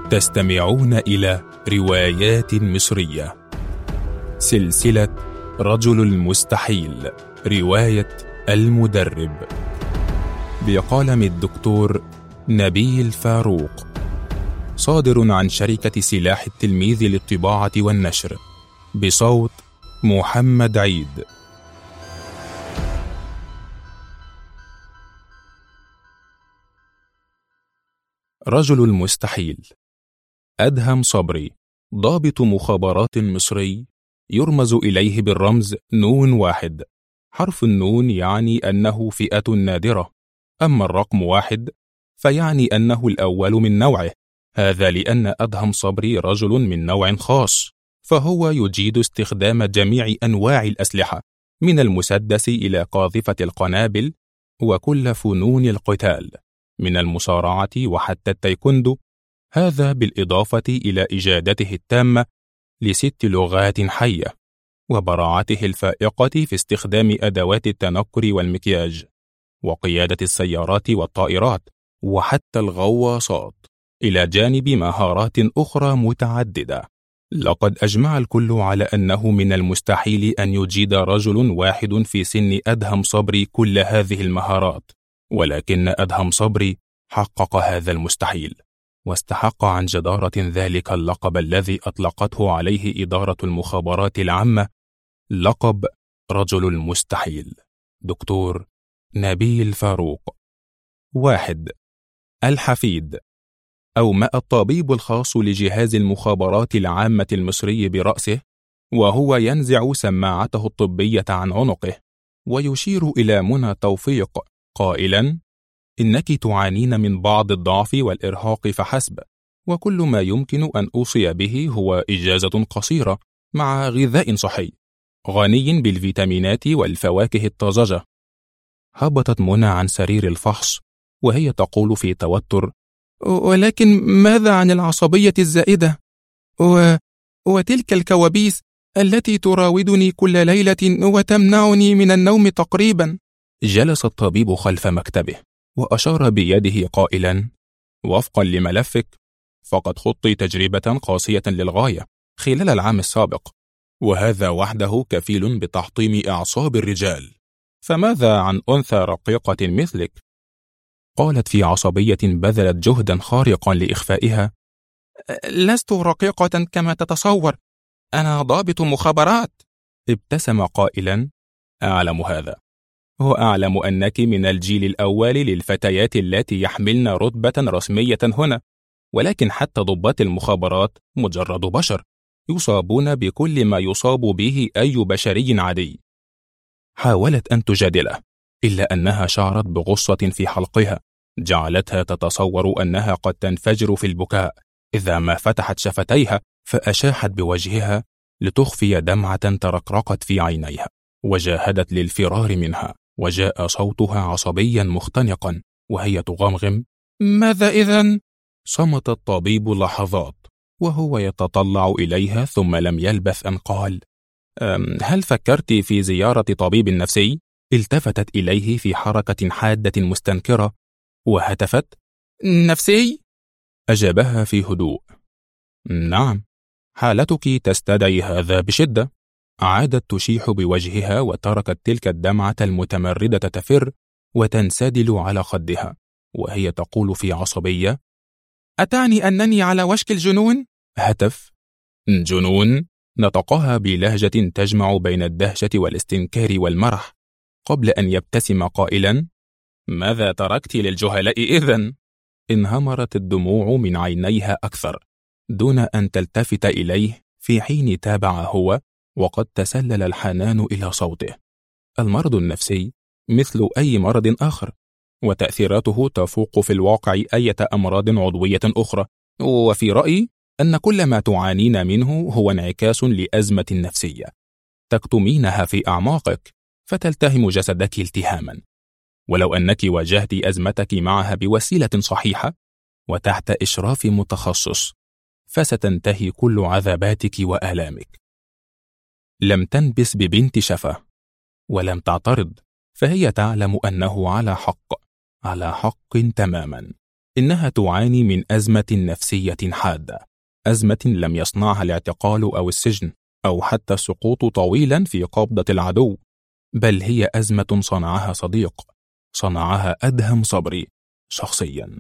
تستمعون إلى روايات مصرية، سلسلة رجل المستحيل، رواية المدرب، بقلم الدكتور نبيل فاروق، صادر عن شركة سلاح التلميذ للطباعة والنشر، بصوت محمد عيد. رجل المستحيل. أدهم صبري، ضابط مخابرات مصري، يرمز إليه بالرمز #1. حرف النون يعني أنه فئة نادرة، أما الرقم 1 فيعني أنه الأول من نوعه. هذا لأن أدهم صبري رجل من نوع خاص، فهو يجيد استخدام جميع أنواع الأسلحة، من المسدس إلى قاذفة القنابل وكل فنون القتال، من المصارعة وحتى التايكوندو. هذا بالإضافة إلى إجادته التامة ل6 لغات حية، وبراعته الفائقة في استخدام أدوات التنكر والمكياج، وقيادة السيارات والطائرات، وحتى الغواصات، إلى جانب مهارات أخرى متعددة. لقد أجمع الكل على أنه من المستحيل أن يجيد رجل واحد في سن أدهم صبري كل هذه المهارات، ولكن أدهم صبري حقق هذا المستحيل، واستحق عن جدارة ذلك اللقب الذي أطلقته عليه إدارة المخابرات العامة، لقب رجل المستحيل. دكتور نبيل فاروق. 1. الحفيد، أو ما الطبيب الخاص لجهاز المخابرات العامة المصري برأسه، وهو ينزع سماعته الطبية عن عنقه ويشير إلى منى توفيق قائلا: إنك تعانين من بعض الضعف والإرهاق فحسب، وكل ما يمكن أن أوصي به هو إجازة قصيرة مع غذاء صحي غني بالفيتامينات والفواكه الطازجة. هبطت منى عن سرير الفحص وهي تقول في توتر: ولكن ماذا عن العصبية الزائدة؟ وتلك الكوابيس التي تراودني كل ليلة وتمنعني من النوم تقريبا. جلس الطبيب خلف مكتبه وأشار بيده قائلا: وفقا لملفك فقد خضت تجربة قاسية للغاية خلال العام السابق، وهذا وحده كفيل بتحطيم أعصاب الرجال، فماذا عن أنثى رقيقة مثلك؟ قالت في عصبية بذلت جهدا خارقا لإخفائها: لست رقيقة كما تتصور، أنا ضابط مخابرات. ابتسم قائلا: أعلم هذا، وأعلم أنك من الجيل الأول للفتيات التي يحملن رتبة رسمية هنا، ولكن حتى ضباط المخابرات مجرد بشر يصابون بكل ما يصاب به أي بشري عادي. حاولت أن تجادله، إلا أنها شعرت بغصة في حلقها جعلتها تتصور أنها قد تنفجر في البكاء إذا ما فتحت شفتيها فأشاحت بوجهها لتخفي دمعة ترقرقت في عينيها، وجاهدت للفرار منها، وجاء صوتها عصبيا مختنقا وهي تغمغم: ماذا إذن؟ صمت الطبيب لحظات وهو يتطلع إليها، ثم لم يلبث أن قال: هل فكرت في زيارة طبيب نفسي؟ التفتت إليه في حركة حادة مستنكرة وهتفت: نفسي؟ أجابها في هدوء: نعم، حالتك تستدعي هذا بشدة. عادت تشيح بوجهها وتركت تلك الدمعة المتمردة تفر وتنسدل على خدها، وهي تقول في عصبية: أتعني أنني على وشك الجنون؟ هتف: جنون؟ نطقها بلهجة تجمع بين الدهشة والاستنكار والمرح، قبل أن يبتسم قائلا: ماذا تركت للجهلاء إذن؟ انهمرت الدموع من عينيها أكثر دون أن تلتفت إليه، في حين تابع هو وقد تسلل الحنان إلى صوته: المرض النفسي مثل أي مرض آخر، وتأثيراته تفوق في الواقع أي أمراض عضوية أخرى، وفي رأيي أن كل ما تعانين منه هو انعكاس لأزمة نفسية تكتمينها في أعماقك فتلتهم جسدك التهاما، ولو أنك واجهت أزمتك معها بوسيلة صحيحة وتحت إشراف متخصص فستنتهي كل عذاباتك وآلامك. لم تنبس ببنت شفة ولم تعترض، فهي تعلم أنه على حق تماما. إنها تعاني من أزمة نفسية حادة، أزمة لم يصنعها الاعتقال أو السجن أو حتى السقوط طويلا في قبضة العدو، بل هي أزمة صنعها صديق، صنعها أدهم صبري شخصيا.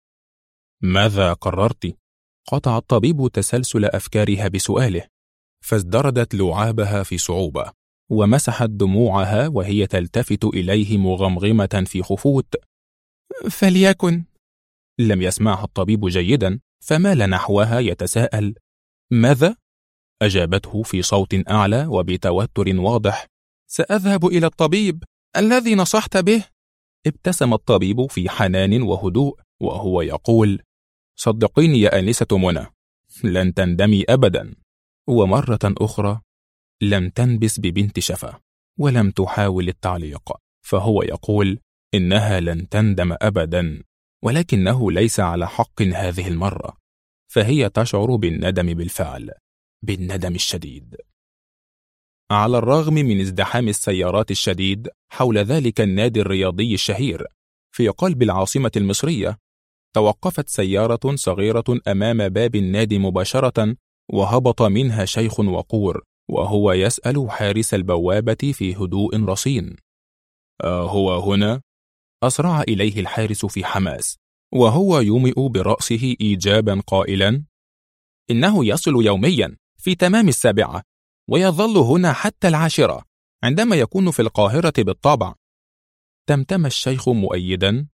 ماذا قررت؟ قطع الطبيب تسلسل أفكارها بسؤاله، فازدردت لعابها في صعوبة، ومسحت دموعها وهي تلتفت إليه مغمغمة في خفوت. فليكن. لم يسمعها الطبيب جيدا، فمال نحوها يتساءل. ماذا؟ أجابته في صوت أعلى وبتوتر واضح. سأذهب إلى الطبيب الذي نصحت به. ابتسم الطبيب في حنان وهدوء وهو يقول: صدقيني يا آنسة منى، لن تندمي أبدا. ومرة أخرى لم تنبس ببنت شفا ولم تحاول التعليق، فهو يقول إنها لن تندم أبدا، ولكنه ليس على حق هذه المرة، فهي تشعر بالندم بالفعل، بالندم الشديد. على الرغم من ازدحام السيارات الشديد حول ذلك النادي الرياضي الشهير في قلب العاصمة المصرية، توقفت سيارة صغيرة أمام باب النادي مباشرة، وهبط منها شيخ وقور وهو يسأل حارس البوابة في هدوء رصين: هو هنا؟ أسرع إليه الحارس في حماس، وهو يومئ برأسه إيجابا قائلا: إنه يصل يوميا في تمام 7، ويظل هنا حتى 10 عندما يكون في القاهرة بالطبع. تمتم الشيخ مؤيدا: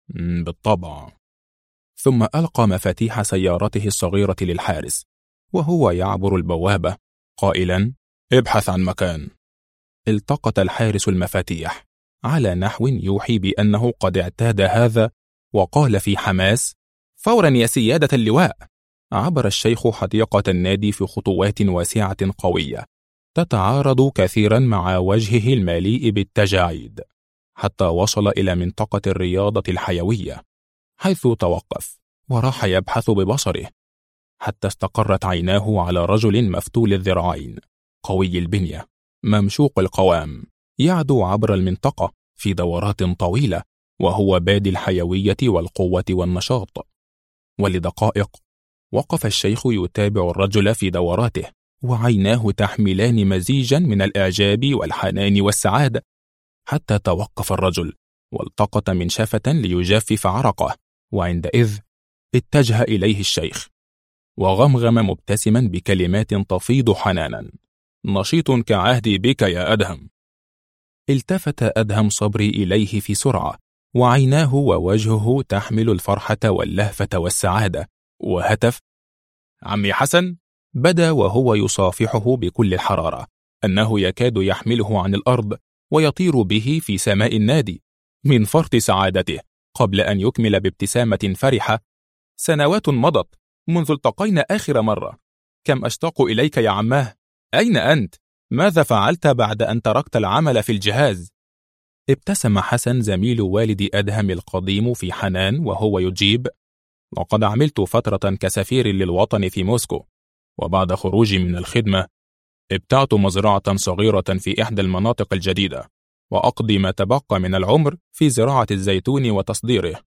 بالطبع. ثم ألقى مفاتيح سيارته الصغيرة للحارس وهو يعبر البوابة قائلا: ابحث عن مكان. التقط الحارس المفاتيح على نحو يوحي بأنه قد اعتاد هذا، وقال في حماس: فورا يا سيادة اللواء. عبر الشيخ حديقة النادي في خطوات واسعة قوية تتعارض كثيرا مع وجهه المليء بالتجاعيد، حتى وصل إلى منطقة الرياضة الحيوية، حيث توقف وراح يبحث ببصره حتى استقرت عيناه على رجل مفتول الذراعين قوي البنية ممشوق القوام يعدو عبر المنطقة في دورات طويلة، وهو بادي الحيوية والقوة والنشاط. ولدقائق وقف الشيخ يتابع الرجل في دوراته، وعيناه تحملان مزيجا من الإعجاب والحنان والسعادة، حتى توقف الرجل والتقط منشفة ليجفف عرقه، وعندئذ اتجه إليه الشيخ وغمغم مبتسما بكلمات تفيض حنانا: نشيط كعهدي بك يا أدهم. التفت أدهم صبري إليه في سرعة، وعيناه ووجهه تحمل الفرحة واللهفة والسعادة، وهتف: عمي حسن. بدا وهو يصافحه بكل الحرارة أنه يكاد يحمله عن الأرض ويطير به في سماء النادي من فرط سعادته، قبل أن يكمل بابتسامة فرحة: سنوات مضت منذ التقينا آخر مرة، كم أشتاق إليك يا عماه. أين أنت؟ ماذا فعلت بعد أن تركت العمل في الجهاز؟ ابتسم حسن زميل والد أدهم القديم في حنان وهو يجيب: وقد عملت فترة كسفير للوطن في موسكو، وبعد خروجي من الخدمة ابتعت مزرعة صغيرة في إحدى المناطق الجديدة، وأقضي ما تبقى من العمر في زراعة الزيتون وتصديره.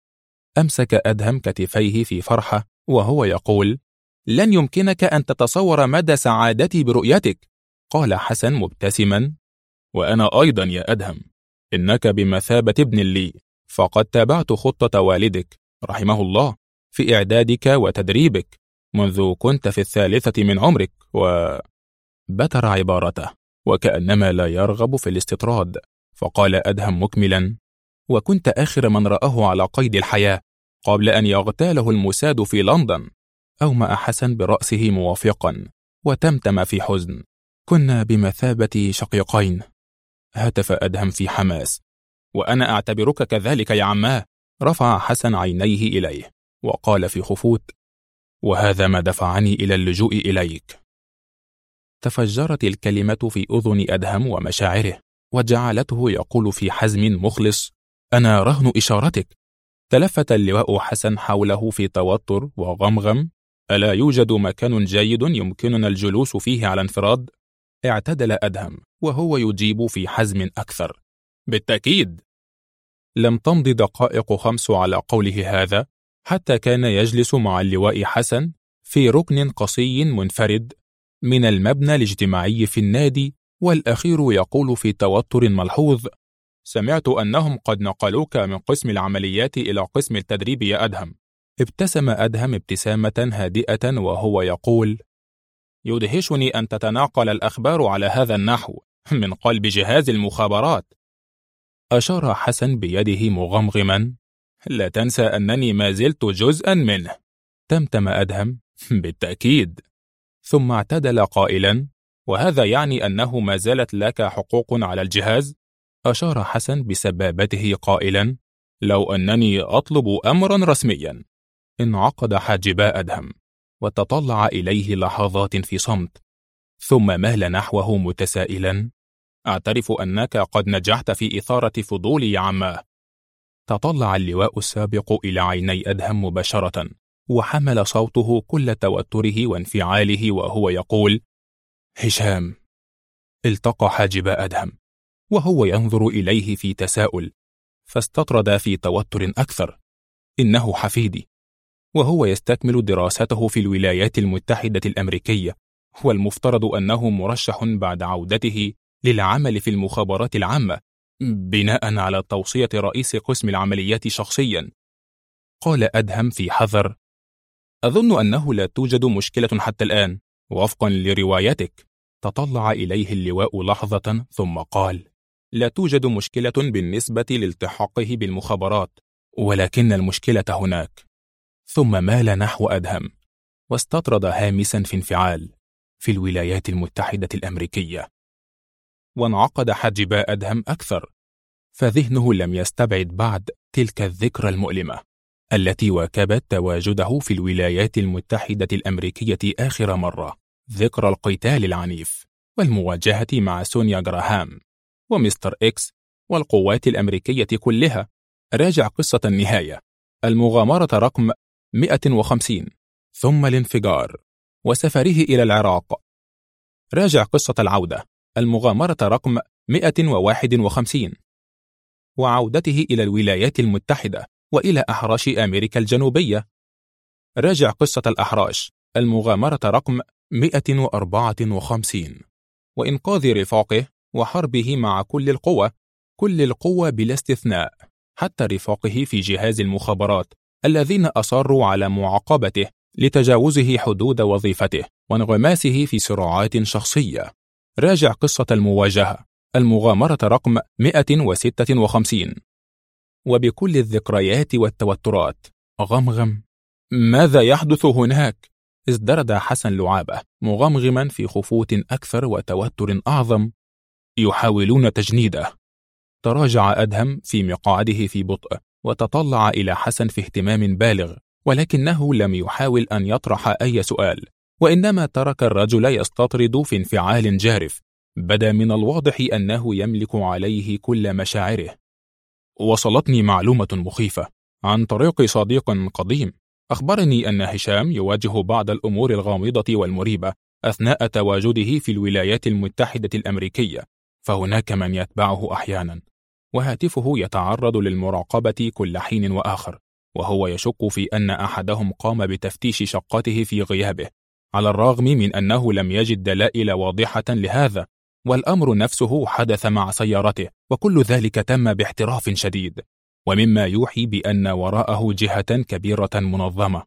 أمسك أدهم كتفيه في فرحة وهو يقول: لن يمكنك أن تتصور مدى سعادتي برؤيتك. قال حسن مبتسما: وأنا أيضا يا أدهم، إنك بمثابة ابن لي، فقد تابعت خطة والدك رحمه الله في إعدادك وتدريبك منذ كنت في 3 من عمرك. بتر عبارته وكأنما لا يرغب في الاستطراد، فقال أدهم مكملا: وكنت آخر من رآه على قيد الحياة قبل أن يغتاله الموساد في لندن. أومأ حسن برأسه موافقا وتمتم في حزن: كنا بمثابة شقيقين. هتف أدهم في حماس: وأنا أعتبرك كذلك يا عماه. رفع حسن عينيه إليه وقال في خفوت: وهذا ما دفعني إلى اللجوء إليك. تفجرت الكلمة في أذن أدهم ومشاعره، وجعلته يقول في حزم مخلص: أنا رهن إشارتك. تلفت اللواء حسن حوله في توتر وغمغم: ألا يوجد مكان جيد يمكننا الجلوس فيه على انفراد؟ اعتدل أدهم وهو يجيب في حزم أكثر: بالتأكيد. لم تمض دقائق 5 على قوله هذا حتى كان يجلس مع اللواء حسن في ركن قصي منفرد من المبنى الاجتماعي في النادي، والأخير يقول في توتر ملحوظ: سمعت أنهم قد نقلوك من قسم العمليات إلى قسم التدريب يا أدهم. ابتسم أدهم ابتسامة هادئة وهو يقول: يدهشني أن تتناقل الأخبار على هذا النحو من قلب جهاز المخابرات. أشار حسن بيده مغمغما: لا تنسى أنني ما زلت جزءا منه. تمتم أدهم: بالتأكيد. ثم اعتدل قائلا: وهذا يعني أنه ما زالت لك حقوق على الجهاز؟ أشار حسن بسبابته قائلا: لو أنني أطلب أمرا رسميا. انعقد حاجبا أدهم وتطلع إليه لحظات في صمت، ثم مال نحوه متسائلا: أعترف أنك قد نجحت في إثارة فضولي يا عماه. تطلع اللواء السابق إلى عيني أدهم مباشرة، وحمل صوته كل توتره وانفعاله وهو يقول: هشام. التقى حاجب أدهم وهو ينظر إليه في تساؤل، فاستطرد في توتر أكثر: إنه حفيدي، وهو يستكمل دراسته في الولايات المتحدة الأمريكية، والمفترض أنه مرشح بعد عودته للعمل في المخابرات العامة بناء على توصية رئيس قسم العمليات شخصيا. قال أدهم في حذر: أظن أنه لا توجد مشكلة حتى الآن وفقا لروايتك. تطلع إليه اللواء لحظة ثم قال: لا توجد مشكلة بالنسبة لالتحاقه بالمخابرات، ولكن المشكلة هناك. ثم مال نحو أدهم واستطرد هامسا في انفعال: في الولايات المتحدة الأمريكية. وانعقد حاجبا أدهم أكثر، فذهنه لم يستبعد بعد تلك الذكرى المؤلمة التي واكبت تواجده في الولايات المتحدة الأمريكية آخر مرة، ذكرى القتال العنيف والمواجهة مع سونيا جراهام ومستر إكس والقوات الأمريكية كلها. راجع قصة النهاية، المغامرة رقم 150، ثم الانفجار وسفره إلى العراق. راجع قصة العودة، المغامرة رقم 151، وعودته إلى الولايات المتحدة وإلى أحراش أمريكا الجنوبية. راجع قصة الأحراش، المغامرة رقم 154، وإنقاذ رفاقه وحربه مع كل القوى بلا استثناء، حتى رفاقه في جهاز المخابرات الذين أصروا على معاقبته لتجاوزه حدود وظيفته وانغماسه في صراعات شخصية. راجع قصة المواجهة، المغامرة رقم 156. وبكل الذكريات والتوترات غمغم: ماذا يحدث هناك؟ ازدرد حسن لعابة مغمغما في خفوت أكثر وتوتر أعظم: يحاولون تجنيده. تراجع أدهم في مقعده في بطء وتطلع إلى حسن في اهتمام بالغ، ولكنه لم يحاول أن يطرح أي سؤال، وإنما ترك الرجل يستطرد في انفعال جارف بدا من الواضح أنه يملك عليه كل مشاعره. وصلتني معلومة مخيفة عن طريق صديق قديم، أخبرني أن هشام يواجه بعض الأمور الغامضة والمريبة أثناء تواجده في الولايات المتحدة الأمريكية، فهناك من يتبعه أحيانا وهاتفه يتعرض للمراقبة كل حين وآخر، وهو يشك في أن أحدهم قام بتفتيش شقته في غيابه، على الرغم من أنه لم يجد دلائل واضحة لهذا، والأمر نفسه حدث مع سيارته، وكل ذلك تم باحتراف شديد، ومما يوحي بأن وراءه جهة كبيرة منظمة.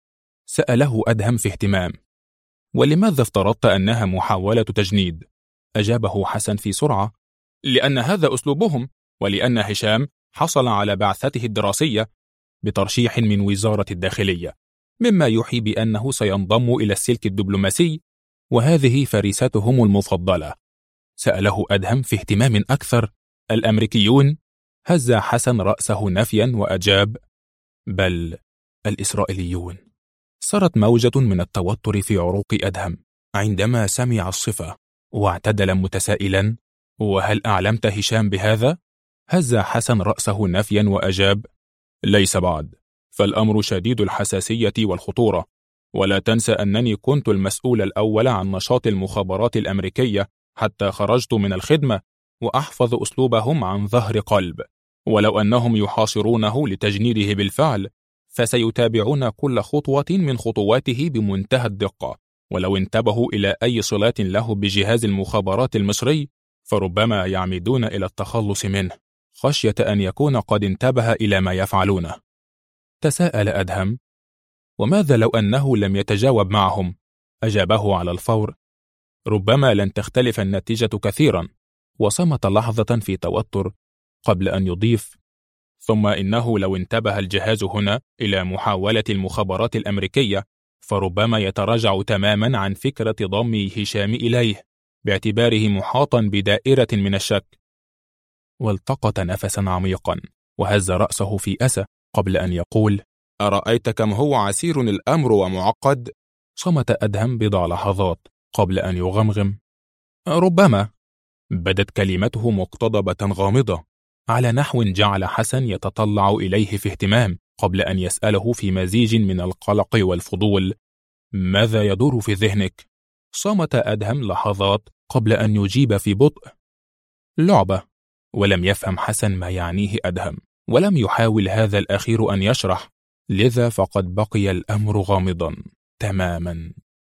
سأله أدهم في اهتمام: ولماذا افترضت أنها محاولة تجنيد؟ أجابه حسن في سرعة: لأن هذا أسلوبهم، ولأن هشام حصل على بعثته الدراسية بترشيح من وزارة الداخلية، مما يوحي بأنه سينضم إلى السلك الدبلوماسي، وهذه فريستهم المفضلة. سأله أدهم في اهتمام أكثر: الأمريكيون؟ هز حسن رأسه نفيا وأجاب: بل الإسرائيليون. صارت موجة من التوتر في عروق أدهم عندما سمع الصفة، واعتدل متسائلا: وهل أعلمت هشام بهذا؟ هز حسن رأسه نفيا وأجاب: ليس بعد، فالأمر شديد الحساسية والخطورة، ولا تنسى أنني كنت المسؤول الأول عن نشاط المخابرات الأمريكية حتى خرجت من الخدمة، وأحفظ أسلوبهم عن ظهر قلب، ولو أنهم يحاصرونه لتجنيده بالفعل فسيتابعون كل خطوة من خطواته بمنتهى الدقة، ولو انتبهوا إلى أي صلات له بجهاز المخابرات المصري فربما يعمدون إلى التخلص منه خشية أن يكون قد انتبه إلى ما يفعلونه. تساءل أدهم: وماذا لو أنه لم يتجاوب معهم؟ أجابه على الفور: ربما لن تختلف النتيجة كثيرا. وصمت لحظة في توتر قبل أن يضيف: ثم إنه لو انتبه الجهاز هنا إلى محاولة المخابرات الأمريكية فربما يتراجع تماما عن فكرة ضم هشام إليه باعتباره محاطا بدائرة من الشك. والتقط نفسا عميقا وهز رأسه في أسى قبل أن يقول: أرأيت كم هو عسير الأمر ومعقد؟ صمت أدهم بضع لحظات قبل أن يغمغم: ربما. بدت كلمته مقتضبة غامضة على نحو جعل حسن يتطلع إليه في اهتمام قبل أن يسأله في مزيج من القلق والفضول: ماذا يدور في ذهنك؟ صمت أدهم لحظات قبل أن يجيب في بطء: لعبة. ولم يفهم حسن ما يعنيه أدهم، ولم يحاول هذا الأخير أن يشرح، لذا فقد بقي الأمر غامضا تماما.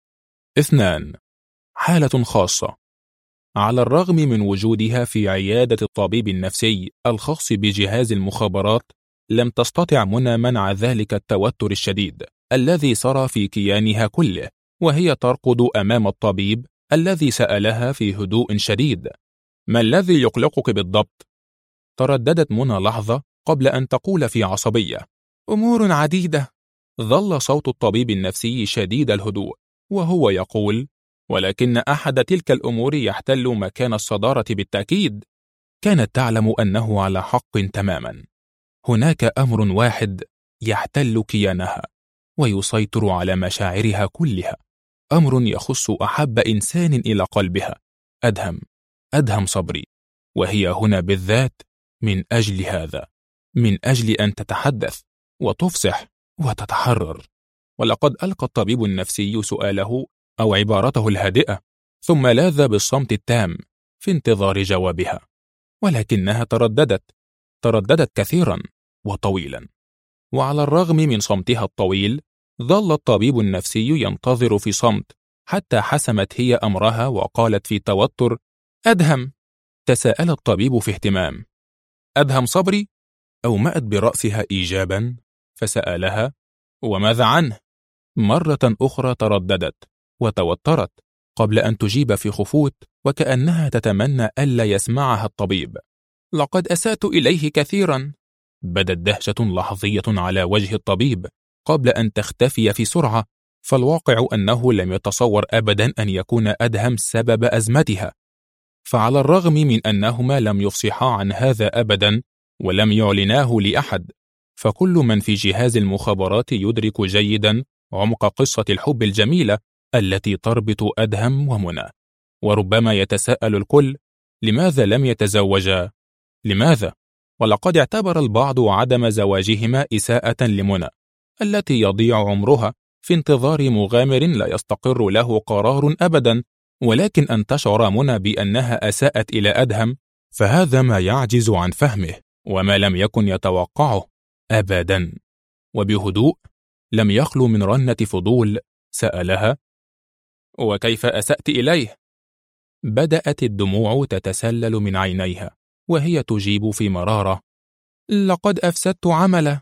2. حالة خاصة. على الرغم من وجودها في عيادة الطبيب النفسي الخاص بجهاز المخابرات لم تستطع منى منع ذلك التوتر الشديد الذي سرى في كيانها كله وهي ترقد أمام الطبيب الذي سألها في هدوء شديد: ما الذي يقلقك بالضبط؟ ترددت منى لحظة قبل أن تقول في عصبية: أمور عديدة. ظل صوت الطبيب النفسي شديد الهدوء وهو يقول: ولكن أحد تلك الأمور يحتل مكان الصدارة بالتأكيد. كانت تعلم أنه على حق تماما. هناك أمر واحد يحتل كيانها ويسيطر على مشاعرها كلها، أمر يخص أحب إنسان إلى قلبها، أدهم صبري، وهي هنا بالذات من أجل هذا، من أجل أن تتحدث وتفصح وتتحرر. ولقد ألقى الطبيب النفسي سؤاله أو عبارته الهادئة ثم لاذ بالصمت التام في انتظار جوابها، ولكنها ترددت كثيرا وطويلا. وعلى الرغم من صمتها الطويل ظل الطبيب النفسي ينتظر في صمت حتى حسمت هي أمرها وقالت في توتر: أدهم. تساءل الطبيب في اهتمام: أدهم صبري؟ أومأت برأسها إيجابا فسألها: وماذا عنه؟ مرة أخرى ترددت وتوترت قبل أن تجيب في خفوت وكأنها تتمنى ألا يسمعها الطبيب: لقد أسأت إليه كثيرا. بدت دهشة لحظية على وجه الطبيب قبل أن تختفي في سرعة، فالواقع أنه لم يتصور أبدا أن يكون أدهم سبب أزمتها. فعلى الرغم من أنهما لم يفصحا عن هذا أبدا ولم يعلناه لأحد، فكل من في جهاز المخابرات يدرك جيدا عمق قصة الحب الجميلة التي تربط أدهم ومنى. وربما يتساءل الكل: لماذا لم يتزوجا؟ لماذا؟ ولقد اعتبر البعض عدم زواجهما إساءة لمنى التي يضيع عمرها في انتظار مغامر لا يستقر له قرار أبدا، ولكن أن تشعر منى بأنها أساءت إلى أدهم فهذا ما يعجز عن فهمه وما لم يكن يتوقعه أبدا. وبهدوء لم يخلو من رنة فضول سألها: وكيف أسأت إليه؟ بدأت الدموع تتسلل من عينيها وهي تجيب في مرارة: لقد أفسدت عمله.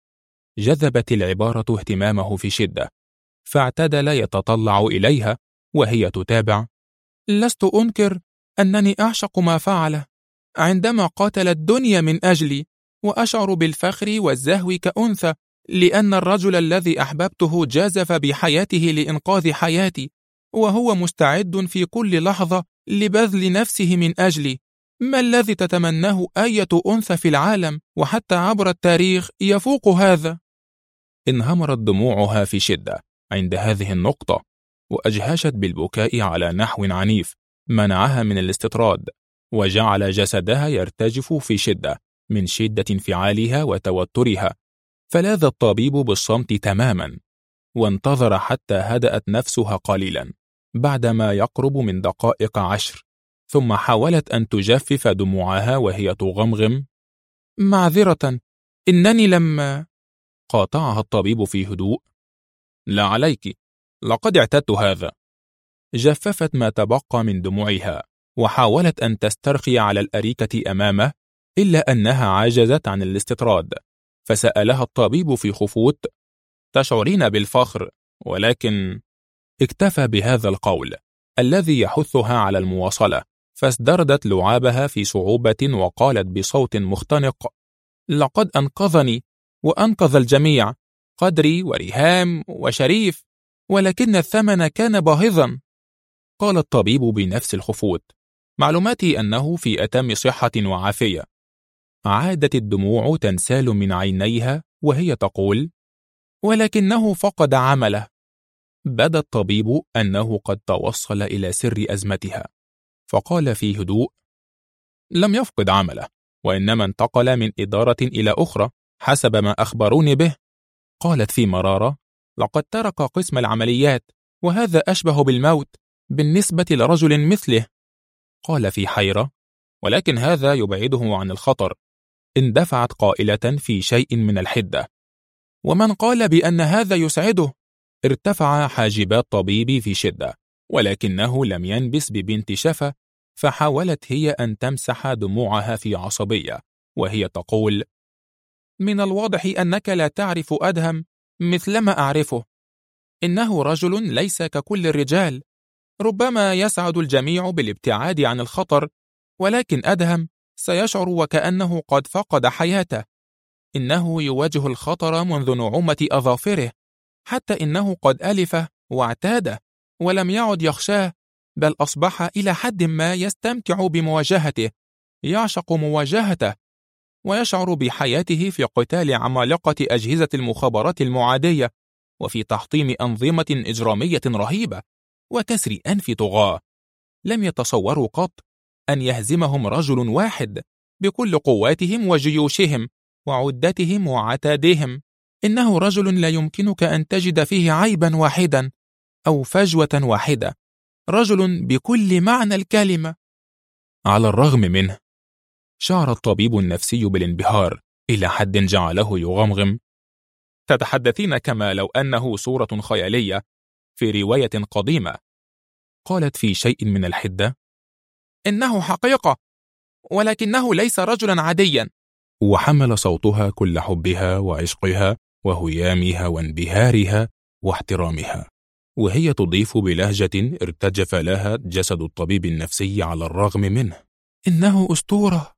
جذبت العبارة اهتمامه في شدة، فاعتدل يتطلع إليها وهي تتابع: لست أنكر أنني أعشق ما فعله عندما قاتل الدنيا من أجلي، وأشعر بالفخر والزهو كأنثى لأن الرجل الذي أحببته جازف بحياته لإنقاذ حياتي، وهو مستعد في كل لحظة لبذل نفسه من أجلي. ما الذي تتمناه أية أنثى في العالم وحتى عبر التاريخ يفوق هذا؟ انهمرت دموعها في شدة عند هذه النقطة وأجهشت بالبكاء على نحو عنيف منعها من الاستطراد وجعل جسدها يرتجف في شدة من شدة انفعالها وتوترها. فلاذ الطبيب بالصمت تماما وانتظر حتى هدأت نفسها قليلا بعدما يقرب من دقائق 10، ثم حاولت أن تجفف دموعها وهي تغمغم: معذرة، إنني لم. قاطعها الطبيب في هدوء: لا عليك، لقد اعتدت هذا. جففت ما تبقى من دموعها وحاولت أن تسترخي على الأريكة أمامه، إلا أنها عاجزت عن الاستطراد، فسألها الطبيب في خفوت: تشعرين بالفخر، ولكن. اكتفى بهذا القول الذي يحثها على المواصلة، فازدردت لعابها في صعوبة وقالت بصوت مختنق: لقد أنقذني وأنقذ الجميع، قدري وريهام وشريف، ولكن الثمن كان باهظا. قال الطبيب بنفس الخفوت: معلوماتي أنه في أتم صحة وعافية. عادت الدموع تنسال من عينيها وهي تقول: ولكنه فقد عمله. بدا الطبيب أنه قد توصل إلى سر أزمتها، فقال في هدوء: لم يفقد عمله، وإنما انتقل من إدارة إلى أخرى حسب ما أخبروني به. قالت في مرارة: لقد ترك قسم العمليات، وهذا أشبه بالموت بالنسبة لرجل مثله. قال في حيرة: ولكن هذا يبعده عن الخطر. اندفعت قائلة في شيء من الحدة: ومن قال بأن هذا يسعده؟ ارتفع حاجبا الطبيب في شدة، ولكنه لم ينبس ببنت شفا، فحاولت هي أن تمسح دموعها في عصبية وهي تقول: من الواضح أنك لا تعرف أدهم مثلما أعرفه. إنه رجل ليس ككل الرجال، ربما يسعد الجميع بالابتعاد عن الخطر، ولكن أدهم سيشعر وكأنه قد فقد حياته. إنه يواجه الخطر منذ نعومة أظافره، حتى إنه قد ألفه واعتاده ولم يعد يخشاه، بل أصبح إلى حد ما يستمتع بمواجهته، يعشق مواجهته، ويشعر بحياته في قتال عمالقة أجهزة المخابرات المعادية، وفي تحطيم أنظمة إجرامية رهيبة، وكسر أنف طغاة. لم يتصوروا قط أن يهزمهم رجل واحد بكل قواتهم وجيوشهم وعدتهم وعتادهم. إنه رجل لا يمكنك أن تجد فيه عيبا واحدا أو فجوة واحدة، رجل بكل معنى الكلمة. على الرغم منه، شعر الطبيب النفسي بالانبهار إلى حد جعله يغمغم: تتحدثين كما لو أنه صورة خيالية في رواية قديمة. قالت في شيء من الحدة: إنه حقيقة، ولكنه ليس رجلا عاديا. وحمل صوتها كل حبها وعشقها وهيامها وانبهارها واحترامها، وهي تضيف بلهجة ارتجف لها جسد الطبيب النفسي على الرغم منه: إنه أسطورة.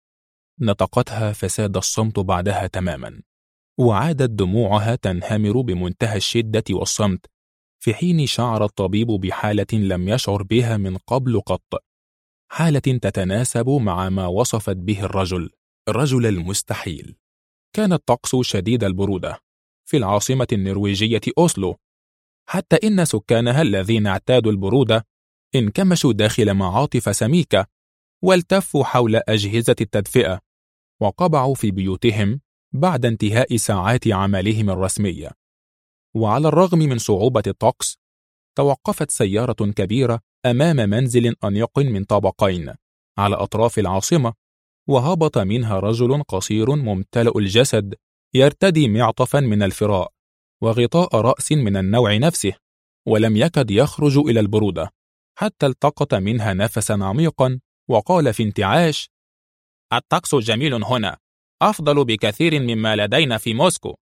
نطقتها فساد الصمت بعدها تماما، وعادت دموعها تنهمر بمنتهى الشدة والصمت، في حين شعر الطبيب بحالة لم يشعر بها من قبل قط، حالة تتناسب مع ما وصفت به الرجل المستحيل. كان الطقس شديد البرودة في العاصمة النرويجية أوسلو، حتى إن سكانها الذين اعتادوا البرودة انكمشوا داخل معاطف سميكة، والتفوا حول أجهزة التدفئة، وقبعوا في بيوتهم بعد انتهاء ساعات عملهم الرسمية. وعلى الرغم من صعوبة الطقس، توقفت سيارة كبيرة أمام منزل أنيق من طابقين على أطراف العاصمة، وهبط منها رجل قصير ممتلئ الجسد يرتدي معطفا من الفراء وغطاء رأس من النوع نفسه، ولم يكد يخرج إلى البرودة، حتى التقط منها نفسا عميقا وقال في انتعاش: الطقس جميل هنا، أفضل بكثير مما لدينا في موسكو.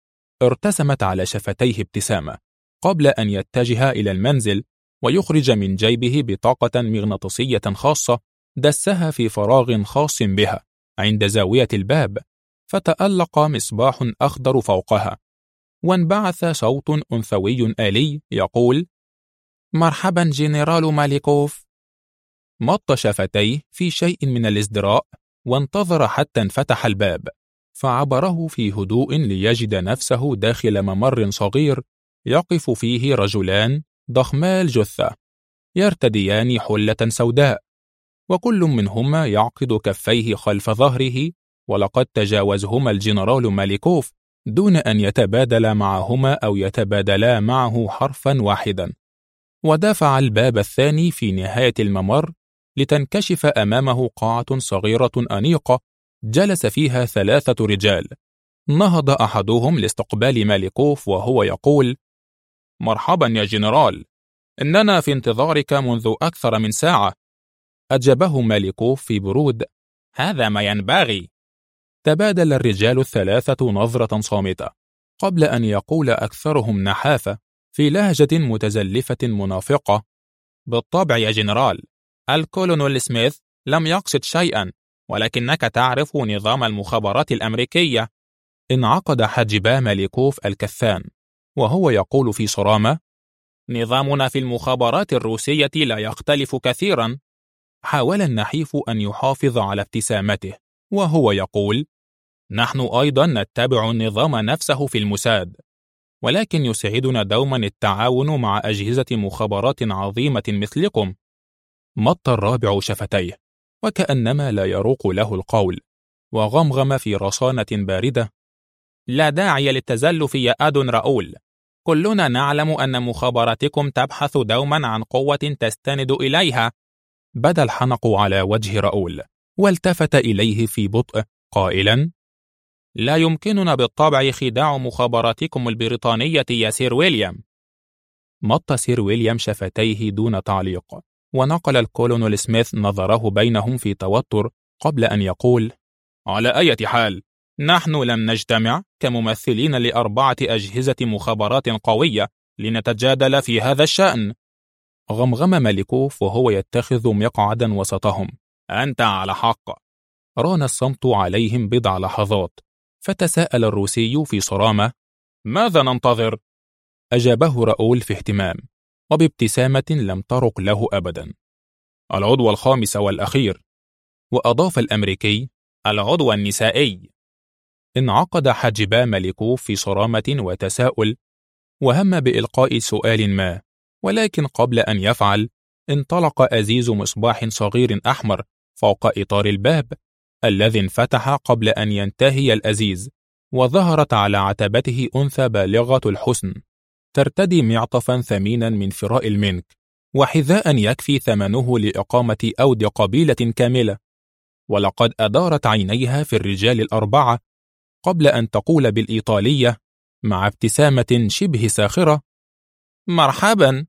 ارتسمت على شفتيه ابتسامة قبل أن يتجه إلى المنزل ويخرج من جيبه بطاقة مغناطيسية خاصة دسها في فراغ خاص بها عند زاوية الباب، فتألق مصباح أخضر فوقها، وانبعث صوت أنثوي آلي يقول: مرحبا جنرال ماليكوف. مط شفتيه في شيء من الازدراء وانتظر حتى انفتح الباب، فعبره في هدوء ليجد نفسه داخل ممر صغير يقف فيه رجلان ضخما الجثة يرتديان حلة سوداء، وكل منهما يعقد كفيه خلف ظهره، ولقد تجاوزهما الجنرال ماليكوف دون أن يتبادل معهما أو يتبادلا معه حرفا واحدا. ودافع الباب الثاني في نهاية الممر لتنكشف أمامه قاعة صغيرة أنيقة جلس فيها 3 رجال. نهض أحدهم لاستقبال ماليكوف وهو يقول: مرحبا يا جنرال، إننا في انتظارك منذ أكثر من ساعة. أجابه ماليكوف في برود: هذا ما ينبغي. تبادل الرجال ال3 نظرة صامتة قبل أن يقول أكثرهم نحافة في لهجة متزلفة منافقة: بالطبع يا جنرال، الكولونيل سميث لم يقصد شيئا، ولكنك تعرف نظام المخابرات الأمريكية. انعقد حاجبا ماليكوف الكثان وهو يقول في صرامة: نظامنا في المخابرات الروسية لا يختلف كثيرا. حاول النحيف أن يحافظ على ابتسامته وهو يقول: نحن أيضا نتبع النظام نفسه في الموساد، ولكن يسعدنا دوما التعاون مع أجهزة مخابرات عظيمة مثلكم. مط الرابع شفتيه وكأنما لا يروق له القول، وغمغم في رصانة باردة: لا داعي للتزلف يا أدون راؤول، كلنا نعلم أن مخابراتكم تبحث دوما عن قوة تستند إليها. بدا الحنق على وجه راؤول والتفت إليه في بطء قائلا: لا يمكننا بالطبع خداع مخابراتكم البريطانية يا سير ويليام. مط سير ويليام شفتيه دون تعليق، ونقل الكولونيل سميث نظره بينهم في توتر قبل أن يقول: على أي حال، نحن لم نجتمع كممثلين ل4 أجهزة مخابرات قوية لنتجادل في هذا الشأن. غمغم ماليكوف وهو يتخذ مقعدا وسطهم: أنت على حق. ران الصمت عليهم بضع لحظات، فتساءل الروسي في صرامة: ماذا ننتظر؟ أجابه راؤول في اهتمام وبابتسامة لم ترق له أبدا: العضو الخامس والأخير. وأضاف الأمريكي: العضو النسائي. انعقد حاجبا ماليكوف في صرامة وتساؤل، وهم بإلقاء سؤال ما، ولكن قبل أن يفعل انطلق أزيز مصباح صغير أحمر فوق إطار الباب الذي انفتح قبل أن ينتهي الأزيز، وظهرت على عتبته أنثى بالغة الحسن ترتدي معطفا ثمينا من فراء المنك وحذاء يكفي ثمنه لإقامة أود قبيلة كاملة. ولقد أدارت عينيها في الرجال ال4 قبل أن تقول بالإيطالية مع ابتسامة شبه ساخرة: مرحبا.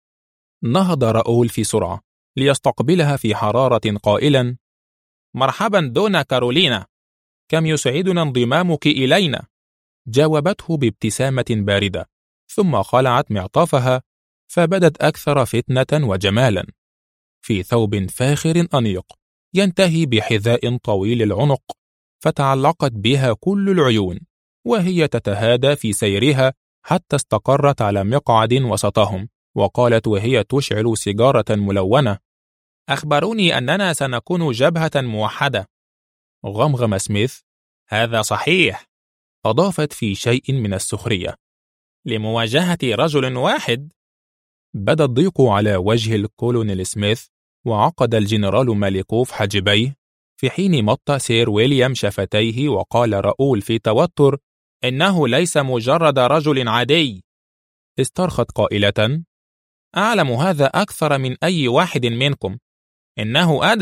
نهض راؤول في سرعة ليستقبلها في حرارة قائلا: مرحبا دونا كارولينا، كم يسعدنا انضمامك إلينا. جاوبته بابتسامة باردة، ثم خلعت معطفها فبدت أكثر فتنة وجمالا في ثوب فاخر أنيق ينتهي بحذاء طويل العنق، فتعلقت بها كل العيون وهي تتهادى في سيرها حتى استقرت على مقعد وسطهم، وقالت وهي تشعل سيجارة ملونة: أخبروني أننا سنكون جبهة موحدة. غمغم سميث: هذا صحيح. أضافت في شيء من السخرية: لمواجهة رجل واحد. بدا الضيق على وجه الكولونيل سميث، وعقد الجنرال ماليكوف حاجبيه، في حين مط سير ويليام شفتيه وقال راؤول في توتر: إنه ليس مجرد رجل عادي. استرخت قائلة: أعلم هذا أكثر من أي واحد منكم، إنه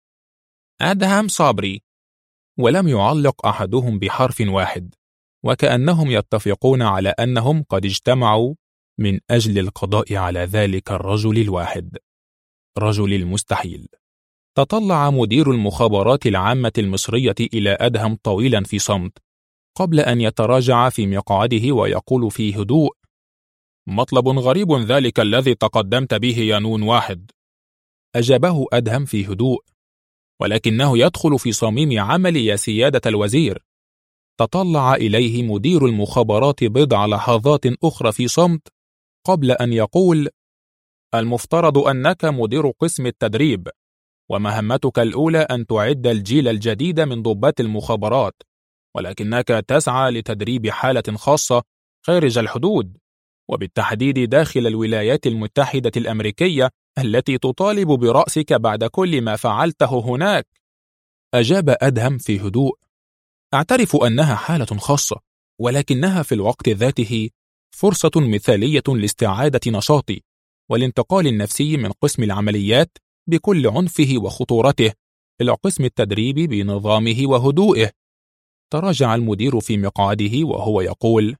أدهم صبري. ولم يعلق أحدهم بحرف واحد، وكأنهم يتفقون على أنهم قد اجتمعوا من أجل القضاء على ذلك الرجل الواحد، رجل المستحيل. تطلع مدير المخابرات العامة المصرية إلى أدهم طويلا في صمت قبل أن يتراجع في مقعده ويقول في هدوء: مطلب غريب ذلك الذي تقدمت به يا نون واحد. أجابه أدهم في هدوء: ولكنه يدخل في صميم عملي يا سيادة الوزير. تطلع إليه مدير المخابرات بضع لحظات أخرى في صمت قبل أن يقول: المفترض أنك مدير قسم التدريب، ومهمتك الأولى أن تعد الجيل الجديد من ضباط المخابرات، ولكنك تسعى لتدريب حالة خاصة خارج الحدود، وبالتحديد داخل الولايات المتحدة الأمريكية التي تطالب برأسك بعد كل ما فعلته هناك. أجاب أدهم في هدوء: أعترف أنها حالة خاصة، ولكنها في الوقت ذاته فرصة مثالية لاستعادة نشاطي والانتقال النفسي من قسم العمليات بكل عنفه وخطورته إلى قسم التدريب بنظامه وهدوئه. تراجع المدير في مقعده وهو يقول: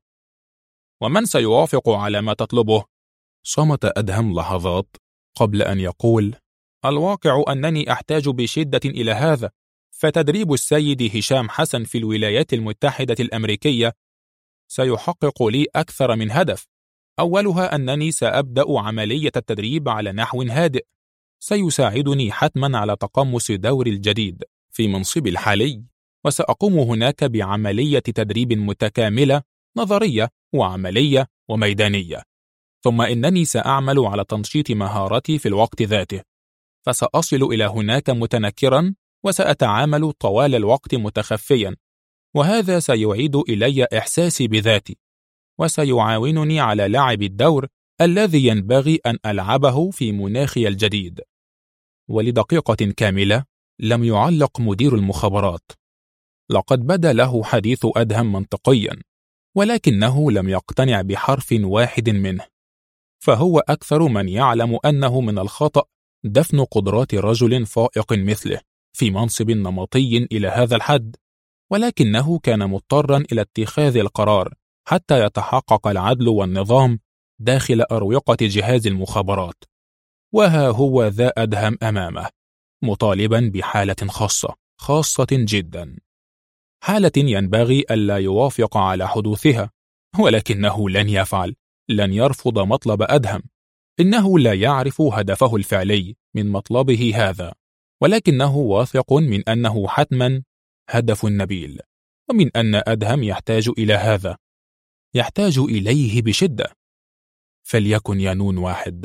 ومن سيوافق على ما تطلبه؟ صمت أدهم لحظات قبل أن يقول: الواقع أنني أحتاج بشدة إلى هذا، فتدريب السيد هشام حسن في الولايات المتحدة الأمريكية سيحقق لي أكثر من هدف. أولها أنني سأبدأ عملية التدريب على نحو هادئ، سيساعدني حتما على تقمص دوري الجديد في منصبي الحالي، وسأقوم هناك بعملية تدريب متكاملة نظرية وعملية وميدانية. ثم إنني سأعمل على تنشيط مهارتي في الوقت ذاته، فسأصل إلى هناك متنكرا وسأتعامل طوال الوقت متخفيا، وهذا سيعيد إلي إحساسي بذاتي وسيعاونني على لعب الدور الذي ينبغي أن ألعبه في مناخي الجديد. ولدقيقة كاملة لم يعلق مدير المخابرات. لقد بدا له حديث أدهم منطقيا، ولكنه لم يقتنع بحرف واحد منه، فهو أكثر من يعلم أنه من الخطأ دفن قدرات رجل فائق مثله في منصب نمطي إلى هذا الحد، ولكنه كان مضطرا إلى اتخاذ القرار حتى يتحقق العدل والنظام داخل أروقة جهاز المخابرات. وها هو ذا أدهم أمامه، مطالبا بحالة خاصة جدا، حالة ينبغي ألا يوافق على حدوثها، ولكنه لن يفعل، لن يرفض مطلب أدهم. إنه لا يعرف هدفه الفعلي من مطلبه هذا، ولكنه واثق من أنه حتما هدف نبيل، ومن أن أدهم يحتاج إلى هذا، يحتاج إليه بشدة. فليكن يا نون واحد.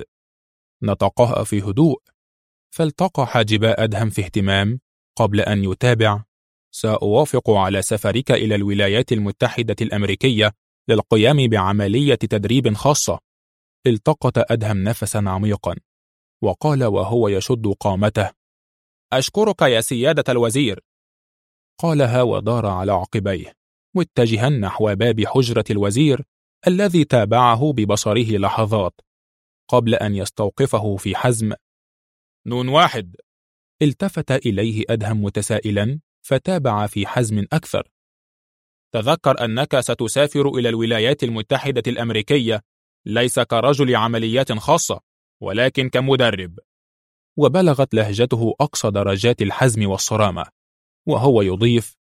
نطقها في هدوء، فالتقى حاجبا أدهم في اهتمام قبل أن يتابع: سأوافق على سفرك إلى الولايات المتحدة الأمريكية للقيام بعملية تدريب خاصة. التقط أدهم نفسا عميقا وقال وهو يشد قامته: أشكرك يا سيادة الوزير. قالها ودار على عقبيه متجها نحو باب حجرة الوزير الذي تابعه ببصره لحظات قبل أن يستوقفه في حزم. نون واحد. التفت إليه أدهم متسائلا فتابع في حزم أكثر. تذكر أنك ستسافر إلى الولايات المتحدة الأمريكية ليس كرجل عمليات خاصة ولكن كمدرب. وبلغت لهجته أقصى درجات الحزم والصرامة وهو يضيف: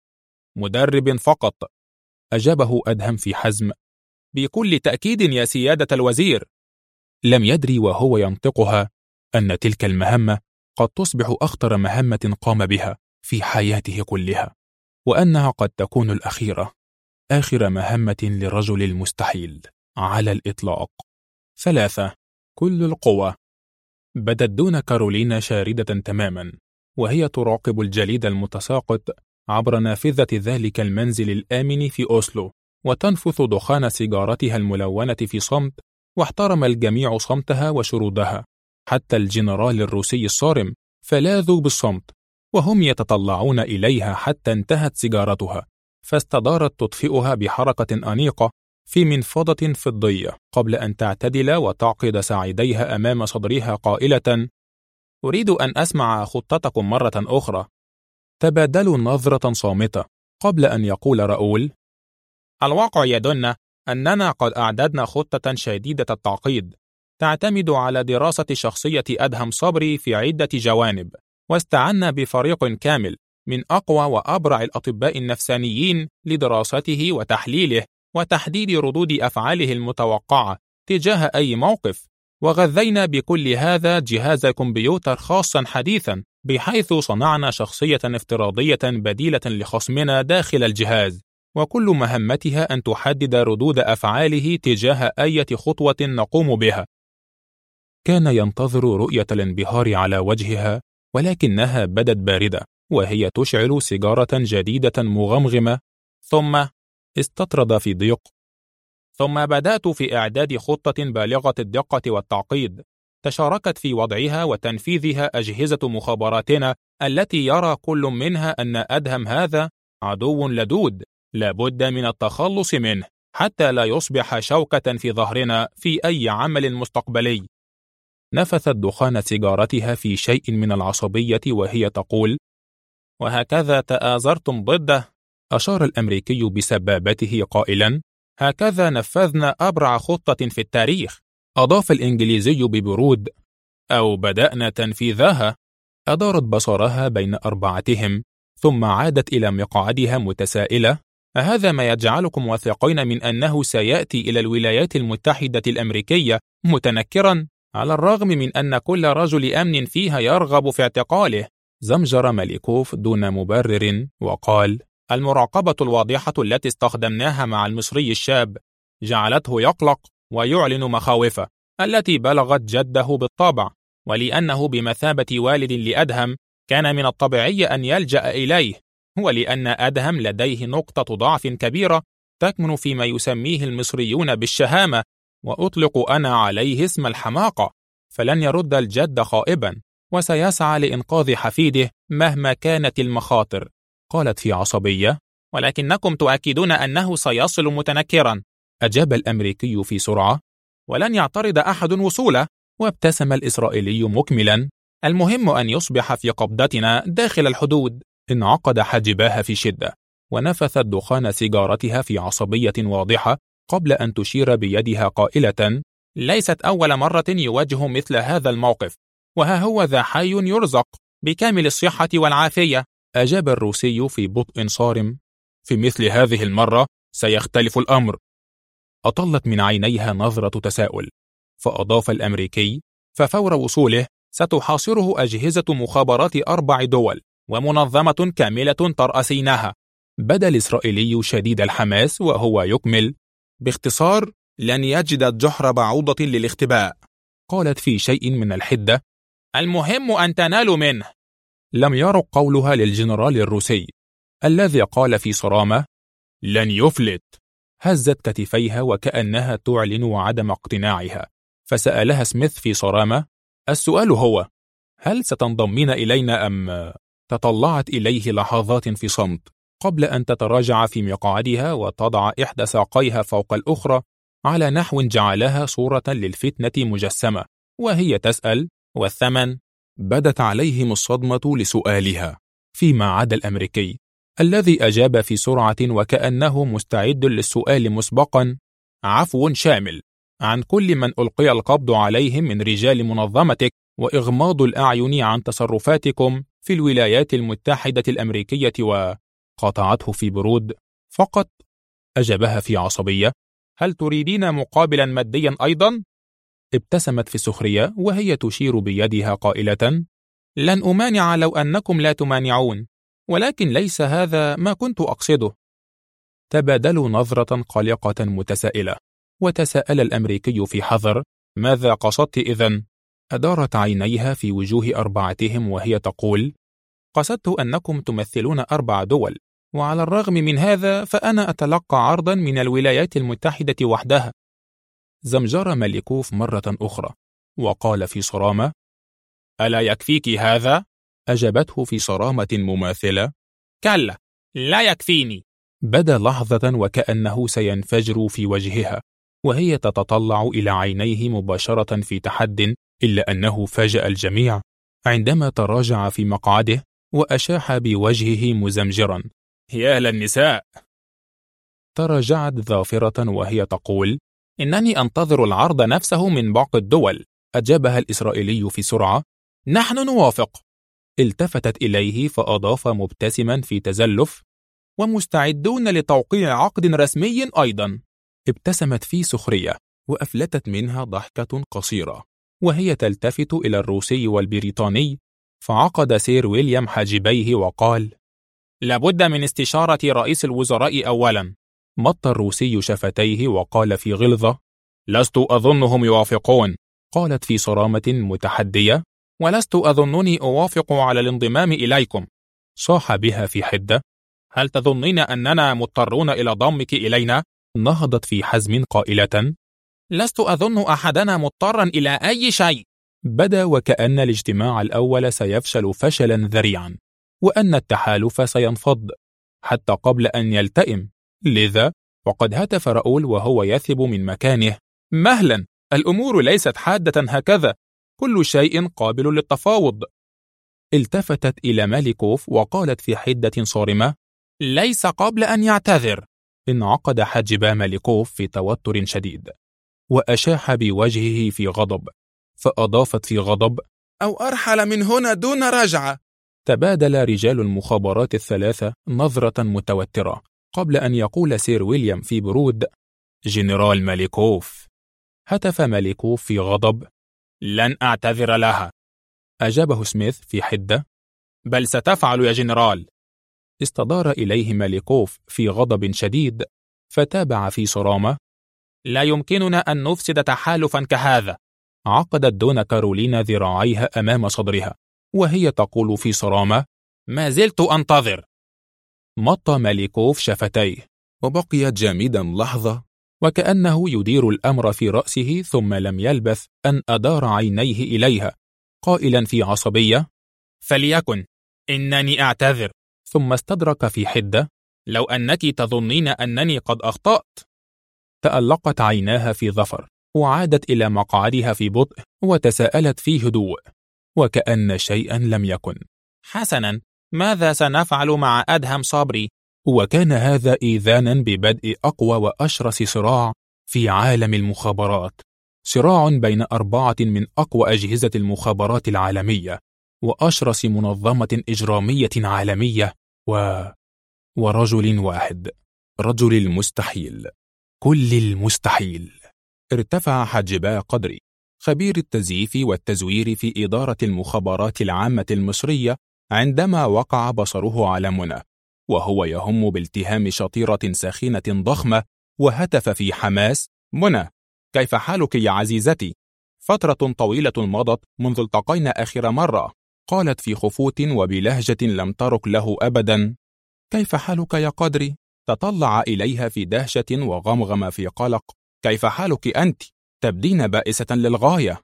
مدرب فقط. أجابه أدهم في حزم: بكل تأكيد يا سيادة الوزير. لم يدري وهو ينطقها أن تلك المهمة قد تصبح أخطر مهمة قام بها في حياته كلها، وأنها قد تكون الأخيرة، آخر مهمة لرجل المستحيل على الإطلاق. 3. كل القوى. بدت دون كارولينا شاردة تماما، وهي تراقب الجليد المتساقط عبر نافذة ذلك المنزل الآمن في أوسلو، وتنفث دخان سيجارتها الملونة في صمت، واحترم الجميع صمتها وشرودها، حتى الجنرال الروسي الصارم فلاذوا بالصمت، وهم يتطلعون إليها حتى انتهت سيجارتها، فاستدارت تطفئها بحركة أنيقة في منفضة فضية قبل أن تعتدل وتعقد ساعديها أمام صدرها قائلة: أريد أن أسمع خطتكم مرة أخرى. تبادلوا نظرة صامتة قبل أن يقول راؤول: الواقع يدل أننا قد أعددنا خطة شديدة التعقيد تعتمد على دراسة شخصية أدهم صبري في عدة جوانب، واستعنا بفريق كامل من أقوى وأبرع الأطباء النفسانيين لدراسته وتحليله وتحديد ردود أفعاله المتوقعة تجاه أي موقف، وغذينا بكل هذا جهاز كمبيوتر خاصا حديثا، بحيث صنعنا شخصية افتراضية بديلة لخصمنا داخل الجهاز، وكل مهمتها أن تحدد ردود أفعاله تجاه أي خطوة نقوم بها. كان ينتظر رؤية الانبهار على وجهها، ولكنها بدت باردة وهي تشعل سيجارة جديدة مغمغمة. ثم استطرد في ضيق: ثم بدأت في إعداد خطة بالغة الدقة والتعقيد تشاركت في وضعها وتنفيذها أجهزة مخابراتنا التي يرى كل منها أن أدهم هذا عدو لدود لا بد من التخلص منه حتى لا يصبح شوكة في ظهرنا في أي عمل مستقبلي. نفثت دخان سيجارتها في شيء من العصبية وهي تقول: وهكذا تآزرتم ضده؟ أشار الأمريكي بسبابته قائلا: هكذا نفذنا أبرع خطة في التاريخ. أضاف الإنجليزي ببرود: أو بدأنا تنفيذها. أدارت بصرها بين أربعتهم، ثم عادت إلى مقعدها متسائلة: أهذا ما يجعلكم واثقين من أنه سيأتي إلى الولايات المتحدة الأمريكية متنكرا، على الرغم من أن كل رجل أمن فيها يرغب في اعتقاله؟ زمجر ماليكوف دون مبرر وقال: المراقبة الواضحة التي استخدمناها مع المصري الشاب جعلته يقلق ويعلن مخاوفه التي بلغت جده بالطبع، ولأنه بمثابة والد لأدهم كان من الطبيعي أن يلجأ إليه، ولأن أدهم لديه نقطة ضعف كبيرة تكمن فيما يسميه المصريون بالشهامة، وأطلق أنا عليه اسم الحماقة، فلن يرد الجد خائبا، وسيسعى لإنقاذ حفيده مهما كانت المخاطر. قالت في عصبية: ولكنكم تؤكدون أنه سيصل متنكرا. أجاب الأمريكي في سرعة: ولن يعترض أحد وصوله. وابتسم الإسرائيلي مكملا: المهم أن يصبح في قبضتنا داخل الحدود. انعقد حاجباها في شدة، ونفثت دخان سيجارتها في عصبية واضحة قبل أن تشير بيدها قائلة: ليست أول مرة يواجه مثل هذا الموقف، وها هو ذا حي يرزق بكامل الصحة والعافية. أجاب الروسي في بطء صارم: في مثل هذه المرة سيختلف الأمر. أطلت من عينيها نظرة تساؤل، فأضاف الأمريكي: ففور وصوله ستحاصره أجهزة مخابرات 4 دول ومنظمة كاملة ترأسينها. بدا الإسرائيلي شديد الحماس وهو يكمل: باختصار لن يجد الجحر بعوضة للاختباء. قالت في شيء من الحدة: المهم أن تنالوا منه. لم يرق قولها للجنرال الروسي الذي قال في صرامة: لن يفلت. هزت كتفيها وكأنها تعلن عدم اقتناعها، فسألها سميث في صرامة: السؤال هو: هل ستنضمين إلينا أم؟ تطلعت إليه لحظات في صمت قبل أن تتراجع في مقعدها وتضع إحدى ساقيها فوق الأخرى على نحو جعلها صورة للفتنة مجسمة وهي تسأل: والثمن؟ بدت عليهم الصدمة لسؤالها، فيما عدا الأمريكي الذي أجاب في سرعة وكأنه مستعد للسؤال مسبقا: عفو شامل عن كل من ألقي القبض عليهم من رجال منظمتك، وإغماض الأعين عن تصرفاتكم في الولايات المتحدة الأمريكية. وقاطعته في برود: فقط. أجابها في عصبية: هل تريدين مقابلا ماديا أيضا؟ ابتسمت في سخرية وهي تشير بيدها قائلة: لن أمانع لو أنكم لا تمانعون، ولكن ليس هذا ما كنت أقصده. تبادلوا نظرة قلقة متسائلة، وتساءل الأمريكي في حذر: ماذا قصدت إذن؟ أدارت عينيها في وجوه أربعتهم وهي تقول: قصدت أنكم تمثلون 4 دول، وعلى الرغم من هذا فأنا أتلقى عرضا من الولايات المتحدة وحدها. زمجر ماليكوف مرة أخرى وقال في صرامة: ألا يكفيك هذا؟ أجابته في صرامة مماثلة: كلا، لا يكفيني. بدا لحظة وكأنه سينفجر في وجهها وهي تتطلع إلى عينيه مباشرة في تحد، إلا أنه فاجأ الجميع عندما تراجع في مقعده وأشاح بوجهه مزمجرا: يا للنساء. تراجعت ظافرة وهي تقول: إنني أنتظر العرض نفسه من باقي الدول. أجابها الإسرائيلي في سرعة: نحن نوافق. التفتت إليه فأضاف مبتسما في تزلف: ومستعدون لتوقيع عقد رسمي أيضا. ابتسمت في سخرية وأفلتت منها ضحكة قصيرة وهي تلتفت إلى الروسي والبريطاني، فعقد سير ويليام حاجبيه وقال: لابد من استشارة رئيس الوزراء أولا. مط الروسي شفتيه وقال في غلظة: لست أظنهم يوافقون. قالت في صرامة متحدية: ولست أظنني أوافق على الانضمام إليكم. صاح بها في حدة: هل تظنين أننا مضطرون إلى ضمك إلينا؟ نهضت في حزم قائلة: لست أظن أحدنا مضطرا إلى أي شيء. بدا وكأن الاجتماع الأول سيفشل فشلا ذريعا، وأن التحالف سينفض حتى قبل أن يلتئم. لذا وقد هتف راؤول وهو يثب من مكانه: مهلا، الأمور ليست حادة هكذا، كل شيء قابل للتفاوض. التفتت إلى ماليكوف وقالت في حدة صارمة: ليس قبل أن يعتذر. انعقد حاجبا ماليكوف في توتر شديد، وأشاح بوجهه في غضب، فأضافت في غضب: أو أرحل من هنا دون رجعة. تبادل رجال المخابرات الثلاثة نظرة متوترة قبل أن يقول سير ويليام في برود: جنرال ماليكوف. هتف ماليكوف في غضب: لن أعتذر لها. أجابه سميث في حدة: بل ستفعل يا جنرال. استدار إليه ماليكوف في غضب شديد، فتابع في صرامة: لا يمكننا أن نفسد تحالفا كهذا. عقدت دون كارولينا ذراعيها أمام صدرها وهي تقول في صرامة: ما زلت أنتظر. مط ماليكوف شفتيه وبقي جامدا لحظة وكأنه يدير الأمر في رأسه، ثم لم يلبث أن أدار عينيه إليها قائلا في عصبية: فليكن، إنني أعتذر. ثم استدرك في حدة: لو أنك تظنين أنني قد أخطأت. تألقت عيناها في ظفر وعادت إلى مقعدها في بطء وتساءلت في هدوء وكأن شيئا لم يكن. حسنا، ماذا سنفعل مع أدهم صبري؟ وكان هذا إيذانا ببدء أقوى وأشرس صراع في عالم المخابرات، صراع بين 4 من أقوى أجهزة المخابرات العالمية وأشرس منظمة إجرامية عالمية ورجل واحد، رجل المستحيل، كل المستحيل. ارتفع حاجبا قدري، خبير التزييف والتزوير في إدارة المخابرات العامة المصرية، عندما وقع بصره على منى وهو يهم بالتهام شطيرة ساخنة ضخمة، وهتف في حماس: منى، كيف حالك يا عزيزتي؟ فترة طويلة مضت منذ التقينا آخر مرة. قالت في خفوت وبلهجة لم ترك له أبدا: كيف حالك يا قدري؟ تطلع إليها في دهشة وغمغم في قلق: كيف حالك أنت؟ تبدين بائسة للغاية.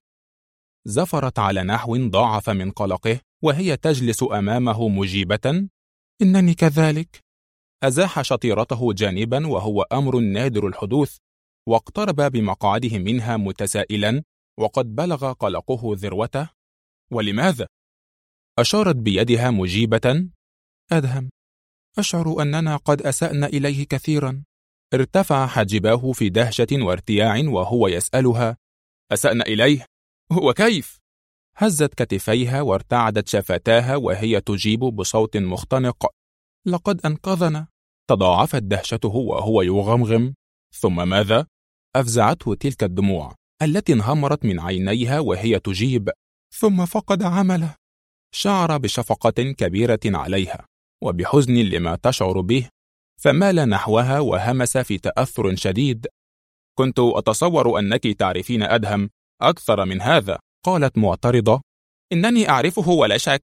زفرت على نحو ضاعف من قلقه وهي تجلس أمامه مجيبة: إنني كذلك. أزاح شطيرته جانبا وهو أمر نادر الحدوث، واقترب بمقعده منها متسائلا وقد بلغ قلقه ذروته: ولماذا؟ أشارت بيدها مجيبة: أدهم، أشعر أننا قد أسأنا إليه كثيرا. ارتفع حاجباه في دهشة وارتياع وهو يسألها: أسأنا إليه؟ وكيف؟ هزت كتفيها وارتعدت شفتاها وهي تجيب بصوت مختنق: لقد أنقذنا. تضاعفت دهشته وهو يغمغم: ثم ماذا؟ أفزعته تلك الدموع التي انهمرت من عينيها وهي تجيب: ثم فقد عمله. شعر بشفقة كبيرة عليها وبحزن لما تشعر به، فمال نحوها وهمس في تأثر شديد: كنت أتصور أنك تعرفين أدهم أكثر من هذا. قالت معترضة: إنني أعرفه ولا شك.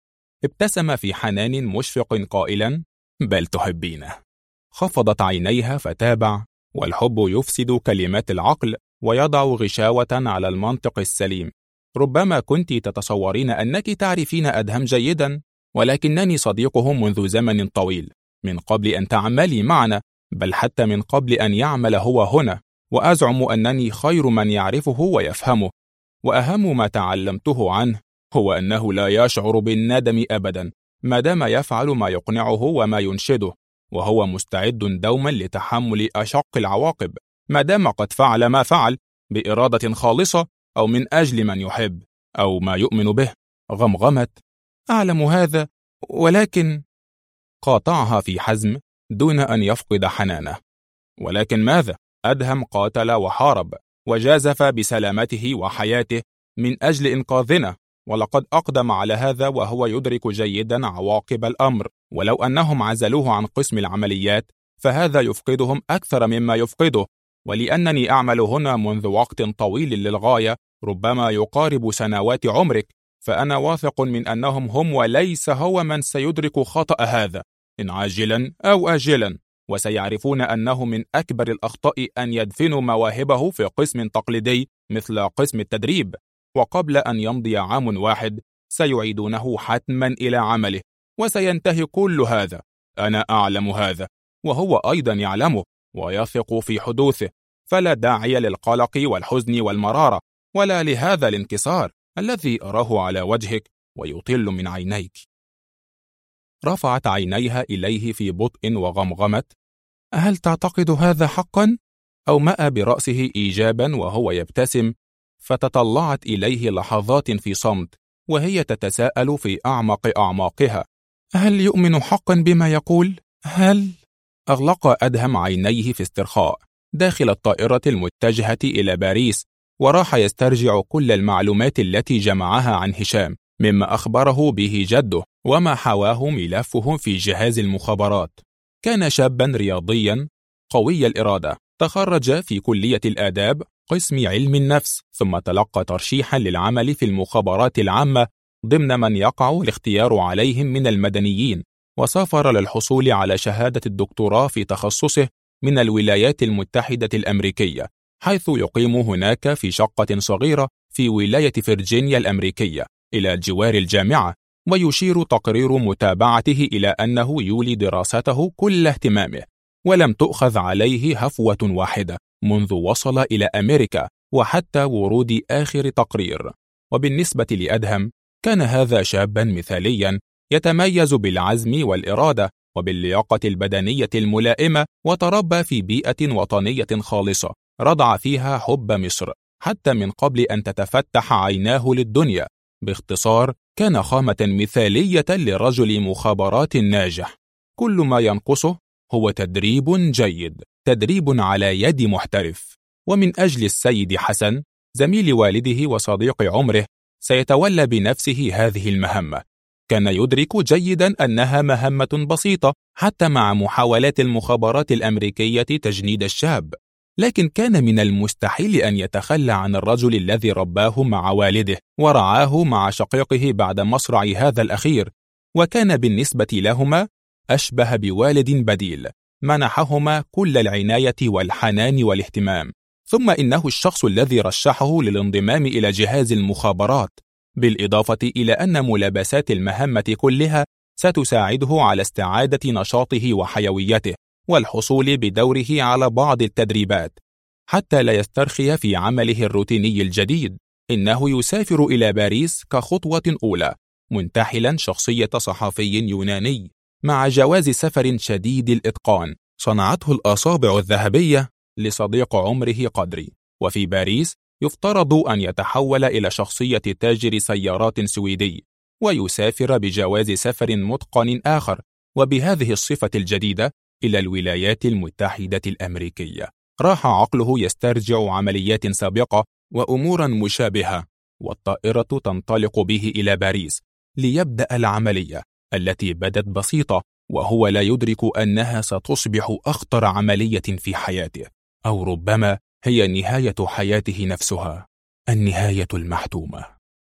ابتسم في حنان مشفق قائلا: بل تحبينه. خفضت عينيها فتابع: والحب يفسد كلمات العقل ويضع غشاوة على المنطق السليم. ربما كنت تتصورين أنك تعرفين أدهم جيدا، ولكنني صديقه منذ زمن طويل، من قبل أن تعملي معنا، بل حتى من قبل أن يعمل هو هنا، وأزعم أنني خير من يعرفه ويفهمه. وأهم ما تعلمته عنه هو أنه لا يشعر بالندم أبدا ما دام يفعل ما يقنعه وما ينشده، وهو مستعد دوما لتحمل أشق العواقب ما دام قد فعل ما فعل بإرادة خالصة أو من أجل من يحب أو ما يؤمن به. غمغمت: أعلم هذا، ولكن... قاطعها في حزم دون أن يفقد حنانه: ولكن ماذا؟ أدهم قاتل وحارب وجازف بسلامته وحياته من أجل إنقاذنا، ولقد أقدم على هذا وهو يدرك جيدا عواقب الأمر. ولو أنهم عزلوه عن قسم العمليات فهذا يفقدهم أكثر مما يفقده، ولأنني أعمل هنا منذ وقت طويل للغاية، ربما يقارب سنوات عمرك، فأنا واثق من أنهم هم وليس هو من سيدرك خطأ هذا إن عاجلا أو آجلا، وسيعرفون أنه من أكبر الأخطاء أن يدفنوا مواهبه في قسم تقليدي مثل قسم التدريب، وقبل أن يمضي عام واحد سيعيدونه حتما إلى عمله وسينتهي كل هذا. أنا أعلم هذا وهو أيضا يعلمه ويثق في حدوثه، فلا داعي للقلق والحزن والمرارة ولا لهذا الانكسار الذي أراه على وجهك ويطل من عينيك. رفعت عينيها إليه في بطء وغمغمت: هل تعتقد هذا حقا؟ أومأ برأسه إيجابا وهو يبتسم، فتطلعت إليه لحظات في صمت وهي تتساءل في أعمق أعماقها: هل يؤمن حقا بما يقول؟ هل؟ أغلق أدهم عينيه في استرخاء داخل الطائرة المتجهة إلى باريس، وراح يسترجع كل المعلومات التي جمعها عن هشام مما أخبره به جده وما حواه ملفه في جهاز المخابرات. كان شابا رياضيا قوي الإرادة، تخرج في كلية الآداب قسم علم النفس، ثم تلقى ترشيحا للعمل في المخابرات العامة ضمن من يقع الاختيار عليهم من المدنيين، وسافر للحصول على شهادة الدكتوراه في تخصصه من الولايات المتحدة الأمريكية، حيث يقيم هناك في شقة صغيرة في ولاية فرجينيا الأمريكية إلى جوار الجامعة. ويشير تقرير متابعته إلى أنه يولي دراسته كل اهتمامه، ولم تؤخذ عليه هفوة واحدة منذ وصل إلى أمريكا وحتى ورود آخر تقرير. وبالنسبة لأدهم كان هذا شابا مثاليا يتميز بالعزم والإرادة وباللياقة البدنية الملائمة، وتربى في بيئة وطنية خالصة رضع فيها حب مصر حتى من قبل أن تتفتح عيناه للدنيا. باختصار، كان خامة مثالية لرجل مخابرات ناجح. كل ما ينقصه هو تدريب جيد، تدريب على يد محترف. ومن أجل السيد حسن زميل والده وصديق عمره سيتولى بنفسه هذه المهمة. كان يدرك جيدا أنها مهمة بسيطة حتى مع محاولات المخابرات الأمريكية تجنيد الشاب، لكن كان من المستحيل أن يتخلى عن الرجل الذي رباه مع والده ورعاه مع شقيقه بعد مصرع هذا الأخير، وكان بالنسبة لهما أشبه بوالد بديل منحهما كل العناية والحنان والاهتمام. ثم إنه الشخص الذي رشحه للانضمام إلى جهاز المخابرات، بالإضافة إلى أن ملابسات المهمة كلها ستساعده على استعادة نشاطه وحيويته والحصول بدوره على بعض التدريبات حتى لا يسترخي في عمله الروتيني الجديد. إنه يسافر إلى باريس كخطوة أولى منتحلا شخصية صحفي يوناني مع جواز سفر شديد الإتقان صنعته الأصابع الذهبية لصديق عمره قدري. وفي باريس يفترض أن يتحول إلى شخصية تاجر سيارات سويدي ويسافر بجواز سفر متقن آخر وبهذه الصفة الجديدة إلى الولايات المتحدة الأمريكية. راح عقله يسترجع عمليات سابقة وأمورا مشابهة، والطائرة تنطلق به إلى باريس ليبدأ العملية التي بدت بسيطة وهو لا يدرك أنها ستصبح أخطر عملية في حياته، أو ربما هي نهاية حياته نفسها، النهاية المحتومة.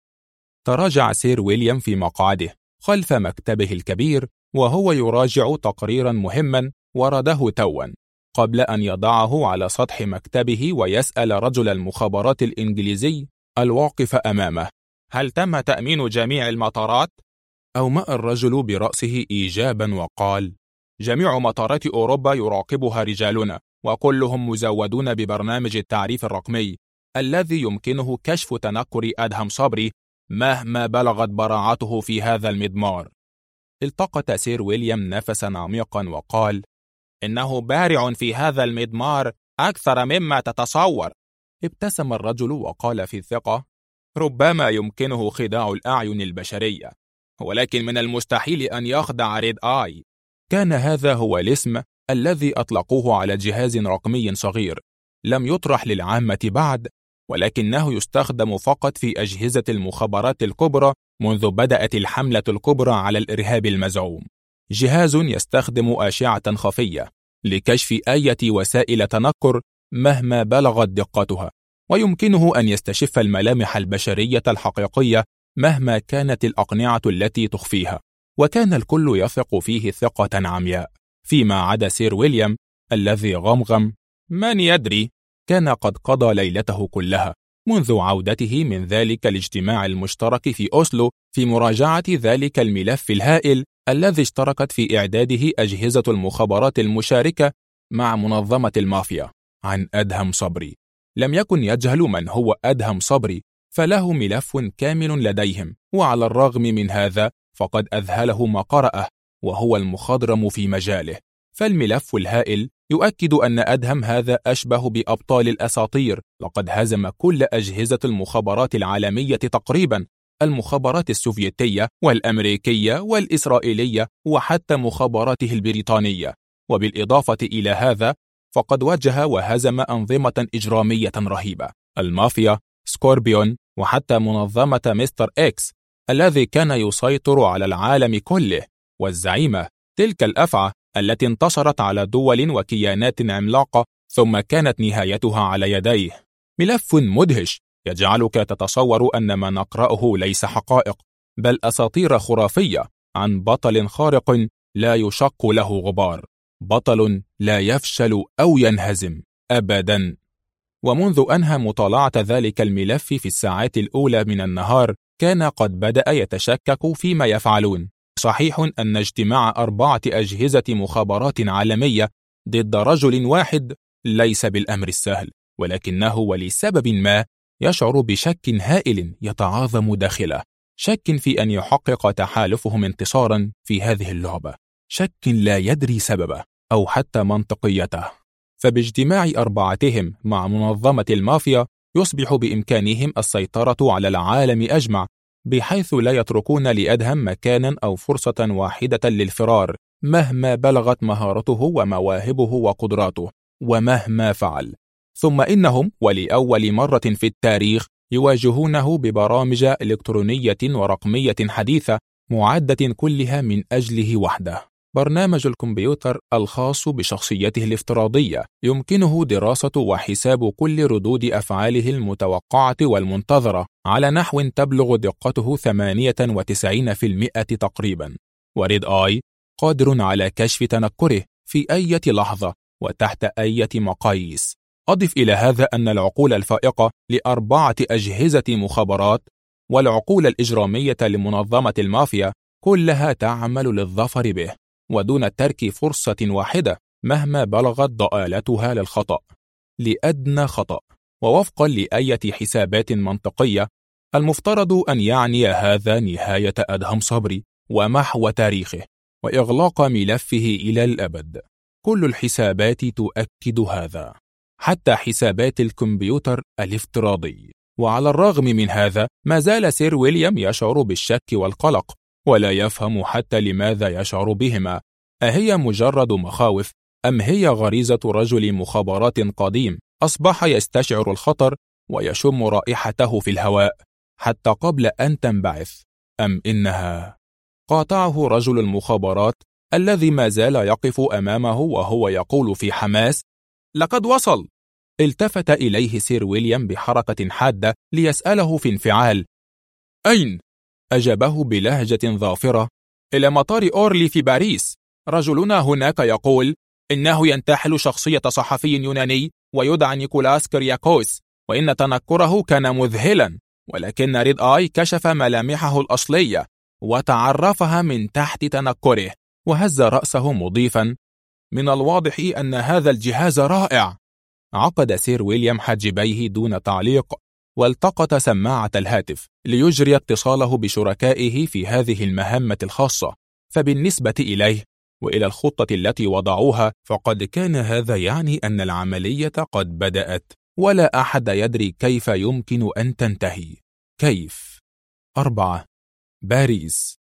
تراجع سير ويليام في مقعده خلف مكتبه الكبير وهو يراجع تقريرا مهما ورده توا قبل أن يضعه على سطح مكتبه ويسأل رجل المخابرات الإنجليزي الواقف أمامه: هل تم تأمين جميع المطارات؟ أومأ الرجل برأسه إيجابا وقال: جميع مطارات أوروبا يراقبها رجالنا، وكلهم مزودون ببرنامج التعريف الرقمي الذي يمكنه كشف تنكر أدهم صبري مهما بلغت براعته في هذا المضمار. التقط سير ويليام نفسا عميقا وقال: إنه بارع في هذا المضمار أكثر مما تتصور. ابتسم الرجل وقال في ثقة: ربما يمكنه خداع الأعين البشرية، ولكن من المستحيل أن يخدع ريد آي. كان هذا هو الاسم الذي أطلقوه على جهاز رقمي صغير لم يطرح للعامة بعد، ولكنه يستخدم فقط في أجهزة المخابرات الكبرى منذ بدأت الحملة الكبرى على الإرهاب المزعوم. جهاز يستخدم أشعة خفية لكشف أي وسائل تنكر مهما بلغت دقتها، ويمكنه أن يستشف الملامح البشرية الحقيقية مهما كانت الأقنعة التي تخفيها. وكان الكل يثق فيه ثقة عمياء فيما عدا سير ويليام الذي غمغم: من يدري. كان قد قضى ليلته كلها منذ عودته من ذلك الاجتماع المشترك في أوسلو في مراجعة ذلك الملف الهائل الذي اشتركت في إعداده أجهزة المخابرات المشاركة مع منظمة المافيا عن أدهم صبري. لم يكن يجهل من هو أدهم صبري، فله ملف كامل لديهم، وعلى الرغم من هذا فقد أذهله ما قرأه، وهو المخضرم في مجاله. فالملف الهائل يؤكد أن أدهم هذا أشبه بأبطال الأساطير، لقد هزم كل أجهزة المخابرات العالمية تقريبا، المخابرات السوفيتية والأمريكية والإسرائيلية وحتى مخابراته البريطانية. وبالإضافة إلى هذا فقد واجه وهزم أنظمة إجرامية رهيبة، المافيا، سكوربيون، وحتى منظمة مستر إكس الذي كان يسيطر على العالم كله، والزعيمة، تلك الأفعى التي انتشرت على دول وكيانات عملاقة ثم كانت نهايتها على يديه. ملف مدهش يجعلك تتصور أن ما نقرأه ليس حقائق، بل أساطير خرافية عن بطل خارق لا يشق له غبار، بطل لا يفشل أو ينهزم أبدا. ومنذ أنهى مطالعة ذلك الملف في الساعات الأولى من النهار كان قد بدأ يتشكك فيما يفعلون. صحيح أن اجتماع 4 أجهزة مخابرات عالمية ضد رجل واحد ليس بالأمر السهل، ولكنه ولسبب ما يشعر بشك هائل يتعاظم داخله، شك في أن يحقق تحالفهم انتصارا في هذه اللعبة، شك لا يدري سببه أو حتى منطقيته. فباجتماع 4 مع منظمة المافيا يصبح بإمكانهم السيطرة على العالم أجمع، بحيث لا يتركون لأدهم مكانا أو فرصة واحدة للفرار، مهما بلغت مهارته ومواهبه وقدراته ومهما فعل. ثم إنهم ولأول مرة في التاريخ يواجهونه ببرامج إلكترونية ورقمية حديثة معدة كلها من أجله وحده. برنامج الكمبيوتر الخاص بشخصيته الافتراضية يمكنه دراسة وحساب كل ردود أفعاله المتوقعة والمنتظرة على نحو تبلغ دقته 98% تقريبا، وريد آي قادر على كشف تنكره في أي لحظة وتحت أي مقاييس. أضف إلى هذا أن العقول الفائقة ل4 أجهزة مخابرات والعقول الإجرامية لمنظمة المافيا كلها تعمل للظفر به، ودون ترك فرصة واحدة مهما بلغت ضآلتها للخطأ، لأدنى خطأ. ووفقا لأية حسابات منطقية المفترض أن يعني هذا نهاية أدهم صبري ومحو تاريخه وإغلاق ملفه إلى الأبد. كل الحسابات تؤكد هذا، حتى حسابات الكمبيوتر الافتراضي. وعلى الرغم من هذا ما زال سير ويليام يشعر بالشك والقلق، ولا يفهم حتى لماذا يشعر بهما. أهي مجرد مخاوف أم هي غريزة رجل مخابرات قديم أصبح يستشعر الخطر ويشم رائحته في الهواء حتى قبل أن تنبعث؟ أم إنها؟ قاطعه رجل المخابرات الذي ما زال يقف أمامه وهو يقول في حماس: لقد وصل. التفت إليه سير ويليام بحركة حادة ليسأله في انفعال: أين؟ أجابه بلهجة ظافرة: إلى مطار أورلي في باريس. رجلنا هناك يقول إنه ينتحل شخصية صحفي يوناني ويدعى نيكولاس كرياكوس، وإن تنكره كان مذهلا، ولكن ريد آي كشف ملامحه الأصلية وتعرفها من تحت تنكره. وهز رأسه مضيفا: من الواضح أن هذا الجهاز رائع. عقد سير ويليام حاجبيه دون تعليق والتقط سماعة الهاتف ليجري اتصاله بشركائه في هذه المهمة الخاصة. فبالنسبة إليه وإلى الخطة التي وضعوها فقد كان هذا يعني أن العملية قد بدأت، ولا أحد يدري كيف يمكن أن تنتهي. كيف؟ 4. باريس.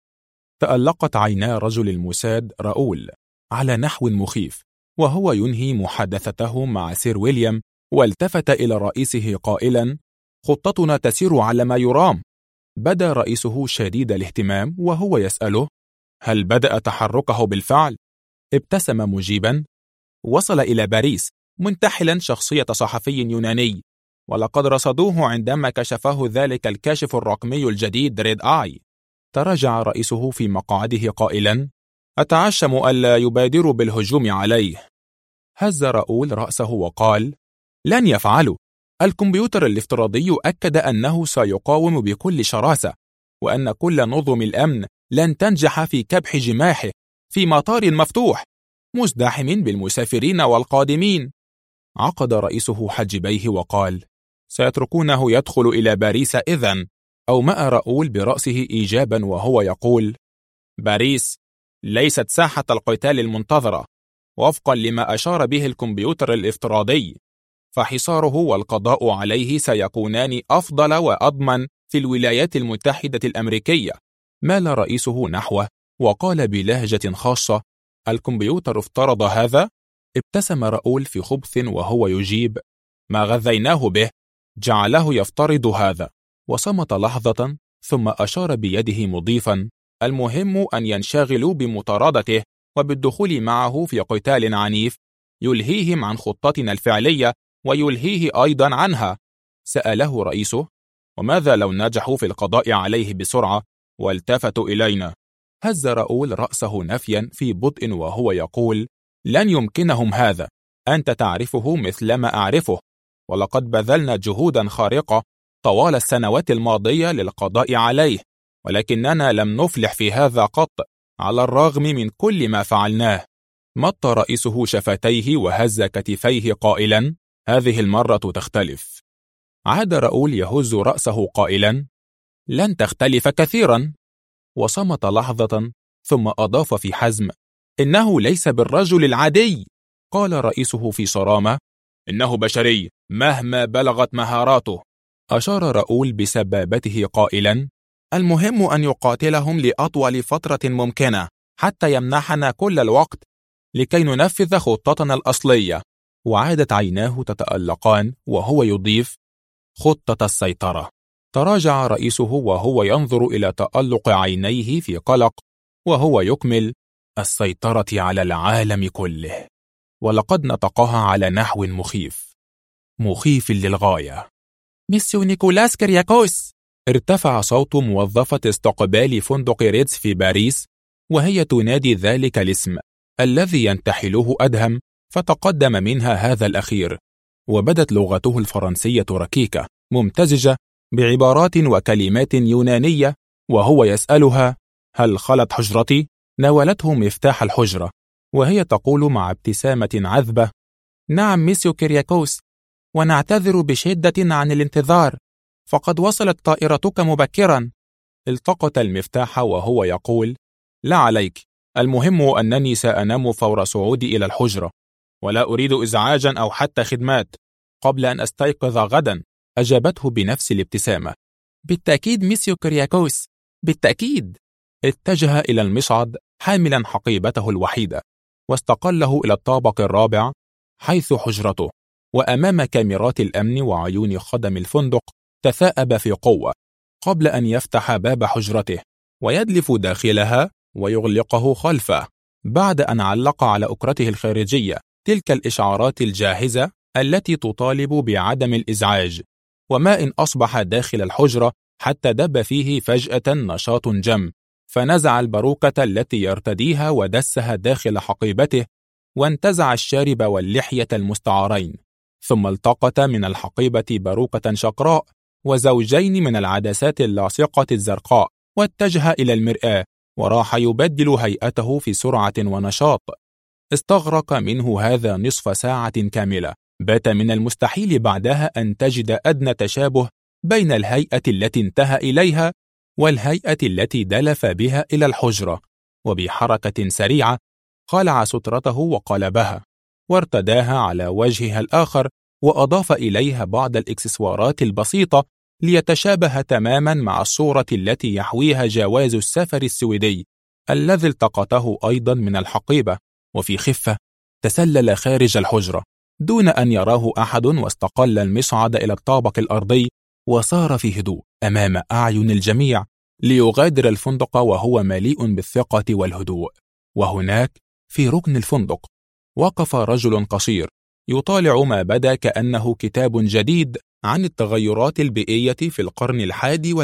تألقت عينا رجل الموساد راؤول على نحو مخيف وهو ينهي محادثته مع سير ويليام، والتفت إلى رئيسه قائلا: خطتنا تسير على ما يرام. بدا رئيسه شديد الاهتمام وهو يسأله: هل بدأ تحركه بالفعل؟ ابتسم مجيبا: وصل إلى باريس منتحلا شخصية صحفي يوناني، ولقد رصدوه عندما كشفه ذلك الكاشف الرقمي الجديد ريد آي. تراجع رئيسه في مقعده قائلا: أتعشم ألا يبادروا بالهجوم عليه. هز راؤول رأسه وقال: لن يفعلوا. الكمبيوتر الافتراضي أكد أنه سيقاوم بكل شراسة، وأن كل نظم الأمن لن تنجح في كبح جماحه في مطار مفتوح مزدحم بالمسافرين والقادمين. عقد رئيسه حاجبيه وقال: سيتركونه يدخل إلى باريس إذن؟ أومأ راؤول برأسه إيجابا وهو يقول: باريس ليست ساحة القتال المنتظرة، وفقا لما أشار به الكمبيوتر الافتراضي، فحصاره والقضاء عليه سيكونان أفضل وأضمن في الولايات المتحدة الأمريكية. مال رئيسه نحوه وقال بلهجة خاصة: الكمبيوتر افترض هذا؟ ابتسم راؤول في خبث وهو يجيب: ما غذيناه به جعله يفترض هذا. وصمت لحظة ثم أشار بيده مضيفا: المهم أن ينشغلوا بمطاردته وبالدخول معه في قتال عنيف يلهيهم عن خطتنا الفعلية ويلهيه أيضا عنها. سأله رئيسه: وماذا لو نجحوا في القضاء عليه بسرعة والتفتوا إلينا؟ هز راؤول رأسه نفيا في بطء وهو يقول: لن يمكنهم هذا، أنت تعرفه مثلما أعرفه، ولقد بذلنا جهودا خارقة طوال السنوات الماضية للقضاء عليه، ولكننا لم نفلح في هذا قط على الرغم من كل ما فعلناه. مط رئيسه شفتيه وهز كتفيه قائلا: هذه المرة تختلف. عاد راؤول يهز رأسه قائلا: لن تختلف كثيرا. وصمت لحظة ثم أضاف في حزم: إنه ليس بالرجل العادي. قال رئيسه في صرامة: إنه بشري مهما بلغت مهاراته. أشار راؤول بسبابته قائلا: المهم أن يقاتلهم لأطول فترة ممكنة حتى يمنحنا كل الوقت لكي ننفذ خطتنا الأصلية. وعادت عيناه تتألقان وهو يضيف: خطة السيطرة. تراجع رئيسه وهو ينظر إلى تألق عينيه في قلق وهو يكمل: السيطرة على العالم كله. ولقد نطقها على نحو مخيف للغاية. ميسيو نيكولاس كيرياكوس. ارتفع صوت موظفة استقبال فندق ريتز في باريس وهي تنادي ذلك الاسم الذي ينتحله أدهم، فتقدم منها هذا الأخير، وبدت لغته الفرنسية ركيكة ممتزجة بعبارات وكلمات يونانية، وهو يسألها: هل خلت حجرتي؟ ناولته مفتاح الحجرة وهي تقول مع ابتسامة عذبة: نعم ميسيو كيرياكوس، ونعتذر بشدة عن الانتظار، فقد وصلت طائرتك مبكرا. التقط المفتاح وهو يقول: لا عليك، المهم أنني سأنام فور صعودي إلى الحجرة، ولا أريد إزعاجا أو حتى خدمات قبل أن أستيقظ غدا. أجابته بنفس الابتسامة: بالتأكيد ميسيو كيرياكوس، بالتأكيد. اتجه إلى المصعد حاملا حقيبته الوحيدة واستقله إلى الطابق الرابع حيث حجرته، وأمام كاميرات الأمن وعيون خدم الفندق تثاءب في قوة قبل أن يفتح باب حجرته ويدلف داخلها ويغلقه خلفه، بعد أن علق على أكرته الخارجية تلك الإشعارات الجاهزة التي تطالب بعدم الإزعاج. وما إن أصبح داخل الحجرة حتى دب فيه فجأة نشاط جم، فنزع الباروكة التي يرتديها ودسها داخل حقيبته، وانتزع الشارب واللحية المستعارين، ثم التقط من الحقيبة باروكة شقراء وزوجين من العدسات اللاصقة الزرقاء، واتجه إلى المرآة وراح يبدل هيئته في سرعة ونشاط. استغرق منه هذا نصف ساعة كاملة. بات من المستحيل بعدها أن تجد أدنى تشابه بين الهيئة التي انتهى إليها والهيئة التي دلف بها إلى الحجرة. وبحركة سريعة خلع سترته وقلبها وارتداها على وجهها الآخر، وأضاف إليها بعض الإكسسوارات البسيطة ليتشابه تماما مع الصورة التي يحويها جواز السفر السويدي الذي التقطه أيضا من الحقيبة. وفي خفة تسلل خارج الحجرة دون أن يراه أحد، واستقل المصعد إلى الطابق الأرضي وصار في هدوء أمام أعين الجميع ليغادر الفندق وهو مليء بالثقة والهدوء. وهناك في ركن الفندق وقف رجل قصير يطالع ما بدا كأنه كتاب جديد عن التغيرات البيئية في القرن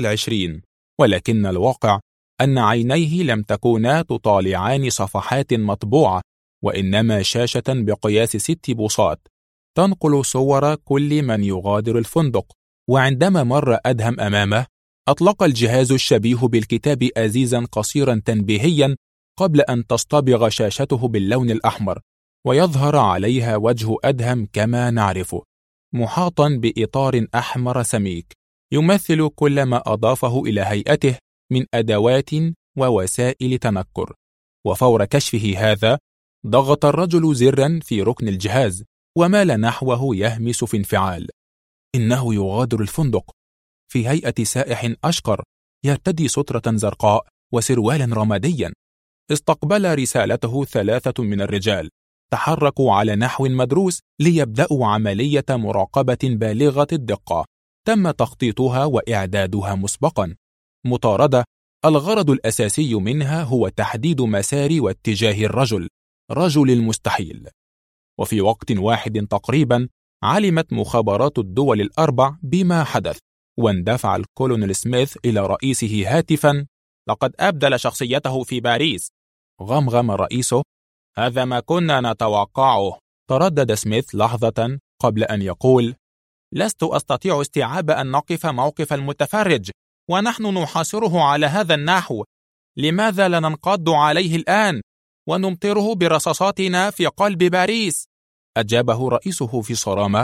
21، ولكن الواقع أن عينيه لم تكونا تطالعان صفحات مطبوعة، وإنما شاشة بقياس 6 بوصات تنقل صور كل من يغادر الفندق. وعندما مر أدهم أمامه أطلق الجهاز الشبيه بالكتاب أزيزا قصيرا تنبيهيا قبل أن تصطبغ شاشته باللون الأحمر ويظهر عليها وجه أدهم كما نعرفه. محاطا بإطار أحمر سميك يمثل كل ما أضافه إلى هيئته من أدوات ووسائل تنكر. وفور كشفه هذا ضغط الرجل زرا في ركن الجهاز ومال نحوه يهمس في انفعال. إنه يغادر الفندق في هيئة سائح أشقر يرتدي سترة زرقاء وسروالا رماديا. استقبل رسالته 3 من الرجال تحركوا على نحو مدروس ليبدأوا عملية مراقبة بالغة الدقة تم تخطيطها وإعدادها مسبقا. مطاردة الغرض الأساسي منها هو تحديد مسار واتجاه الرجل، رجل المستحيل. وفي وقت واحد تقريبا علمت مخابرات الدول الأربع بما حدث، واندفع الكولونيل سميث إلى رئيسه هاتفا: لقد أبدل شخصيته في باريس. غمغم رئيسه: هذا ما كنا نتوقعه. تردد سميث لحظة قبل أن يقول: لست أستطيع استيعاب أن نقف موقف المتفرج ونحن نحاصره على هذا النحو. لماذا لا ننقض عليه الآن ونمطره برصاصاتنا في قلب باريس؟ أجابه رئيسه في صرامة: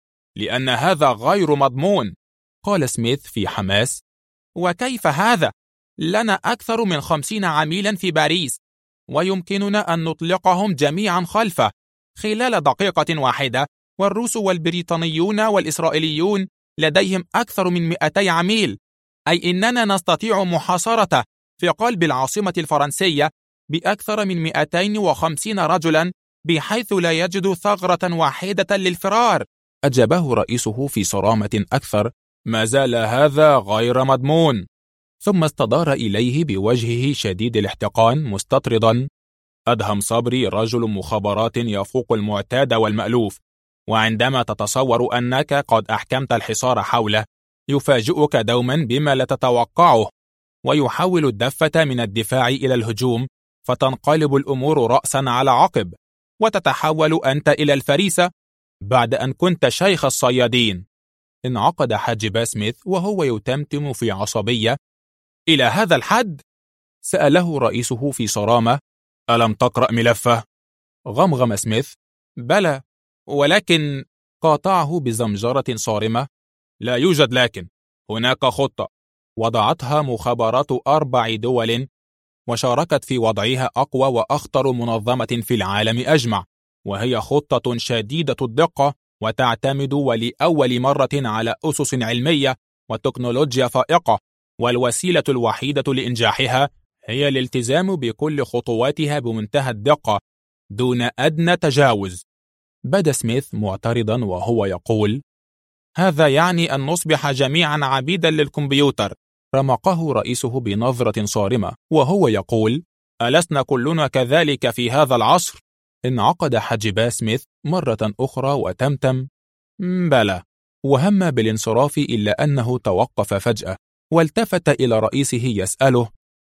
لأن هذا غير مضمون. قال سميث في حماس: وكيف هذا؟ لنا أكثر من 50 عميلا في باريس ويمكننا أن نطلقهم جميعا خلفه خلال دقيقة واحدة، والروس والبريطانيون والإسرائيليون لديهم أكثر من 200 عميل، أي إننا نستطيع محاصرته في قلب العاصمة الفرنسية بأكثر من 250 رجلا بحيث لا يجد ثغرة واحدة للفرار. أجابه رئيسه في صرامة أكثر: ما زال هذا غير مضمون. ثم استدار إليه بوجهه شديد الاحتقان مستطردا: أدهم صبري رجل مخابرات يفوق المعتاد والمألوف، وعندما تتصور أنك قد أحكمت الحصار حوله يفاجئك دوما بما لا تتوقعه، ويحول الدفة من الدفاع إلى الهجوم، فتنقلب الأمور رأسا على عقب، وتتحول أنت إلى الفريسة بعد أن كنت شيخ الصيادين. انعقد حاجب سميث وهو يتمتم في عصبية. إلى هذا الحد؟ سأله رئيسه في صرامة: ألم تقرأ ملفه؟ غمغم سميث: بلى، ولكن... قاطعه بزمجرة صارمة: لا يوجد لكن، هناك خطة وضعتها مخابرات 4 دول وشاركت في وضعها أقوى وأخطر منظمة في العالم أجمع، وهي خطة شديدة الدقة وتعتمد ولأول مرة على أسس علمية وتكنولوجيا فائقة، والوسيلة الوحيدة لإنجاحها هي الالتزام بكل خطواتها بمنتهى الدقة دون أدنى تجاوز. بدا سميث معترضا وهو يقول: هذا يعني أن نصبح جميعا عبيدا للكمبيوتر. رمقه رئيسه بنظرة صارمة وهو يقول: ألسنا كلنا كذلك في هذا العصر؟ انعقد حاجبا سميث مرة أخرى وتمتم: بلى، وهم بالانصراف إلا أنه توقف فجأة والتفت إلى رئيسه يسأله: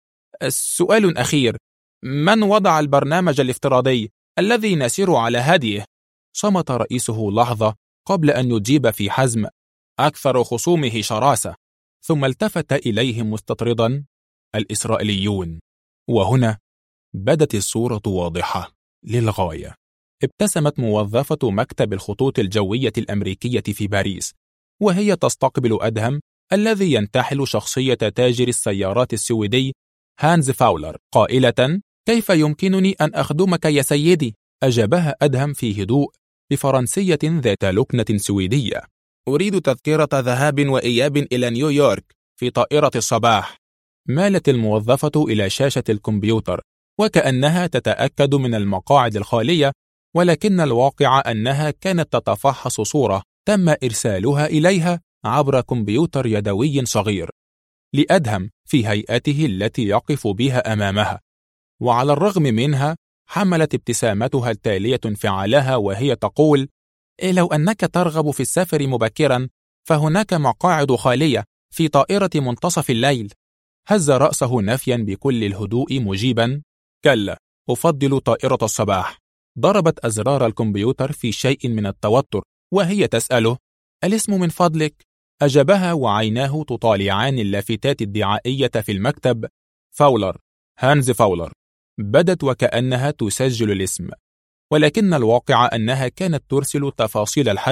سؤال أخير، من وضع البرنامج الافتراضي الذي نسير على هديه؟ صمت رئيسه لحظة قبل أن يجيب في حزم: أكثر خصومه شراسة. ثم التفت إليهم مستطردا: الإسرائيليون. وهنا بدت الصورة واضحة للغاية. ابتسمت موظفة مكتب الخطوط الجوية الأمريكية في باريس وهي تستقبل أدهم الذي ينتحل شخصية تاجر السيارات السويدي هانز فاولر قائلة: كيف يمكنني أن أخدمك يا سيدي؟ أجابها أدهم في هدوء بفرنسية ذات لكنة سويدية: أريد تذكرة ذهاب وإياب إلى نيويورك في طائرة الصباح. مالت الموظفة إلى شاشة الكمبيوتر وكأنها تتأكد من المقاعد الخالية، ولكن الواقع أنها كانت تتفحص صورة تم إرسالها إليها عبر كمبيوتر يدوي صغير لأدهم في هيئته التي يقف بها أمامها. وعلى الرغم منها حملت ابتسامتها التالية انفعالها وهي تقول: لو أنك ترغب في السفر مبكرا فهناك مقاعد خالية في طائرة منتصف الليل. هز رأسه نفيا بكل الهدوء مجيبا: كلا، أفضل طائرة الصباح. ضربت أزرار الكمبيوتر في شيء من التوتر وهي تسأله: الاسم من فضلك؟ أجابها وعيناه تطالعان اللافتات الدعائية في المكتب: فاولر، هانز فاولر. بدت وكأنها تسجل الاسم، ولكن الواقع أنها كانت ترسل تفاصيل الحجز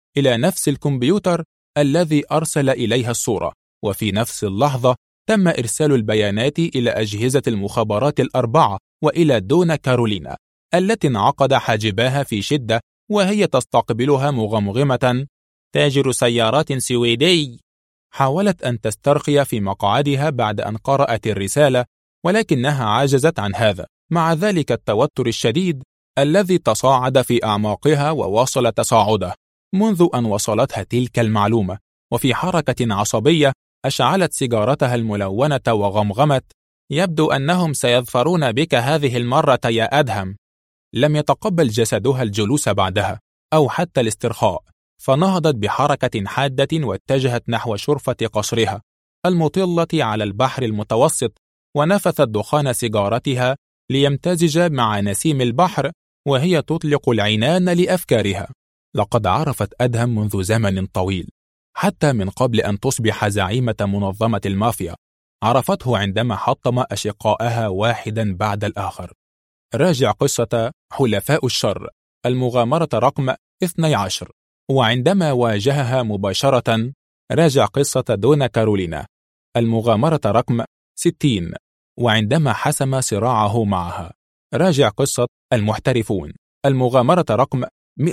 إلى نفس الكمبيوتر الذي أرسل إليها الصورة، وفي نفس اللحظة تم إرسال البيانات إلى أجهزة المخابرات الأربعة وإلى دونا كارولينا التي انعقد حاجباها في شدة وهي تستقبلها مغمغمة. تاجر سيارات سويدي. حاولت أن تسترخي في مقعدها بعد أن قرأت الرسالة، ولكنها عجزت عن هذا مع ذلك التوتر الشديد الذي تصاعد في أعماقها وواصل تصاعده منذ أن وصلتها تلك المعلومة. وفي حركة عصبية أشعلت سيجارتها الملونة وغمغمت: يبدو أنهم سيظفرون بك هذه المرة يا أدهم. لم يتقبل جسدها الجلوس بعدها أو حتى الاسترخاء، فنهضت بحركة حادة واتجهت نحو شرفة قصرها المطلة على البحر المتوسط، ونفثت دخان سيجارتها ليمتزج مع نسيم البحر وهي تطلق العنان لأفكارها. لقد عرفت أدهم منذ زمن طويل، حتى من قبل أن تصبح زعيمة منظمة المافيا. عرفته عندما حطم أشقائها واحدا بعد الآخر. راجع قصة حلفاء الشر، المغامرة رقم 12. وعندما واجهها مباشرة، راجع قصة دونا كارولينا، المغامرة رقم 60. وعندما حسم صراعه معها، راجع قصة المحترفون، المغامرة رقم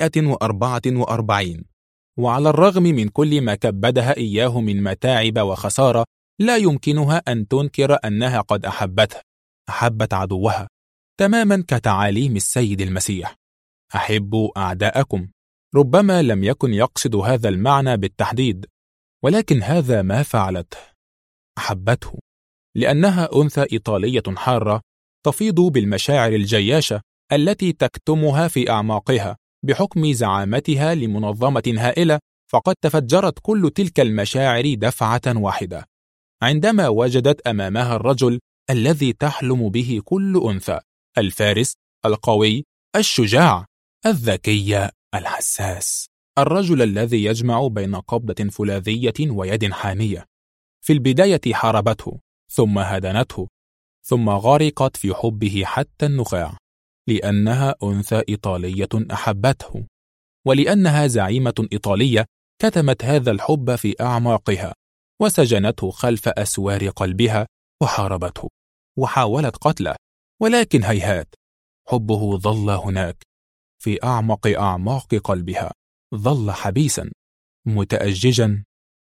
144. وعلى الرغم من كل ما كبدها إياه من متاعب وخسارة، لا يمكنها أن تنكر أنها قد أحبته. أحبت عدوها تماما كتعاليم السيد المسيح: أحبوا أعداءكم. ربما لم يكن يقصد هذا المعنى بالتحديد، ولكن هذا ما فعلته. أحبته لأنها أنثى إيطالية حارة تفيض بالمشاعر الجياشة التي تكتمها في أعماقها بحكم زعامتها لمنظمة هائلة، فقد تفجرت كل تلك المشاعر دفعة واحدة عندما وجدت أمامها الرجل الذي تحلم به كل أنثى: الفارس القوي الشجاع الذكي الحساس، الرجل الذي يجمع بين قبضة فولاذية ويد حانية. في البداية حاربته، ثم هدنته، ثم غرقت في حبه حتى النخاع، لأنها أنثى إيطالية أحبته، ولأنها زعيمة إيطالية كتمت هذا الحب في أعماقها وسجنته خلف أسوار قلبها وحاربته وحاولت قتله، ولكن هيهات، حبه ظل هناك في أعماق قلبها، ظل حبيسا متأججا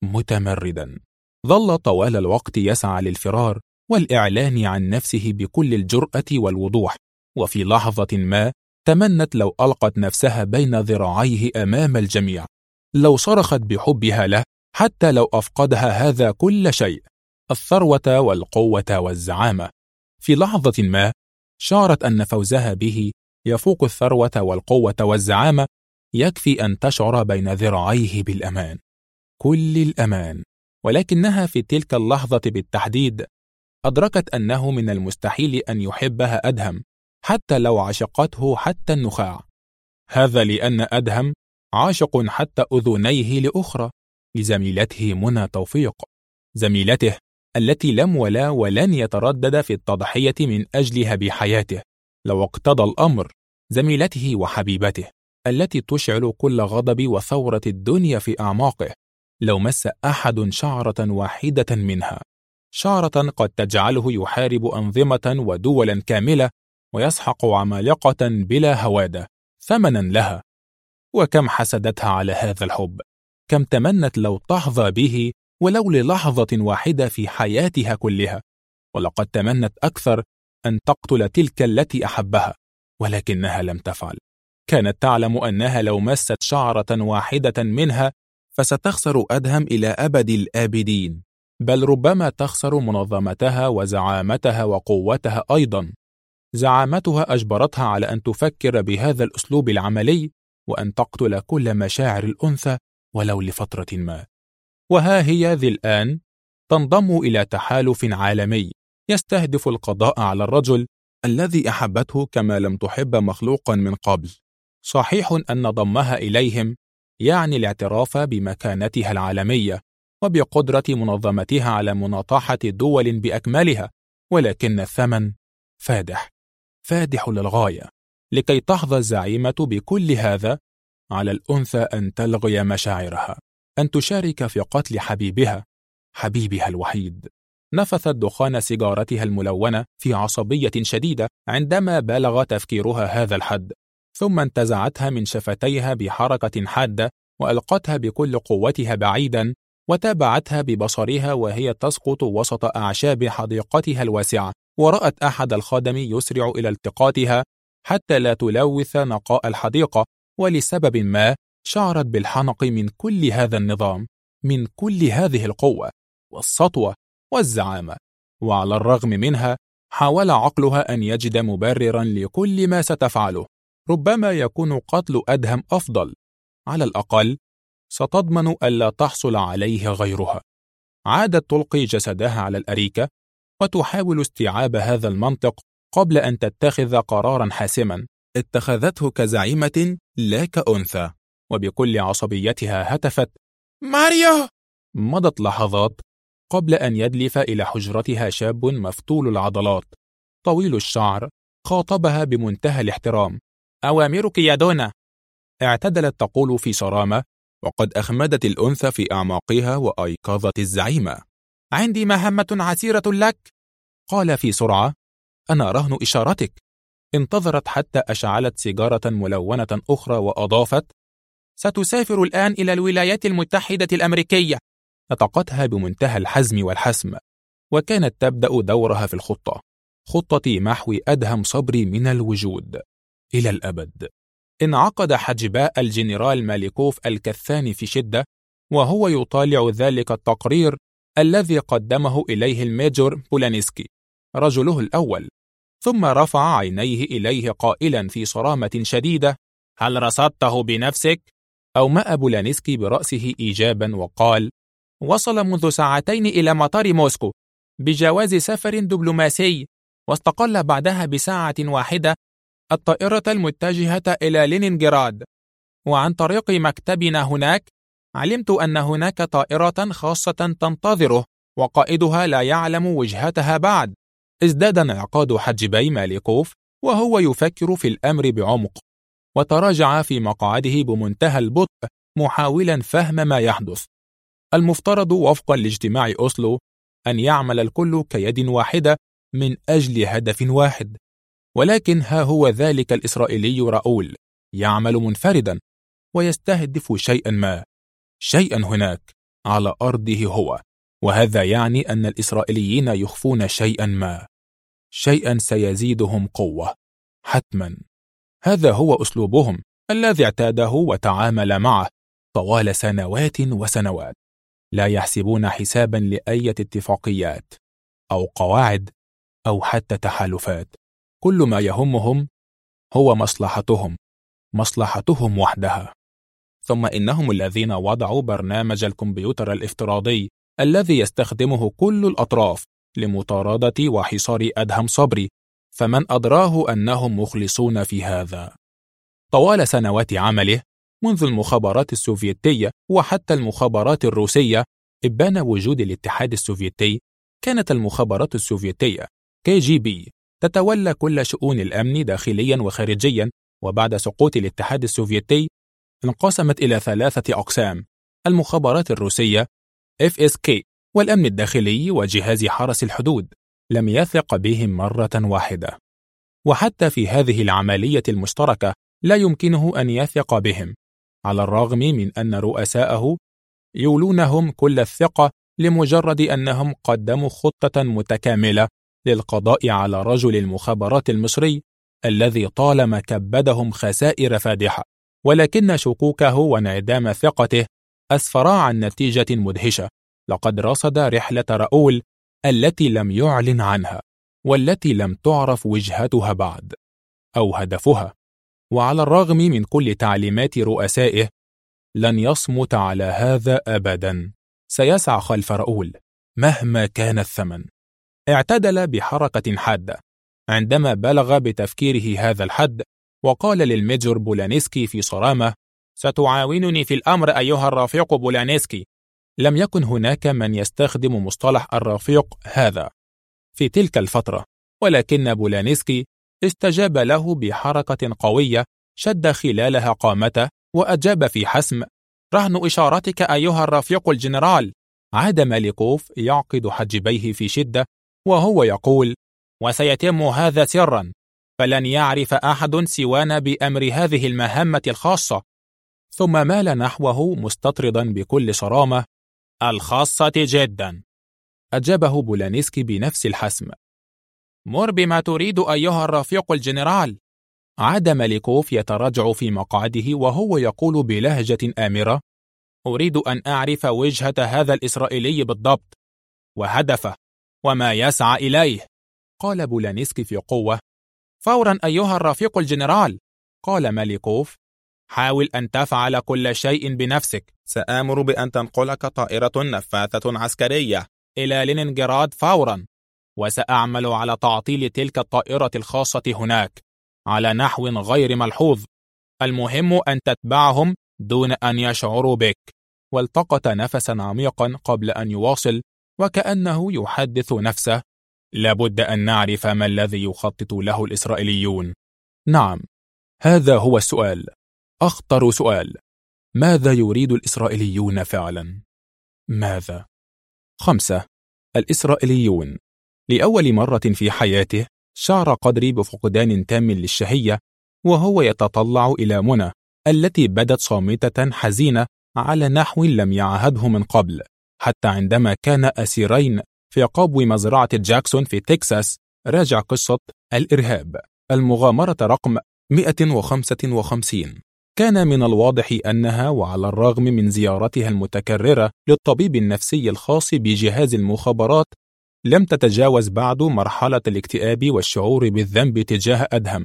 متمردا، ظل طوال الوقت يسعى للفرار والإعلان عن نفسه بكل الجرأة والوضوح. وفي لحظة ما تمنت لو ألقت نفسها بين ذراعيه أمام الجميع، لو صرخت بحبها له حتى لو أفقدها هذا كل شيء، الثروة والقوة والزعامة. في لحظة ما شعرت أن فوزها به يفوق الثروة والقوة والزعامة، يكفي أن تشعر بين ذراعيه بالأمان، كل الأمان. ولكنها في تلك اللحظة بالتحديد أدركت أنه من المستحيل أن يحبها أدهم حتى لو عشقته حتى النخاع. هذا لأن أدهم عاشق حتى أذنيه لأخرى، لزميلته منى توفيق، زميلته التي لم ولا ولن يتردد في التضحية من أجلها بحياته لو اقتضى الأمر، زميلته وحبيبته التي تشعل كل غضب وثورة الدنيا في أعماقه لو مس أحد شعرة واحدة منها، شعرة قد تجعله يحارب أنظمة ودولا كاملة ويسحق عمالقة بلا هوادة ثمنا لها. وكم حسدتها على هذا الحب، كم تمنت لو تحظى به ولو للحظة واحدة في حياتها كلها، ولقد تمنت أكثر أن تقتل تلك التي أحبها، ولكنها لم تفعل. كانت تعلم أنها لو مست شعرة واحدة منها فستخسر أدهم إلى أبد الآبدين، بل ربما تخسر منظمتها وزعامتها وقوتها أيضا. زعامتها أجبرتها على أن تفكر بهذا الأسلوب العملي وأن تقتل كل مشاعر الأنثى ولو لفترة ما. وها هي ذي الآن تنضم إلى تحالف عالمي يستهدف القضاء على الرجل الذي أحبته كما لم تحب مخلوقا من قبل. صحيح أن ضمها إليهم يعني الاعتراف بمكانتها العالمية وبقدرة منظمتها على مناطحة دول بأكملها، ولكن الثمن فادح للغاية. لكي تحظى الزعيمة بكل هذا على الأنثى أن تلغي مشاعرها، أن تشارك في قتل حبيبها الوحيد. نفثت دخان سيجارتها الملونة في عصبية شديدة عندما بلغ تفكيرها هذا الحد، ثم انتزعتها من شفتيها بحركة حادة وألقتها بكل قوتها بعيدا، وتابعتها ببصرها وهي تسقط وسط أعشاب حديقتها الواسعة، ورأت أحد الخدم يسرع إلى التقاطها حتى لا تلوث نقاء الحديقة، ولسبب ما شعرت بالحنق من كل هذا النظام، من كل هذه القوة والسطوة والزعامة. وعلى الرغم منها حاول عقلها أن يجد مبررا لكل ما ستفعله. ربما يكون قتل أدهم أفضل، على الأقل ستضمن ألا تحصل عليه غيرها. عادت تلقي جسدها على الأريكة وتحاول استيعاب هذا المنطق قبل أن تتخذ قرارا حاسما اتخذته كزعيمة لا كأنثى، وبكل عصبيتها هتفت: ماريو! مضت لحظات قبل أن يدلف إلى حجرتها شاب مفتول العضلات طويل الشعر. خاطبها بمنتهى الاحترام: أوامرك يا دونا. اعتدلت تقول في صرامة، وقد أخمدت الأنثى في أعماقها وأيقظت الزعيمة. عندي مهمة عسيرة لك، قال في سرعة. أنا رهن إشارتك. انتظرت حتى أشعلت سيجارة ملونة أخرى وأضافت: ستسافر الآن إلى الولايات المتحدة الأمريكية. نطقتها بمنتهى الحزم والحسم، وكانت تبدأ دورها في الخطة، خطة محو أدهم صبري من الوجود إلى الأبد. انعقد حجباء الجنرال ماليكوف الكثان في شدة وهو يطالع ذلك التقرير الذي قدمه إليه الميجور بولانسكي رجله الأول، ثم رفع عينيه إليه قائلا في صرامة شديدة: هل رصدته بنفسك؟ أومأ بولانسكي برأسه إيجابا وقال: وصل منذ ساعتين إلى مطار موسكو بجواز سفر دبلوماسي، واستقل بعدها بساعة واحدة الطائرة المتجهة إلى لينينغراد. وعن طريق مكتبنا هناك علمت أن هناك طائرة خاصة تنتظره وقائدها لا يعلم وجهتها بعد. ازداد انعقاد حجبي ماليكوف وهو يفكر في الأمر بعمق، وتراجع في مقعده بمنتهى البطء محاولا فهم ما يحدث. المفترض وفقا لاجتماع أوسلو أن يعمل الكل كيد واحدة من أجل هدف واحد، ولكن ها هو ذلك الإسرائيلي راؤول يعمل منفردا ويستهدف شيئا هناك على أرضه هو، وهذا يعني أن الإسرائيليين يخفون شيئا سيزيدهم قوة حتما. هذا هو أسلوبهم الذي اعتاده وتعامل معه طوال سنوات وسنوات. لا يحسبون حسابا لأي اتفاقيات أو قواعد أو حتى تحالفات. كل ما يهمهم هو مصلحتهم وحدها. ثم إنهم الذين وضعوا برنامج الكمبيوتر الافتراضي الذي يستخدمه كل الأطراف لمطاردة وحصار أدهم صبري، فمن أدراه أنهم مخلصون في هذا. طوال سنوات عمله منذ المخابرات السوفيتية وحتى المخابرات الروسية إبان وجود الاتحاد السوفيتي، كانت المخابرات السوفيتية KGB تتولى كل شؤون الأمن داخليا وخارجيا، وبعد سقوط الاتحاد السوفيتي انقسمت إلى 3 أقسام: المخابرات الروسية FSK والأمن الداخلي وجهاز حرس الحدود. لم يثق بهم مرة واحدة، وحتى في هذه العملية المشتركة لا يمكنه أن يثق بهم، على الرغم من أن رؤساءه يولونهم كل الثقة لمجرد أنهم قدموا خطة متكاملة للقضاء على رجل المخابرات المصري الذي طالما كبدهم خسائر فادحة. ولكن شكوكه وانعدام ثقته أسفرا عن نتيجة مدهشة. لقد رصد رحلة راؤول التي لم يعلن عنها والتي لم تعرف وجهتها بعد أو هدفها، وعلى الرغم من كل تعليمات رؤسائه لن يصمت على هذا أبدا. سيسعى خلف راؤول مهما كان الثمن. اعتدل بحركة حادة عندما بلغ بتفكيره هذا الحد، وقال للميجور بولانسكي في صرامة: ستعاونني في الأمر أيها الرفيق بولانسكي. لم يكن هناك من يستخدم مصطلح الرفيق هذا في تلك الفترة، ولكن بولانسكي استجاب له بحركة قوية شد خلالها قامته وأجاب في حسم: رهن إشارتك أيها الرفيق الجنرال. عاد ماليكوف يعقد حاجبيه في شدة وهو يقول: وسيتم هذا سرا، فلن يعرف أحد سوانا بأمر هذه المهمة الخاصة. ثم مال نحوه مستطردا بكل صرامة: الخاصة جدا. أجابه بولانسكي بنفس الحسم: مر بما تريد أيها الرفيق الجنرال. عاد ماليكوف يتراجع في مقعده وهو يقول بلهجة آمرة: أريد أن أعرف وجهة هذا الإسرائيلي بالضبط، وهدفه، وما يسعى إليه. قال بولانسكي في قوة: فورا أيها الرفيق الجنرال. قال ماليكوف: حاول أن تفعل كل شيء بنفسك. سآمر بأن تنقلك طائرة نفاثة عسكرية إلى لينينغراد فورا، وسأعمل على تعطيل تلك الطائرة الخاصة هناك على نحو غير ملحوظ. المهم أن تتبعهم دون أن يشعروا بك. والتقط نفسا عميقا قبل أن يواصل وكأنه يحدث نفسه: لابد أن نعرف ما الذي يخطط له الإسرائيليون. نعم، هذا هو السؤال، أخطر سؤال. ماذا يريد الإسرائيليون فعلا؟ ماذا؟ 5. الإسرائيليون. لأول مرة في حياته شعر قدري بفقدان تام للشهية، وهو يتطلع إلى منى التي بدت صامتة حزينة على نحو لم يعهده من قبل، حتى عندما كان أسيرين في قبو مزرعة جاكسون في تكساس. راجع قصة الإرهاب، المغامرة رقم 155. كان من الواضح أنها، وعلى الرغم من زيارتها المتكررة للطبيب النفسي الخاص بجهاز المخابرات، لم تتجاوز بعد مرحلة الاكتئاب والشعور بالذنب تجاه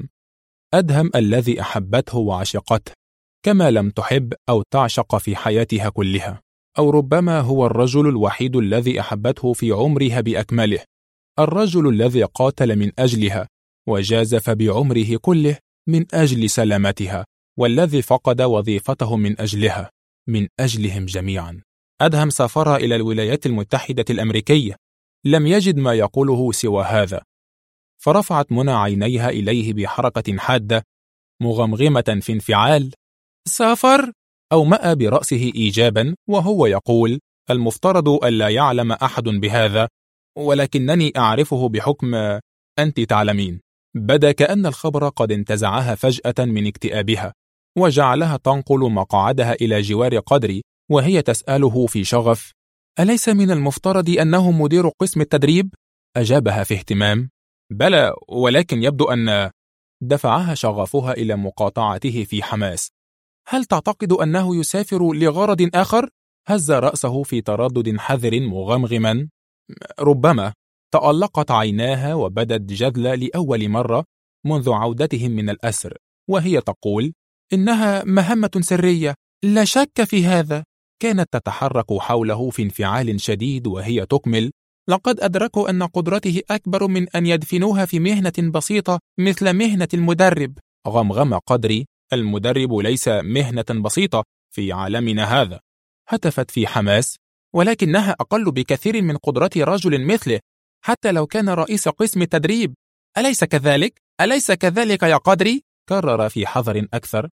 أدهم الذي أحبته وعشقته كما لم تحب أو تعشق في حياتها كلها. أو ربما هو الرجل الوحيد الذي أحبته في عمرها بأكمله، الرجل الذي قاتل من أجلها وجازف بعمره كله من أجل سلامتها، والذي فقد وظيفته من أجلها، من أجلهم جميعا. أدهم سافر إلى الولايات المتحدة الأمريكية، لم يجد ما يقوله سوى هذا. فرفعت منى عينيها إليه بحركة حادة مغمغمة في انفعال: سافر؟ أومأ برأسه إيجابا وهو يقول: المفترض ألا يعلم أحد بهذا، ولكنني أعرفه بحكم أنت تعلمين. بدا كأن الخبر قد انتزعها فجأة من اكتئابها وجعلها تنقل مقعدها إلى جوار قدري وهي تسأله في شغف: أليس من المفترض أنه مدير قسم التدريب؟ أجابها في اهتمام: بلى، ولكن يبدو أن... دفعها شغفها إلى مقاطعته في حماس: هل تعتقد أنه يسافر لغرض آخر؟ هز رأسه في تردد حذر مغمغما: ربما. تألقت عيناها وبدت جذلة لأول مرة منذ عودتهم من الأسر، وهي تقول: إنها مهمة سرية، لا شك في هذا. كانت تتحرك حوله في انفعال شديد وهي تكمل: لقد أدركوا أن قدرته أكبر من أن يدفنوها في مهنة بسيطة مثل مهنة المدرب. غمغم قدري: المدرب ليس مهنة بسيطة في عالمنا هذا. هتفت في حماس: ولكنها أقل بكثير من قدرة رجل مثله، حتى لو كان رئيس قسم التدريب. أليس كذلك؟ أليس كذلك يا قدري؟ كرر في حذر أكثر: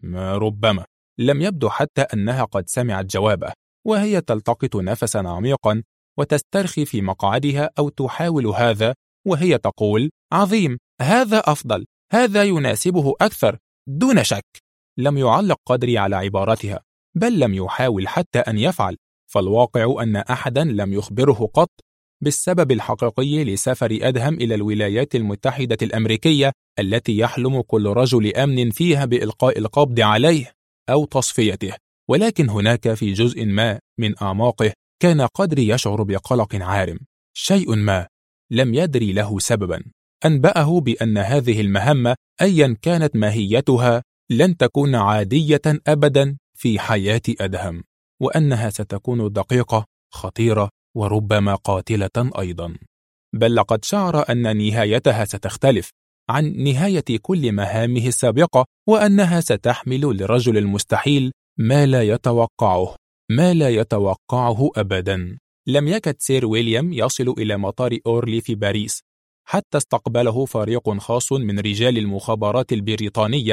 ربما. لم يبدو حتى أنها قد سمعت جوابه، وهي تلتقط نفسا عميقا وتسترخي في مقعدها أو تحاول هذا، وهي تقول: عظيم، هذا أفضل، هذا يناسبه أكثر دون شك. لم يعلق قدري على عبارتها، بل لم يحاول حتى أن يفعل، فالواقع أن أحدا لم يخبره قط بالسبب الحقيقي لسفر أدهم إلى الولايات المتحدة الأمريكية التي يحلم كل رجل أمن فيها بإلقاء القبض عليه أو تصفيته. ولكن هناك في جزء ما من أعماقه كان قدري يشعر بقلق عارم، شيء ما لم يدري له سببا أنبأه بأن هذه المهمة أيا كانت ماهيتها لن تكون عادية أبدا في حياة أدهم، وأنها ستكون دقيقة، خطيرة، وربما قاتلة أيضا. بل لقد شعر أن نهايتها ستختلف عن نهاية كل مهامه السابقة، وأنها ستحمل لرجل المستحيل ما لا يتوقعه، ما لا يتوقعه أبدا. لم يكد سير ويليام يصل إلى مطار أورلي في باريس حتى استقبله فريق خاص من رجال المخابرات البريطانية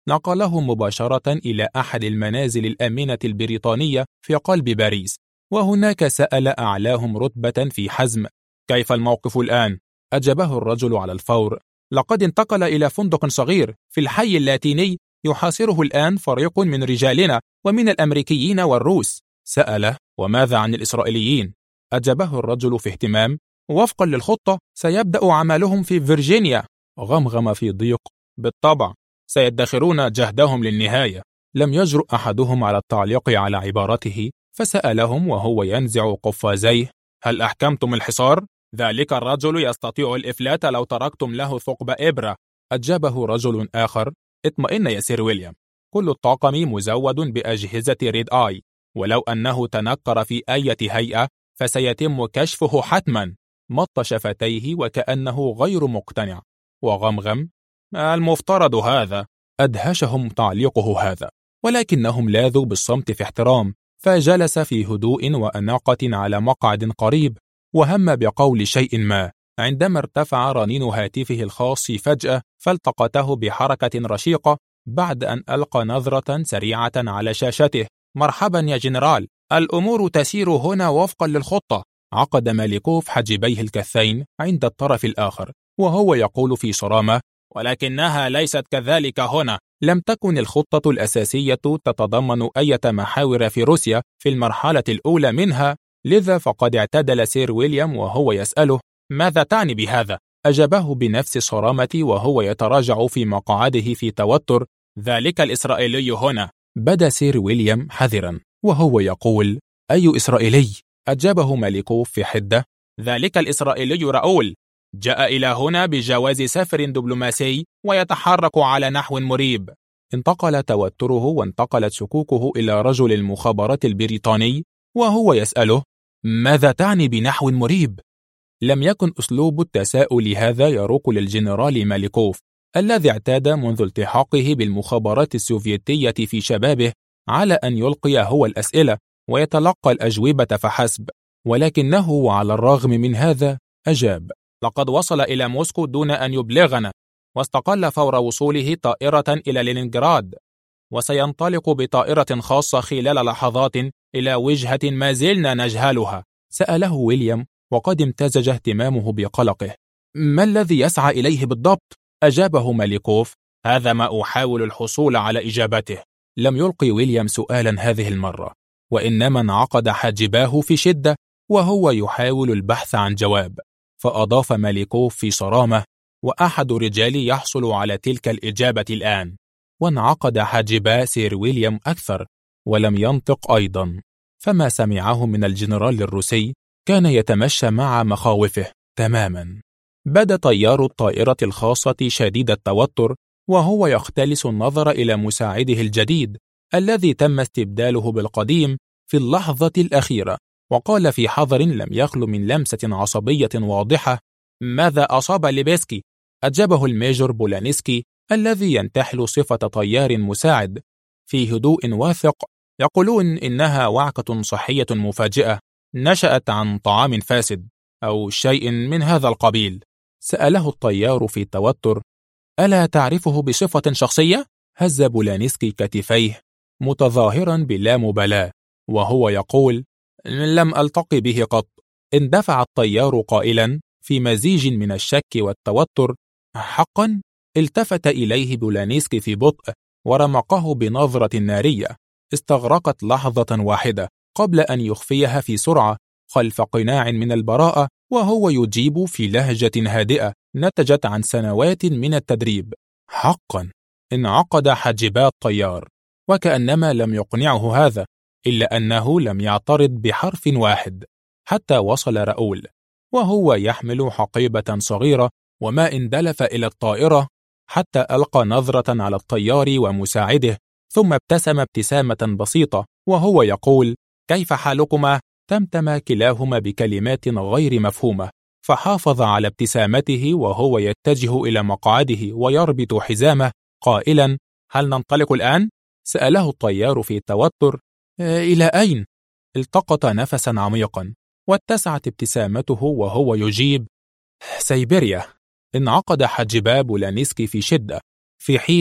نقله مباشرة إلى أحد المنازل الآمنة البريطانية في قلب باريس، وهناك سأل أعلاهم رتبة في حزم: كيف الموقف الآن؟ أجابه الرجل على الفور: لقد انتقل إلى فندق صغير في الحي اللاتيني يحاصره الآن فريق من رجالنا ومن الأمريكيين والروس. سأله: وماذا عن الإسرائيليين؟ أجابه الرجل في اهتمام: وفقا للخطة سيبدأ عملهم في فيرجينيا. غمغم في ضيق: بالطبع سيدخرون جهدهم للنهاية. لم يجرؤ أحدهم على التعليق على عبارته، فسألهم وهو ينزع قفازيه: هل أحكمتم الحصار؟ ذلك الرجل يستطيع الإفلات لو تركتم له ثقب إبرة. أجابه رجل آخر: اطمئن يا سير ويليام، كل الطاقم مزود بأجهزة ريد آي، ولو أنه تنكر في أي هيئة فسيتم كشفه حتما. مط شفتيه وكأنه غير مقتنع، وغمغم: المفترض هذا. أدهشهم تعليقه هذا، ولكنهم لاذوا بالصمت في احترام، فجلس في هدوء وأناقة على مقعد قريب، وهم بقول شيء ما، عندما ارتفع رنين هاتفه الخاص فجأة فالتقطه بحركة رشيقة بعد أن ألقى نظرة سريعة على شاشته. مرحبا يا جنرال، الأمور تسير هنا وفقا للخطة. عقد ماليكوف حاجبيه الكثين عند الطرف الآخر وهو يقول في صرامة: ولكنها ليست كذلك هنا. لم تكن الخطة الأساسية تتضمن أي محاور في روسيا في المرحلة الأولى منها، لذا فقد اعتدل سير ويليام وهو يسأله: ماذا تعني بهذا؟ أجابه بنفس الصرامة وهو يتراجع في مقعده في توتر: ذلك الإسرائيلي هنا. بدا سير ويليام حذرا وهو يقول: أي إسرائيلي؟ أجابه ماليكوف في حدة: ذلك الإسرائيلي راؤول، جاء إلى هنا بجواز سفر دبلوماسي ويتحرك على نحو مريب. انتقل توتره وانتقلت شكوكه إلى رجل المخابرات البريطاني وهو يسأله: ماذا تعني بنحو مريب؟ لم يكن أسلوب التساؤل هذا يروق للجنرال ماليكوف الذي اعتاد منذ التحاقه بالمخابرات السوفيتية في شبابه على أن يلقي هو الأسئلة ويتلقى الأجوبة فحسب، ولكنه وعلى الرغم من هذا أجاب: لقد وصل إلى موسكو دون أن يبلغنا، واستقل فور وصوله طائرة إلى لينينغراد، وسينطلق بطائرة خاصة خلال لحظات إلى وجهة ما زلنا نجهلها. سأله ويليام وقد امتزج اهتمامه بقلقه: ما الذي يسعى إليه بالضبط؟ أجابه ماليكوف: هذا ما أحاول الحصول على إجابته. لم يلقي ويليام سؤالا هذه المرة، وإنما انعقد حاجباه في شدة وهو يحاول البحث عن جواب. فأضاف ماليكوف في صرامة: وأحد رجالي يحصل على تلك الإجابة الآن. وانعقد حاجبا سير ويليام أكثر ولم ينطق أيضا، فما سمعه من الجنرال الروسي كان يتمشى مع مخاوفه تماما. بدا طيار الطائرة الخاصة شديد التوتر وهو يختلس النظر إلى مساعده الجديد الذي تم استبداله بالقديم في اللحظة الأخيرة، وقال في حذر لم يخل من لمسة عصبية واضحة: ماذا أصاب ليبسكي؟ أجابه الميجور بولانسكي الذي ينتحل صفة طيار مساعد في هدوء واثق: يقولون إنها وعكة صحية مفاجئة نشأت عن طعام فاسد أو شيء من هذا القبيل. سأله الطيار في توتر: ألا تعرفه بصفة شخصية؟ هز بولانسكي كتفيه متظاهرا بلا مبالاة وهو يقول: لم ألتقي به قط. اندفع الطيار قائلا في مزيج من الشك والتوتر: حقا؟ التفت إليه بولانسكي في بطء ورمقه بنظرة نارية استغرقت لحظة واحدة قبل أن يخفيها في سرعة خلف قناع من البراءة، وهو يجيب في لهجة هادئة نتجت عن سنوات من التدريب: حقا. انعقد حاجبا الطيار وكأنما لم يقنعه هذا، إلا أنه لم يعترض بحرف واحد حتى وصل راؤول وهو يحمل حقيبة صغيرة وما اندلف إلى الطائرة حتى ألقى نظرة على الطيار ومساعده، ثم ابتسم ابتسامة بسيطة وهو يقول: كيف حالكما؟ تمتم كلاهما بكلمات غير مفهومة، فحافظ على ابتسامته وهو يتجه إلى مقعده ويربط حزامه قائلا: هل ننطلق الآن؟ سأله الطيار في توتر: إلى أين؟ التقط نفسا عميقا واتسعت ابتسامته وهو يجيب: سيبيريا. انعقد حاجبا بولانسكي في شدة في حين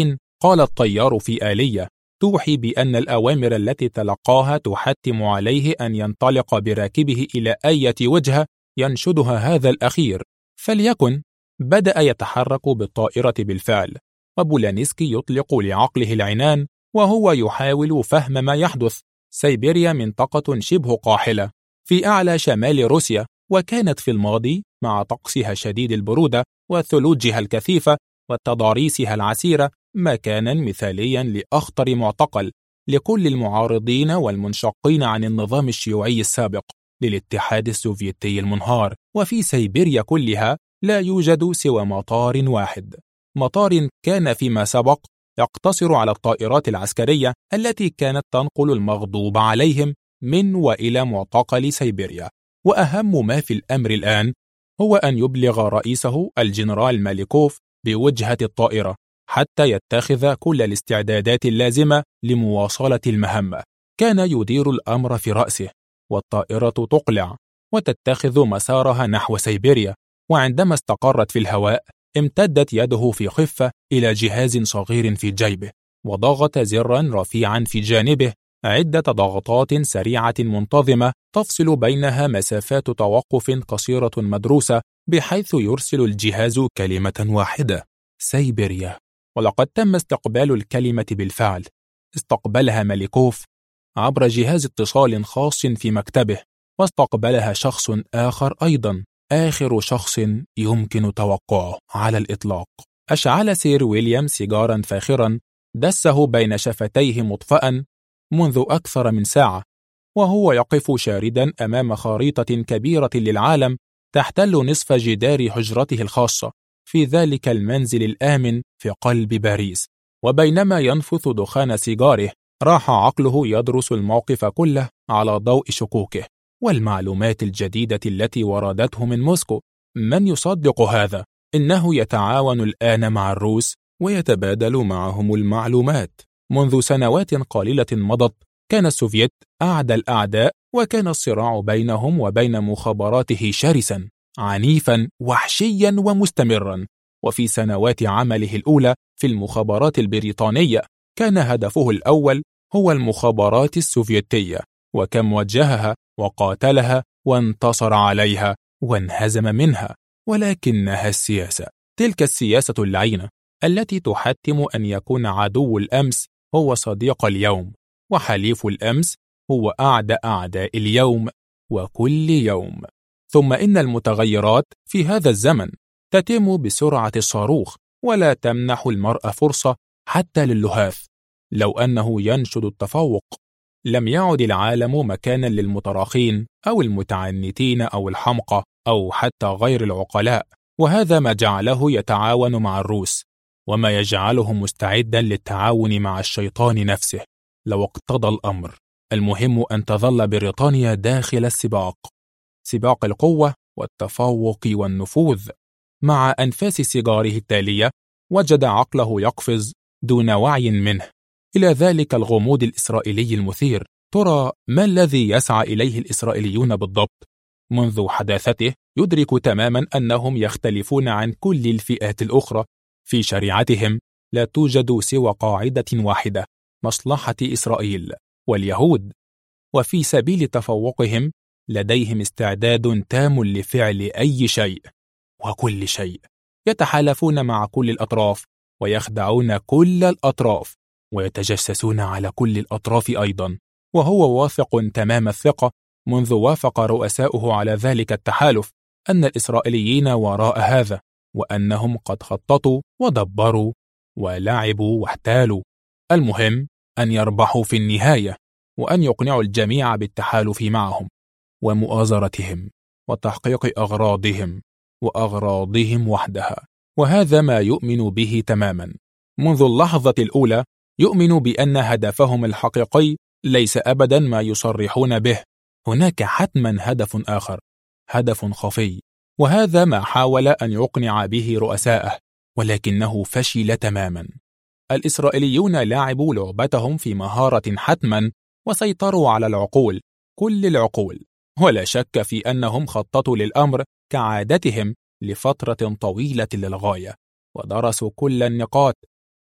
قال الطيار في آلية توحي بأن الأوامر التي تلقاها تحتم عليه أن ينطلق براكبه إلى أي وجهة ينشدها هذا الأخير، فليكن. بدأ يتحرك بالطائرة بالفعل، وبولانسكي يطلق لعقله العنان وهو يحاول فهم ما يحدث. سيبيريا منطقة شبه قاحلة في أعلى شمال روسيا، وكانت في الماضي مع طقسها شديد البرودة وثلوجها الكثيفة وتضاريسها العسيرة مكانا مثاليا لأخطر معتقل لكل المعارضين والمنشقين عن النظام الشيوعي السابق للاتحاد السوفيتي المنهار. وفي سيبيريا كلها لا يوجد سوى مطار واحد، مطار كان فيما سبق يقتصر على الطائرات العسكرية التي كانت تنقل المغضوب عليهم من وإلى معتقل سيبيريا. وأهم ما في الأمر الآن هو أن يبلغ رئيسه الجنرال ماليكوف بوجهة الطائرة حتى يتخذ كل الاستعدادات اللازمة لمواصلة المهمة. كان يدير الأمر في رأسه، والطائرة تقلع وتتخذ مسارها نحو سيبيريا. وعندما استقرت في الهواء امتدت يده في خفة إلى جهاز صغير في جيبه، وضغط زرا رفيعا في جانبه، عدة ضغطات سريعة منتظمة تفصل بينها مسافات توقف قصيرة مدروسة، بحيث يرسل الجهاز كلمة واحدة: سيبيريا. ولقد تم استقبال الكلمة بالفعل. استقبلها ماليكوف عبر جهاز اتصال خاص في مكتبه، واستقبلها شخص آخر أيضا، آخر شخص يمكن توقعه على الإطلاق. أشعل سير ويليام سيجارا فاخرا دسه بين شفتيه مطفأ منذ أكثر من ساعة، وهو يقف شاردا أمام خريطة كبيرة للعالم تحتل نصف جدار حجرته الخاصة في ذلك المنزل الآمن في قلب باريس. وبينما ينفث دخان سيجاره راح عقله يدرس الموقف كله على ضوء شكوكه والمعلومات الجديدة التي وردته من موسكو. من يصدق هذا؟ إنه يتعاون الآن مع الروس ويتبادل معهم المعلومات. منذ سنوات قليلة مضت كان السوفيت أعدى الأعداء، وكان الصراع بينهم وبين مخابراته شرسا عنيفا وحشيا ومستمرا. وفي سنوات عمله الأولى في المخابرات البريطانية كان هدفه الأول هو المخابرات السوفيتية، وكم وجهها وقاتلها وانتصر عليها وانهزم منها. ولكنها السياسة، تلك السياسة اللعينة التي تحتم أن يكون عدو الأمس هو صديق اليوم، وحليف الأمس هو أعدى أعداء اليوم وكل يوم. ثم إن المتغيرات في هذا الزمن تتم بسرعة الصاروخ، ولا تمنح المرء فرصة حتى للهاث. لو أنه ينشد التفوق لم يعد العالم مكانا للمتراخين أو المتعنتين أو الحمقى أو حتى غير العقلاء. وهذا ما جعله يتعاون مع الروس، وما يجعله مستعدا للتعاون مع الشيطان نفسه لو اقتضى الأمر. المهم أن تظل بريطانيا داخل السباق، سباق القوة والتفوق والنفوذ. مع أنفاس سيجاره التالية وجد عقله يقفز دون وعي منه إلى ذلك الغموض الإسرائيلي المثير. ترى ما الذي يسعى إليه الإسرائيليون بالضبط؟ منذ حداثته يدرك تماما أنهم يختلفون عن كل الفئات الأخرى. في شريعتهم لا توجد سوى قاعدة واحدة: مصلحة إسرائيل واليهود. وفي سبيل تفوقهم لديهم استعداد تام لفعل أي شيء وكل شيء. يتحالفون مع كل الأطراف ويخدعون كل الأطراف ويتجسسون على كل الأطراف أيضا. وهو واثق تمام الثقة منذ وافق رؤساؤه على ذلك التحالف أن الإسرائيليين وراء هذا، وأنهم قد خططوا ودبروا ولعبوا واحتالوا. المهم أن يربحوا في النهاية، وأن يقنعوا الجميع بالتحالف معهم ومؤازرتهم وتحقيق أغراضهم وأغراضهم وحدها. وهذا ما يؤمن به تماما. منذ اللحظة الأولى يؤمن بأن هدفهم الحقيقي ليس أبدا ما يصرحون به. هناك حتما هدف آخر، هدف خفي، وهذا ما حاول أن يقنع به رؤساءه، ولكنه فشل تماما. الإسرائيليون لعبوا لعبتهم في مهارة حتما، وسيطروا على العقول، كل العقول. ولا شك في أنهم خططوا للأمر كعادتهم لفترة طويلة للغاية، ودرسوا كل النقاط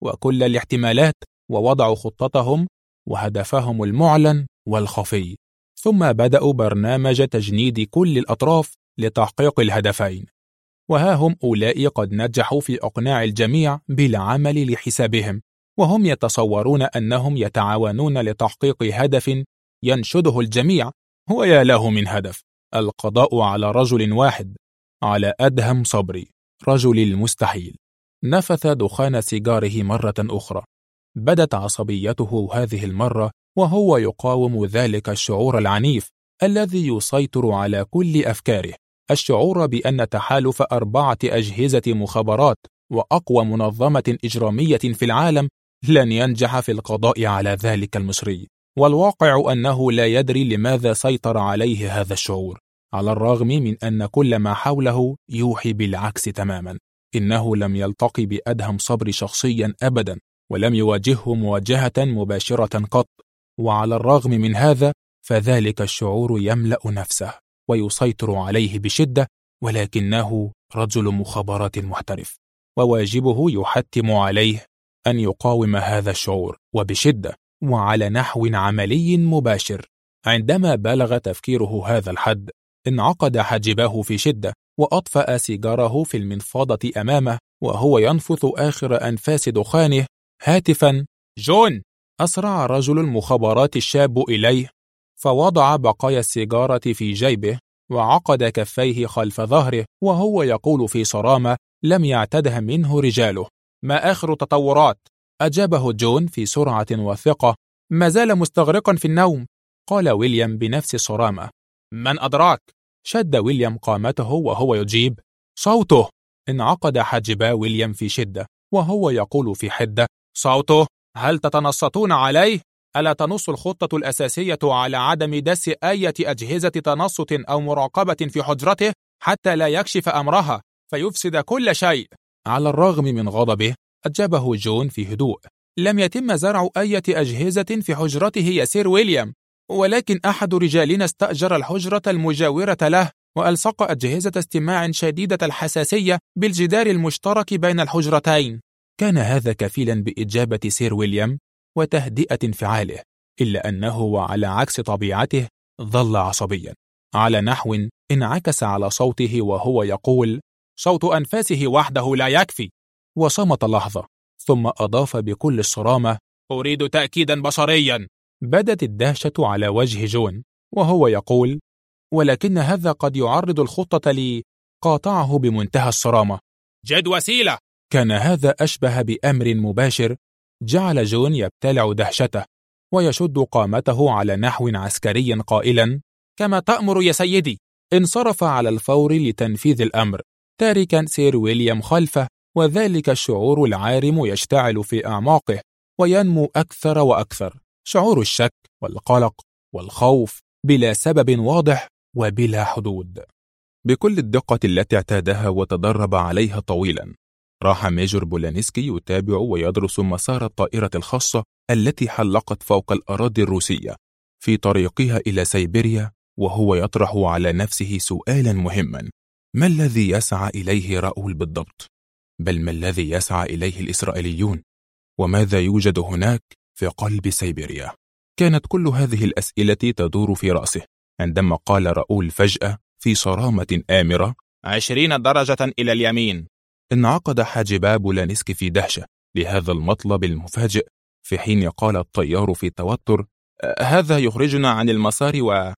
وكل الاحتمالات، ووضعوا خطتهم وهدفهم المعلن والخفي، ثم بدأوا برنامج تجنيد كل الأطراف لتحقيق الهدفين. وها هم أولئك قد نجحوا في إقناع الجميع بالعمل لحسابهم، وهم يتصورون أنهم يتعاونون لتحقيق هدف ينشده الجميع. ويا له من هدف: القضاء على رجل واحد، على أدهم صبري، رجل المستحيل. نفث دخان سيجاره مرة أخرى. بدت عصبيته هذه المرة وهو يقاوم ذلك الشعور العنيف الذي يسيطر على كل أفكاره، الشعور بأن تحالف 4 أجهزة مخابرات وأقوى منظمة إجرامية في العالم لن ينجح في القضاء على ذلك المصري. والواقع أنه لا يدري لماذا سيطر عليه هذا الشعور، على الرغم من أن كل ما حوله يوحي بالعكس تماما. إنه لم يلتقي بأدهم صبري شخصيا أبدا، ولم يواجهه مواجهة مباشرة قط، وعلى الرغم من هذا فذلك الشعور يملأ نفسه ويسيطر عليه بشدة، ولكنه رجل مخابرات محترف، وواجبه يحتم عليه أن يقاوم هذا الشعور وبشدة وعلى نحو عملي مباشر. عندما بلغ تفكيره هذا الحد انعقد حاجباه في شدة، وأطفأ سيجاره في المنفضة أمامه وهو ينفث آخر أنفاس دخانه هاتفا: جون! أسرع رجل المخابرات الشاب إليه، فوضع بقايا السيجارة في جيبه وعقد كفيه خلف ظهره وهو يقول في صرامة لم يعتدها منه رجاله: ما آخر تطورات؟ أجابه جون في سرعة وثقة: ما زال مستغرقا في النوم. قال ويليام بنفس الصرامة: من أدراك؟ شد ويليام قامته وهو يجيب: صوته! انعقد حاجبا ويليام في شدة وهو يقول في حدة: صوته؟ هل تتنصتون عليه؟ ألا تنص الخطة الأساسية على عدم دس أي أجهزة تنصت أو مراقبة في حجرته حتى لا يكشف أمرها فيفسد كل شيء؟ على الرغم من غضبه أجابه جون في هدوء: لم يتم زرع أي أجهزة في حجرته يا سير ويليام، ولكن أحد رجالنا استأجر الحجرة المجاورة له وألصق أجهزة استماع شديدة الحساسية بالجدار المشترك بين الحجرتين. كان هذا كفيلا بإجابة سير ويليام وتهدئة انفعاله، إلا أنه وعلى عكس طبيعته ظل عصبيا، على نحو انعكس على صوته وهو يقول: صوت أنفاسه وحده لا يكفي. وصمت لحظة ثم أضاف بكل الصرامة: أريد تأكيدا بصريا. بدت الدهشة على وجه جون وهو يقول: ولكن هذا قد يعرض الخطة لي. قاطعه بمنتهى الصرامة: جد وسيلة. كان هذا أشبه بأمر مباشر جعل جون يبتلع دهشته ويشد قامته على نحو عسكري قائلا: كما تأمر يا سيدي. انصرف على الفور لتنفيذ الأمر تاركا سير ويليام خلفه، وذلك الشعور العارم يشتعل في أعماقه وينمو أكثر وأكثر، شعور الشك والقلق والخوف بلا سبب واضح وبلا حدود. بكل الدقة التي اعتادها وتدرب عليها طويلا، راح ميجور بولانسكي يتابع ويدرس مسار الطائرة الخاصة التي حلقت فوق الأراضي الروسية في طريقها إلى سيبيريا، وهو يطرح على نفسه سؤالا مهما: ما الذي يسعى إليه راؤول بالضبط؟ بل ما الذي يسعى إليه الإسرائيليون؟ وماذا يوجد هناك في قلب سيبيريا؟ كانت كل هذه الأسئلة تدور في رأسه عندما قال راؤول فجأة في صرامة آمرة: 20 درجة إلى اليمين. انعقد حاجبا بولانسكي في دهشة لهذا المطلب المفاجئ، في حين قال الطيار في توتر: هذا يخرجنا عن المسار.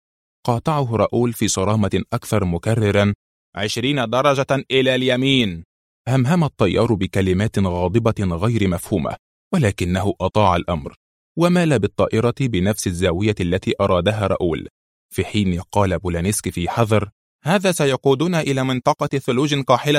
وقاطعه راؤول في صرامة أكثر مكررا: 20 درجة إلى اليمين. همهم الطيار بكلمات غاضبة غير مفهومة، ولكنه أطاع الأمر ومال بالطائرة بنفس الزاوية التي أرادها راؤول، في حين قال بولانسكي في حذر: هذا سيقودنا إلى منطقة ثلوج قاحلة.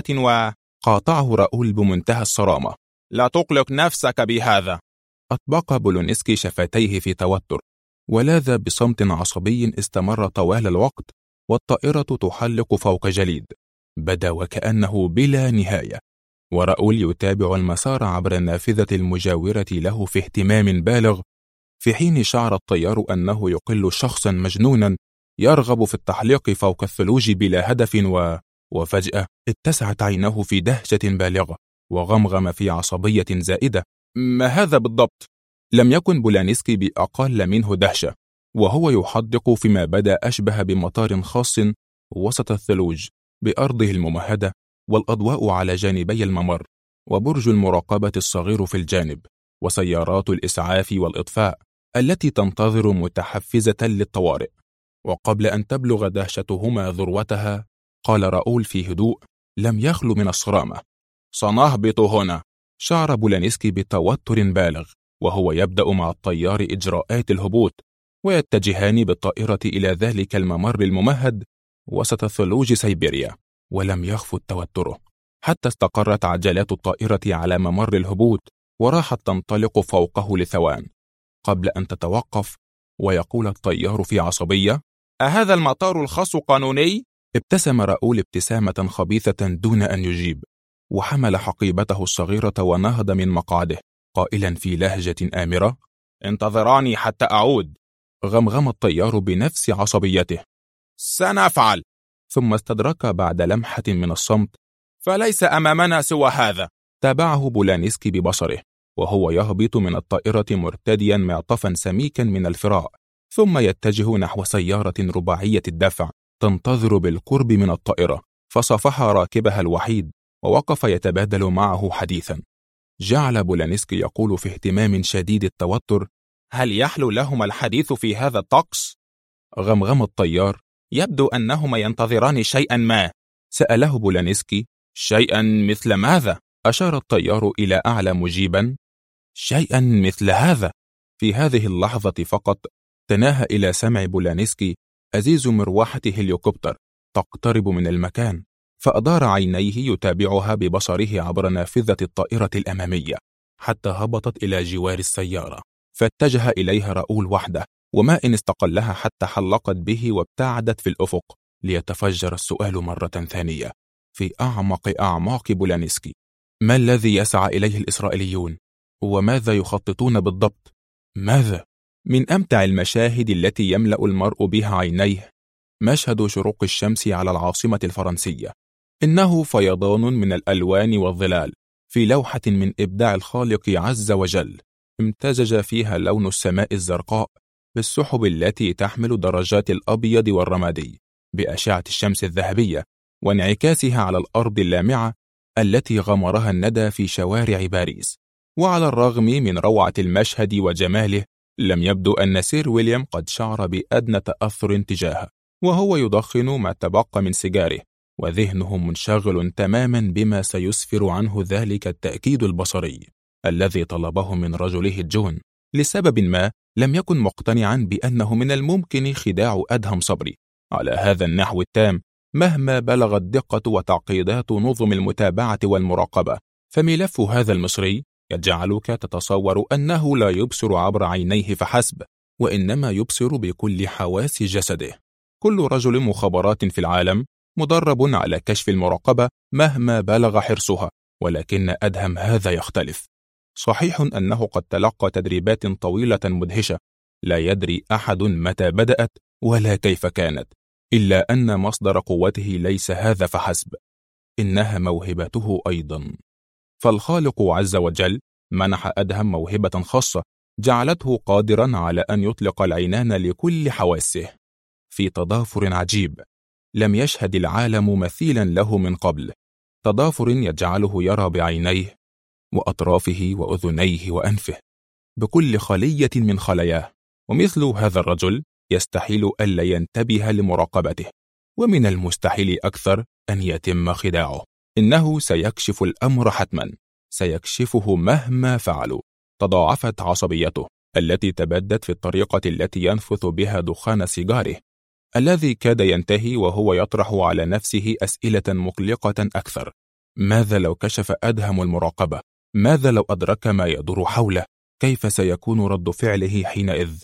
وقاطعه راؤول بمنتهى الصرامة: لا تقلق نفسك بهذا. أطبق بولونسكي شفتيه في توتر ولاذ بصمت عصبي استمر طوال الوقت، والطائرة تحلق فوق جليد بدا وكأنه بلا نهاية، وراؤول يتابع المسار عبر النافذة المجاورة له في اهتمام بالغ، في حين شعر الطيار أنه يقل شخصا مجنونا يرغب في التحليق فوق الثلوج بلا هدف. وفجأة اتسعت عينه في دهشة بالغة وغمغم في عصبية زائدة: ما هذا بالضبط؟ لم يكن بولانسكي بأقل منه دهشة، وهو يحدق فيما بدأ أشبه بمطار خاص وسط الثلوج بأرضه الممهدة، والأضواء على جانبي الممر، وبرج المراقبة الصغير في الجانب، وسيارات الإسعاف والإطفاء التي تنتظر متحفزة للطوارئ. وقبل أن تبلغ دهشتهما ذروتها، قال راؤول في هدوء لم يخلو من الصرامة: سنهبط هنا. شعر بولانسكي بتوتر بالغ وهو يبدأ مع الطيار إجراءات الهبوط، ويتجهان بالطائرة إلى ذلك الممر الممهد وسط ثلوج سيبيريا. ولم يخفت توتره حتى استقرت عجلات الطائرة على ممر الهبوط، وراحت تنطلق فوقه لثوان قبل أن تتوقف، ويقول الطيار في عصبية: أهذا المطار الخاص قانوني؟ ابتسم راؤول ابتسامة خبيثة دون أن يجيب، وحمل حقيبته الصغيرة ونهض من مقعده قائلا في لهجة آمرة: انتظراني حتى أعود. غمغم الطيار بنفس عصبيته: سنفعل. ثم استدرك بعد لمحة من الصمت: فليس أمامنا سوى هذا. تابعه بولانسكي ببصره وهو يهبط من الطائرة مرتديا معطفا سميكا من الفراء، ثم يتجه نحو سيارة رباعية الدفع تنتظر بالقرب من الطائرة، فصافح راكبها الوحيد ووقف يتبادل معه حديثا. جعل بولانسكي يقول في اهتمام شديد التوتر: هل يحلو لهما الحديث في هذا الطقس؟ غمغم الطيار: يبدو أنهما ينتظران شيئا ما. سأله بولانسكي: شيئا مثل ماذا؟ أشار الطيار إلى أعلى مجيبا: شيئا مثل هذا. في هذه اللحظة فقط تناهى إلى سمع بولانسكي أزيز مروحة هليكوبتر تقترب من المكان، فأدار عينيه يتابعها ببصره عبر نافذة الطائرة الأمامية حتى هبطت إلى جوار السيارة، فاتجه إليها راؤول وحده، وما إن استقلها حتى حلقت به وابتعدت في الأفق، ليتفجر السؤال مرة ثانية في أعمق أعماق بولانسكي: ما الذي يسعى إليه الإسرائيليون؟ وماذا يخططون بالضبط؟ ماذا؟ من أمتع المشاهد التي يملأ المرء بها عينيه مشهد شروق الشمس على العاصمة الفرنسية. إنه فيضان من الألوان والظلال في لوحة من إبداع الخالق عز وجل، امتزج فيها لون السماء الزرقاء بالسحب التي تحمل درجات الأبيض والرمادي بأشعة الشمس الذهبية، وانعكاسها على الأرض اللامعة التي غمرها الندى في شوارع باريس. وعلى الرغم من روعة المشهد وجماله، لم يبدو أن سير ويليام قد شعر بأدنى تأثر تجاهه، وهو يدخن ما تبقى من سيجاره، وذهنه منشغل تماما بما سيسفر عنه ذلك التأكيد البصري الذي طلبه من رجله جون. لسبب ما لم يكن مقتنعا بأنه من الممكن خداع أدهم صبري على هذا النحو التام مهما بلغت دقة وتعقيدات نظم المتابعة والمراقبة. فملف هذا المصري يجعلك تتصور أنه لا يبصر عبر عينيه فحسب، وإنما يبصر بكل حواس جسده. كل رجل مخابرات في العالم مدرب على كشف المراقبة مهما بلغ حرصها، ولكن أدهم هذا يختلف. صحيح أنه قد تلقى تدريبات طويلة مدهشة، لا يدري أحد متى بدأت ولا كيف كانت، إلا أن مصدر قوته ليس هذا فحسب، إنها موهبته أيضا. فالخالق عز وجل منح أدهم موهبة خاصة جعلته قادرا على أن يطلق العنان لكل حواسه في تضافر عجيب لم يشهد العالم مثيلا له من قبل، تضافر يجعله يرى بعينيه وأطرافه وأذنيه وأنفه بكل خلية من خلاياه. ومثل هذا الرجل يستحيل ألا ينتبه لمراقبته، ومن المستحيل أكثر أن يتم خداعه. إنه سيكشف الأمر حتما، سيكشفه مهما فعلوا. تضاعفت عصبيته التي تبدت في الطريقة التي ينفث بها دخان سيجاره، الذي كاد ينتهي وهو يطرح على نفسه أسئلة مقلقة أكثر. ماذا لو كشف أدهم المراقبة؟ ماذا لو أدرك ما يدور حوله؟ كيف سيكون رد فعله حينئذ؟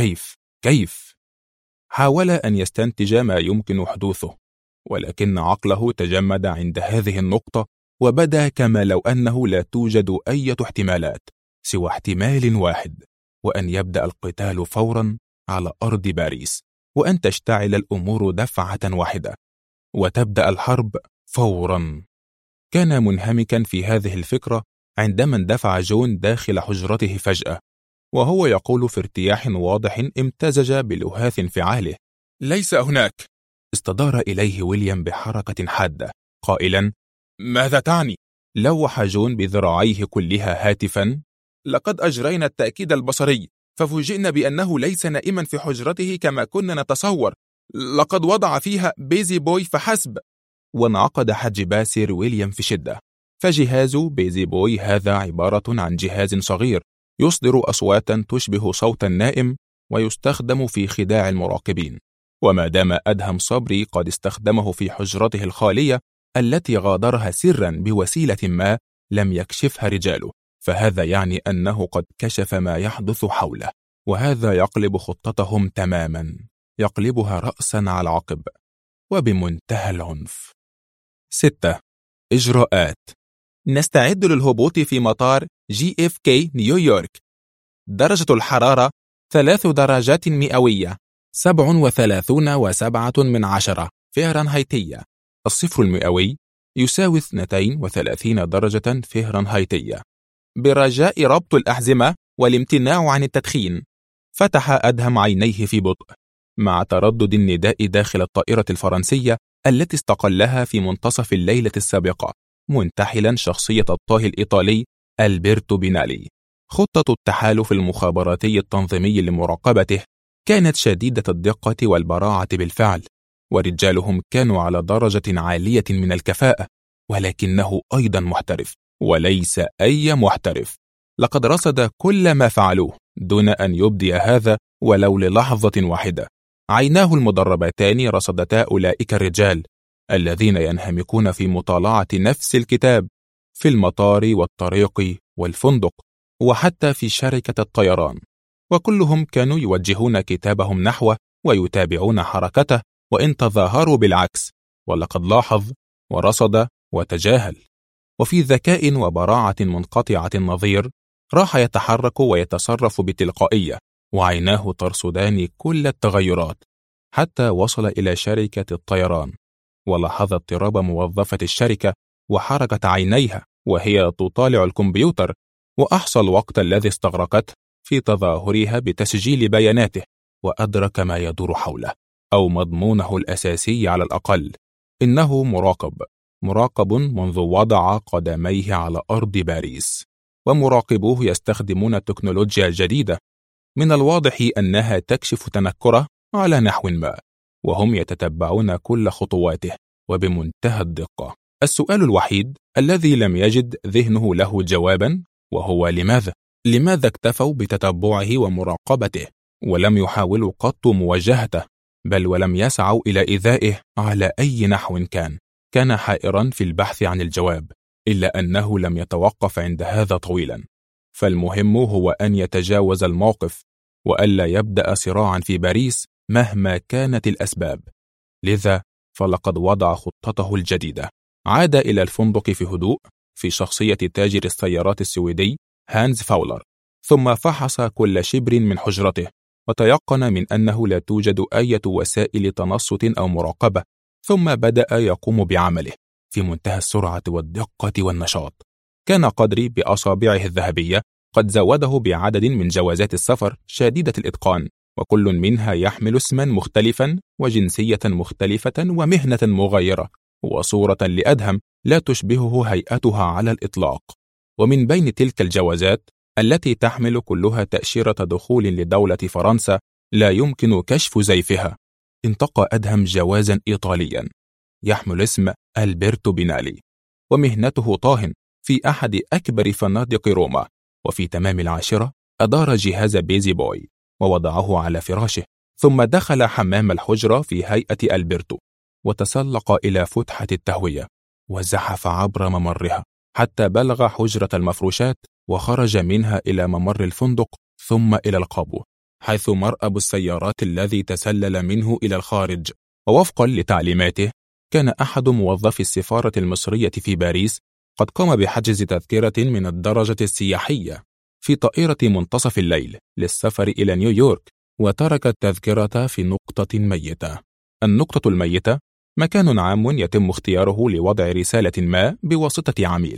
كيف؟ حاول أن يستنتج ما يمكن حدوثه، ولكن عقله تجمد عند هذه النقطة، وبدا كما لو أنه لا توجد أي احتمالات سوى احتمال واحد، وأن يبدأ القتال فورا على أرض باريس، وأن تشتعل الأمور دفعة واحدة، وتبدأ الحرب فورا. كان منهمكا في هذه الفكرة عندما اندفع جون داخل حجرته فجأة، وهو يقول في ارتياح واضح امتزج بلهاث انفعاله: ليس هناك. استدار إليه ويليام بحركة حادة قائلا: ماذا تعني؟ لوح جون بذراعيه كلها هاتفا: لقد أجرينا التأكيد البصري، ففوجئنا بأنه ليس نائما في حجرته كما كنا نتصور، لقد وضع فيها بيزي بوي فحسب. وانعقد حاجبا سير ويليام في شدة، فجهاز بيزي بوي هذا عبارة عن جهاز صغير يصدر أصواتا تشبه صوت النائم ويستخدم في خداع المراقبين. وما دام أدهم صبري قد استخدمه في حجرته الخالية التي غادرها سرا بوسيلة ما لم يكشفها رجاله، فهذا يعني أنه قد كشف ما يحدث حوله، وهذا يقلب خطتهم تماما، يقلبها رأسا على عقب وبمنتهى العنف. 6. إجراءات. نستعد للهبوط في مطار JFK نيويورك. درجة الحرارة 3 درجات مئوية، 37.7 فهرنهايتية. الصفر المئوي يساوي 32 درجة فهرنهايتية. برجاء ربط الأحزمة والامتناع عن التدخين. فتح أدهم عينيه في بطء مع تردد النداء داخل الطائرة الفرنسية التي استقلها في منتصف الليلة السابقة، منتحلا شخصية الطاهي الإيطالي ألبرتو بينالي. خطة التحالف المخابراتي التنظيمي لمراقبته كانت شديدة الدقة والبراعة بالفعل، ورجالهم كانوا على درجة عالية من الكفاءة، ولكنه أيضا محترف، وليس أي محترف. لقد رصد كل ما فعلوه دون أن يبدي هذا ولو للحظة واحدة. عيناه المدربتان رصدتا أولئك الرجال الذين ينهمكون في مطالعة نفس الكتاب في المطار والطريق والفندق وحتى في شركة الطيران، وكلهم كانوا يوجهون كتابهم نحوه ويتابعون حركته وإن تظاهروا بالعكس، ولقد لاحظ ورصد وتجاهل. وفي ذكاء وبراعة منقطعة النظير راح يتحرك ويتصرف بتلقائية، وعيناه ترصدان كل التغيرات حتى وصل إلى شركة الطيران، ولاحظ اضطراب موظفة الشركة وحركة عينيها وهي تطالع الكمبيوتر، وأحصى الوقت الذي استغرقته في تظاهرها بتسجيل بياناته، وأدرك ما يدور حوله أو مضمونه الأساسي على الأقل. إنه مراقب منذ وضع قدميه على أرض باريس، ومراقبوه يستخدمون التكنولوجيا الجديدة من الواضح أنها تكشف تنكره على نحو ما، وهم يتتبعون كل خطواته وبمنتهى الدقة. السؤال الوحيد الذي لم يجد ذهنه له جوابا وهو لماذا اكتفوا بتتبعه ومراقبته ولم يحاولوا قط مواجهته، بل ولم يسعوا إلى إيذائه على أي نحو كان حائرا في البحث عن الجواب، إلا أنه لم يتوقف عند هذا طويلا. فالمهم هو أن يتجاوز الموقف وألا يبدأ صراعا في باريس مهما كانت الأسباب. لذا فلقد وضع خطته الجديدة. عاد إلى الفندق في هدوء في شخصية تاجر السيارات السويدي هانز فاولر، ثم فحص كل شبر من حجرته وتيقن من أنه لا توجد أي وسائل تنصت أو مراقبة، ثم بدأ يقوم بعمله في منتهى السرعة والدقة والنشاط. كان قدري بأصابعه الذهبية قد زوده بعدد من جوازات السفر شديدة الإتقان، وكل منها يحمل اسما مختلفا وجنسية مختلفة ومهنة مغايرة وصورة لأدهم لا تشبهه هيئتها على الإطلاق. ومن بين تلك الجوازات التي تحمل كلها تأشيرة دخول لدولة فرنسا لا يمكن كشف زيفها، انتقى أدهم جوازا إيطاليا يحمل اسم ألبرتو بينالي، ومهنته طاهن في أحد أكبر فنادق روما. وفي تمام 10 أدار جهاز بيزي بوي ووضعه على فراشه، ثم دخل حمام الحجرة في هيئة ألبرتو وتسلق إلى فتحة التهوية وزحف عبر ممرها حتى بلغ حجرة المفروشات، وخرج منها إلى ممر الفندق ثم إلى القابو حيث مرأب السيارات الذي تسلل منه إلى الخارج. ووفقا لتعليماته كان أحد موظفي السفارة المصرية في باريس قد قام بحجز تذكرة من الدرجة السياحية في طائرة منتصف الليل للسفر إلى نيويورك، وترك التذكرة في نقطة ميتة. النقطة الميتة مكان عام يتم اختياره لوضع رسالة ما بواسطة عميل،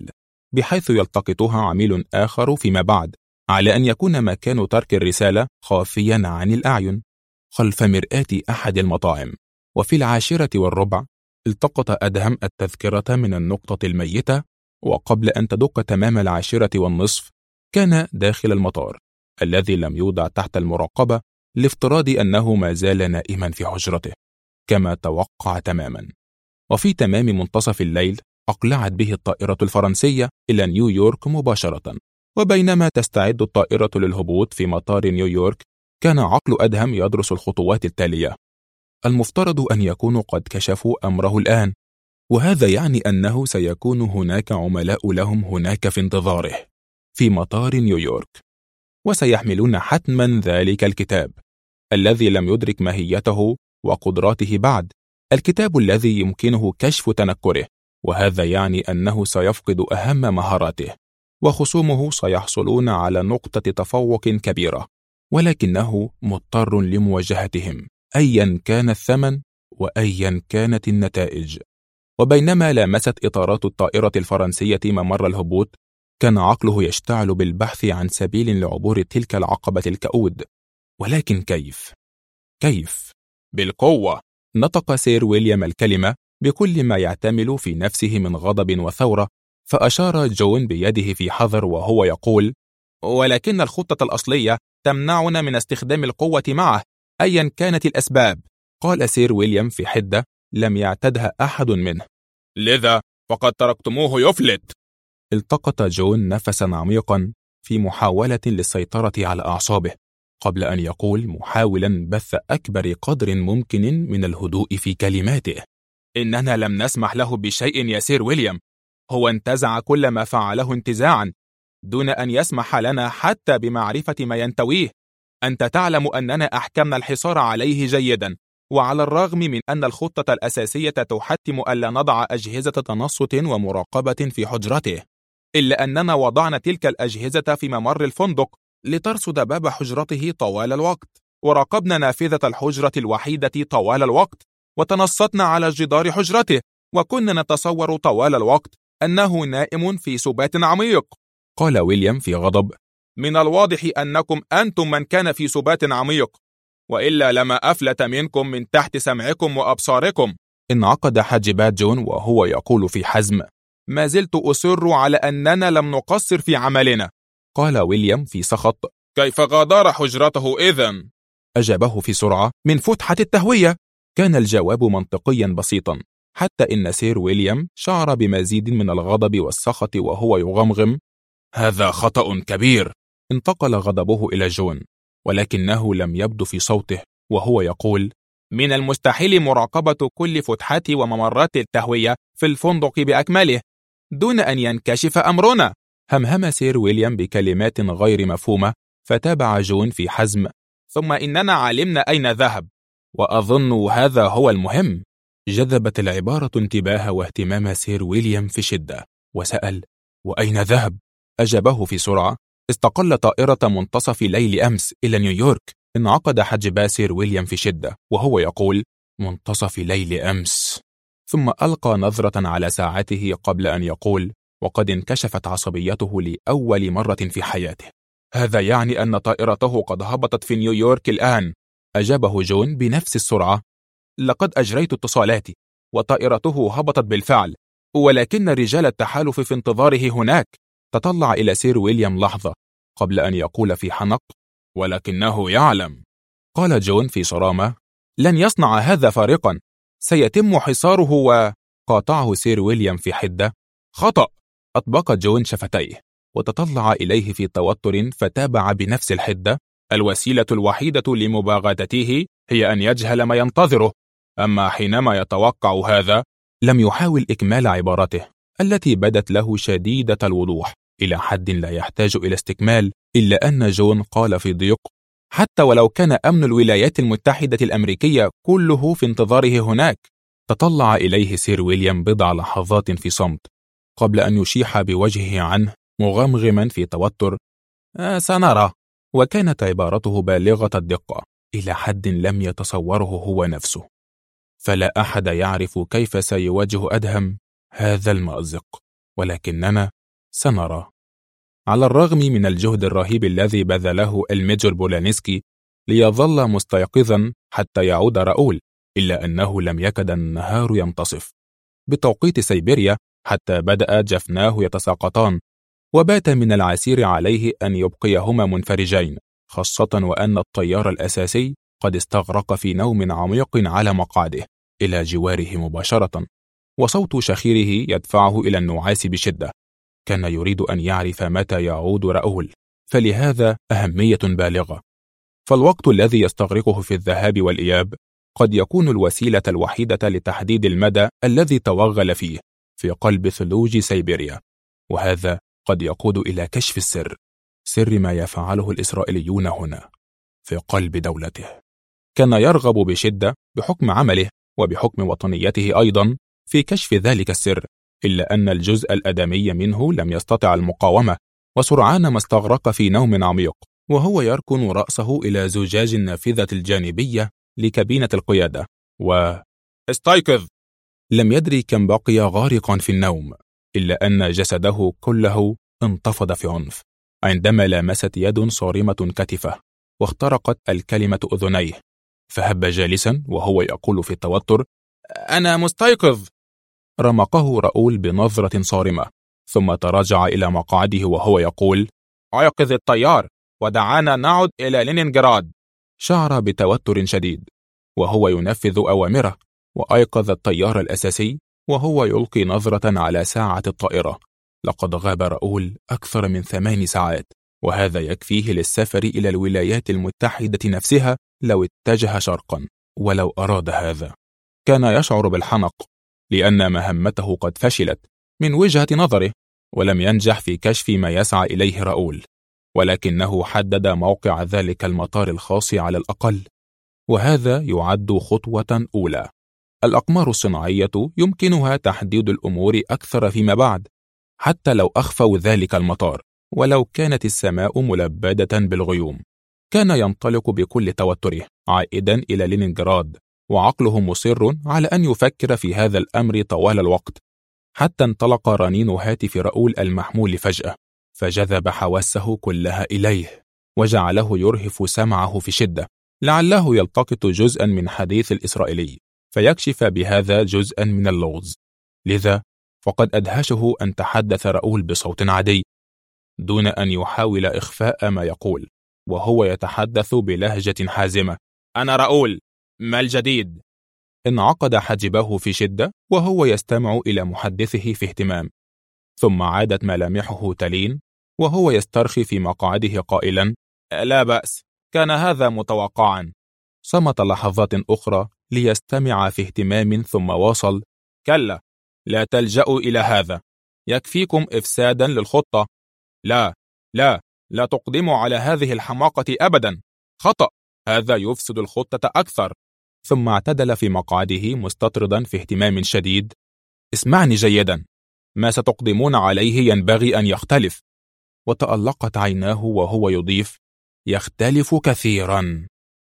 بحيث يلتقطها عميل آخر فيما بعد، على أن يكون مكان ترك الرسالة خافيا عن الأعين خلف مرآة أحد المطاعم. وفي 10:15 التقط أدهم التذكرة من النقطة الميتة، وقبل أن تدق تمام 10:30 كان داخل المطار الذي لم يوضع تحت المراقبة لافتراض أنه ما زال نائما في حجرته كما توقع تماما. وفي تمام منتصف الليل أقلعت به الطائرة الفرنسية إلى نيويورك مباشرة. وبينما تستعد الطائرة للهبوط في مطار نيويورك كان عقل أدهم يدرس الخطوات التالية. المفترض أن يكونوا قد كشفوا أمره الآن، وهذا يعني أنه سيكون هناك عملاء لهم هناك في انتظاره في مطار نيويورك، وسيحملون حتما ذلك الكتاب الذي لم يدرك ماهيته وقدراته بعد، الكتاب الذي يمكنه كشف تنكره، وهذا يعني أنه سيفقد أهم مهاراته، وخصومه سيحصلون على نقطة تفوق كبيرة، ولكنه مضطر لمواجهتهم أيا كان الثمن وأيا كانت النتائج. وبينما لامست إطارات الطائرة الفرنسية ممر الهبوط كان عقله يشتعل بالبحث عن سبيل لعبور تلك العقبة الكؤود. ولكن كيف؟ بالقوة. نطق سير ويليام الكلمة بكل ما يعتمل في نفسه من غضب وثورة، فأشار جون بيده في حذر وهو يقول: ولكن الخطة الأصلية تمنعنا من استخدام القوة معه أيا كانت الأسباب. قال سير ويليام في حدة لم يعتدها أحد منه: لذا فقد تركتموه يفلت. التقط جون نفسا عميقا في محاولة للسيطرة على أعصابه قبل أن يقول، محاولا بث أكبر قدر ممكن من الهدوء في كلماته: إننا لم نسمح له بشيء يا سير ويليام، هو انتزع كل ما فعله انتزاعا دون أن يسمح لنا حتى بمعرفة ما ينتويه. أنت تعلم أننا أحكمنا الحصار عليه جيدا، وعلى الرغم من أن الخطة الأساسية تحتم ألا نضع أجهزة تنصت ومراقبة في حجرته، إلا أننا وضعنا تلك الأجهزة في ممر الفندق لترصد باب حجرته طوال الوقت، وراقبنا نافذة الحجرة الوحيدة طوال الوقت، وتنصتنا على جدار حجرته، وكنا نتصور طوال الوقت أنه نائم في سبات عميق. قال ويليام في غضب: من الواضح أنكم أنتم من كان في سبات عميق، وإلا لما أفلت منكم من تحت سمعكم وأبصاركم. انعقد حاجبات جون وهو يقول في حزم: ما زلت أصر على أننا لم نقصر في عملنا. قال ويليام في سخط: كيف غادر حجرته إذن؟ أجابه في سرعة: من فتحة التهوية. كان الجواب منطقيا بسيطا، حتى إن سير ويليام شعر بمزيد من الغضب والسخط وهو يغمغم: هذا خطأ كبير. انتقل غضبه إلى جون، ولكنه لم يبدو في صوته وهو يقول: من المستحيل مراقبة كل فتحات وممرات التهوية في الفندق بأكمله دون أن ينكشف أمرنا. همهم سير ويليام بكلمات غير مفهومة، فتابع جون في حزم: ثم إننا علمنا أين ذهب، وأظن هذا هو المهم. جذبت العبارة انتباه واهتمام سير ويليام في شدة، وسأل: وأين ذهب؟ أجابه في سرعة: استقل طائرة منتصف ليل أمس إلى نيويورك. انعقد حاجب سير ويليام في شدة وهو يقول: منتصف ليل أمس. ثم ألقى نظرة على ساعته قبل أن يقول، وقد انكشفت عصبيته لأول مرة في حياته: هذا يعني أن طائرته قد هبطت في نيويورك الآن. أجابه جون بنفس السرعة: لقد أجريت اتصالاتي وطائرته هبطت بالفعل، ولكن رجال التحالف في انتظاره هناك. تطلع إلى سير ويليام لحظة قبل أن يقول في حنق: ولكنه يعلم. قال جون في صرامة: لن يصنع هذا فارقا، سيتم حصاره. وقاطعه سير ويليام في حدة: خطأ. أطبق جون شفتيه وتطلع إليه في توتر، فتابع بنفس الحدة: الوسيلة الوحيدة لمباغتته هي أن يجهل ما ينتظره، أما حينما يتوقع هذا. لم يحاول إكمال عبارته التي بدت له شديدة الوضوح إلى حد لا يحتاج إلى استكمال، إلا أن جون قال في ضيق: حتى ولو كان أمن الولايات المتحدة الأمريكية كله في انتظاره هناك. تطلع إليه سير ويليام بضع لحظات في صمت قبل أن يشيح بوجهه عنه مغمغما في توتر: سنرى. وكانت عبارته بالغة الدقة إلى حد لم يتصوره هو نفسه. فلا أحد يعرف كيف سيواجه أدهم هذا المأزق، ولكننا سنرى. على الرغم من الجهد الرهيب الذي بذله الميجور بولانسكي ليظل مستيقظا حتى يعود راؤول، إلا أنه لم يكد النهار ينتصف بتوقيت سيبيريا حتى بدأ جفناه يتساقطان، وبات من العسير عليه أن يبقيهما منفرجين، خاصة وأن الطيار الأساسي قد استغرق في نوم عميق على مقعده إلى جواره مباشرة، وصوت شخيره يدفعه إلى النعاس بشدة. كان يريد أن يعرف متى يعود راؤول، فلهذا أهمية بالغة، فالوقت الذي يستغرقه في الذهاب والإياب قد يكون الوسيلة الوحيدة لتحديد المدى الذي توغل فيه في قلب ثلوج سيبيريا، وهذا قد يقود إلى كشف سر ما يفعله الإسرائيليون هنا في قلب دولته. كان يرغب بشدة بحكم عمله وبحكم وطنيته أيضا في كشف ذلك السر، إلا أن الجزء الأدمي منه لم يستطع المقاومة، وسرعان ما استغرق في نوم عميق وهو يركن رأسه إلى زجاج النافذة الجانبية لكابينة القيادة استيقظ! لم يدري كم بقي غارقا في النوم، إلا أن جسده كله انتفض في عنف عندما لامست يد صارمة كتفه واخترقت الكلمة أذنيه، فهب جالسا وهو يقول في التوتر: أنا مستيقظ. رمقه راؤول بنظرة صارمة، ثم تراجع إلى مقعده وهو يقول: أيقظ الطيار ودعانا نعد إلى لينينغراد. شعر بتوتر شديد وهو ينفذ أوامره، وأيقظ الطيار الأساسي وهو يلقي نظرة على ساعة الطائرة. لقد غاب راؤول أكثر من 8 ساعات، وهذا يكفيه للسفر إلى الولايات المتحدة نفسها لو اتجه شرقا ولو أراد هذا. كان يشعر بالحنق لأن مهمته قد فشلت من وجهة نظره، ولم ينجح في كشف ما يسعى إليه راؤول، ولكنه حدد موقع ذلك المطار الخاص على الأقل، وهذا يعد خطوة أولى. الأقمار الصناعية يمكنها تحديد الأمور أكثر فيما بعد، حتى لو أخفوا ذلك المطار ولو كانت السماء ملبدة بالغيوم. كان ينطلق بكل توتره عائدا إلى لينينغراد، وعقله مصر على أن يفكر في هذا الأمر طوال الوقت، حتى انطلق رنين هاتف راؤول المحمول فجأة، فجذب حواسه كلها إليه وجعله يرهف سمعه في شدة، لعله يلتقط جزءا من حديث الإسرائيلي فيكشف بهذا جزءا من اللغز. لذا فقد أدهشه أن تحدث راؤول بصوت عادي دون أن يحاول إخفاء ما يقول، وهو يتحدث بلهجة حازمة: أنا راؤول، ما الجديد؟ انعقد حاجبه في شدة وهو يستمع إلى محدثه في اهتمام، ثم عادت ملامحه تلين وهو يسترخي في مقعده قائلا: لا بأس، كان هذا متوقعا. صمت لحظات أخرى ليستمع في اهتمام، ثم واصل: كلا، لا تلجأوا إلى هذا، يكفيكم إفسادا للخطة. لا لا لا تقدموا على هذه الحماقة أبدا، خطأ، هذا يفسد الخطة أكثر. ثم اعتدل في مقعده مستطردا في اهتمام شديد: اسمعني جيدا، ما ستقدمون عليه ينبغي أن يختلف. وتألقت عيناه وهو يضيف: يختلف كثيرا.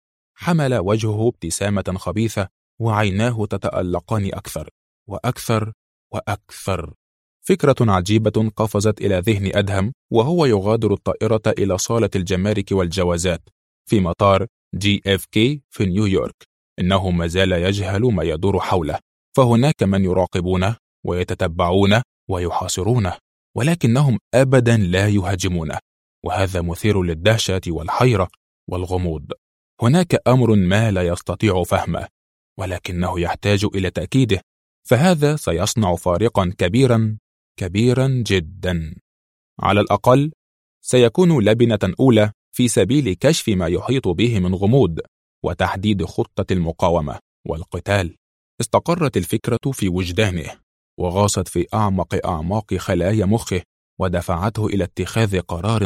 حمل وجهه ابتسامة خبيثة وعيناه تتألقان أكثر وأكثر وأكثر. فكرة عجيبة قفزت إلى ذهن أدهم وهو يغادر الطائرة إلى صالة الجمارك والجوازات في مطار JFK في نيويورك. إنه ما زال يجهل ما يدور حوله، فهناك من يراقبونه ويتتبعونه ويحاصرونه، ولكنهم أبدا لا يهاجمونه، وهذا مثير للدهشة والحيرة والغموض. هناك أمر ما لا يستطيع فهمه، ولكنه يحتاج إلى تأكيده، فهذا سيصنع فارقا كبيرا كبيرا جدا. على الأقل سيكون لبنة أولى في سبيل كشف ما يحيط به من غموض وتحديد خطة المقاومة والقتال. استقرت الفكرة في وجدانه وغاصت في أعمق أعماق خلايا مخه، ودفعته إلى اتخاذ قرار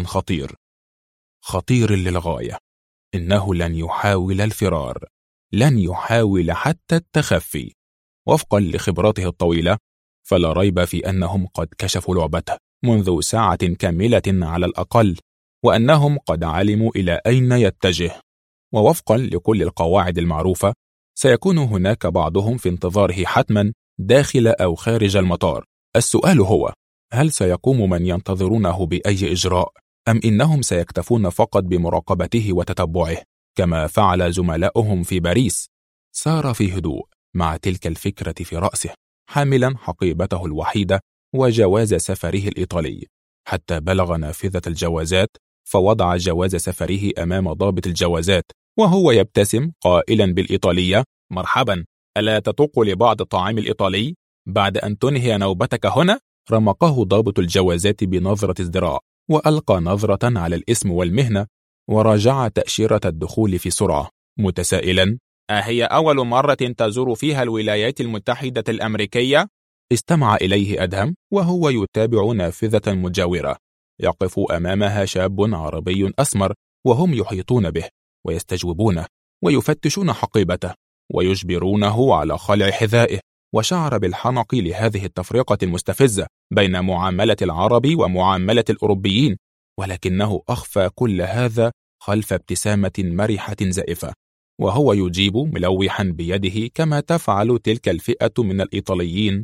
خطير للغاية. إنه لن يحاول الفرار، لن يحاول حتى التخفي. وفقا لخبراته الطويلة، فلا ريب في أنهم قد كشفوا لعبته منذ ساعة كاملة على الأقل، وأنهم قد علموا إلى أين يتجه. ووفقا لكل القواعد المعروفة، سيكون هناك بعضهم في انتظاره حتما داخل أو خارج المطار. السؤال هو: هل سيقوم من ينتظرونه بأي إجراء، أم إنهم سيكتفون فقط بمراقبته وتتبعه كما فعل زملاؤهم في باريس؟ سار في هدوء مع تلك الفكرة في رأسه، حاملا حقيبته الوحيدة وجواز سفره الإيطالي، حتى بلغ نافذة الجوازات، فوضع جواز سفره أمام ضابط الجوازات وهو يبتسم قائلا بالإيطالية: مرحبا، ألا تطوق لبعض الطعام الإيطالي بعد أن تنهي نوبتك هنا؟ رمقه ضابط الجوازات بنظرة ازدراء، وألقى نظرة على الاسم والمهنة، وراجع تأشيرة الدخول في سرعة متسائلا: أهي أول مرة تزور فيها الولايات المتحدة الأمريكية؟ استمع إليه أدهم وهو يتابع نافذة مجاورة، يقف أمامها شاب عربي أسمر، وهم يحيطون به ويستجوبونه ويفتشون حقيبته ويجبرونه على خلع حذائه، وشعر بالحنق لهذه التفرقة المستفزة بين معاملة العرب ومعاملة الأوروبيين، ولكنه أخفى كل هذا خلف ابتسامة مرحة زائفة، وهو يجيب ملوحا بيده كما تفعل تلك الفئة من الإيطاليين: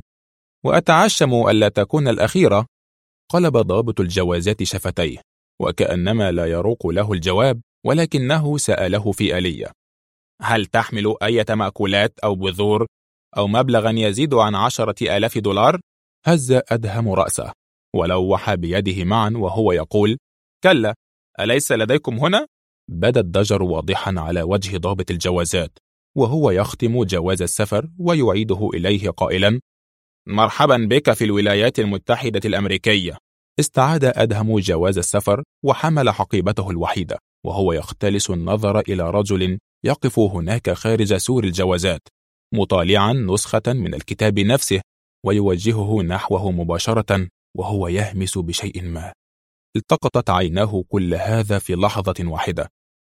وأتعشم ألا تكون الأخيرة. قلب ضابط الجوازات شفتيه وكأنما لا يروق له الجواب، ولكنه سأله في آلية: هل تحمل أي مأكولات أو بذور أو مبلغا يزيد عن 10,000 دولار؟ هز أدهم رأسه ولوح بيده معا وهو يقول: كلا، أليس لديكم هنا؟ بدا الضجر واضحا على وجه ضابط الجوازات وهو يختم جواز السفر ويعيده إليه قائلا: مرحبا بك في الولايات المتحدة الأمريكية. استعاد أدهم جواز السفر وحمل حقيبته الوحيدة وهو يختلس النظر إلى رجل يقف هناك خارج سور الجوازات مطالعا نسخة من الكتاب نفسه ويوجهه نحوه مباشرة وهو يهمس بشيء ما. التقطت عيناه كل هذا في لحظة واحدة،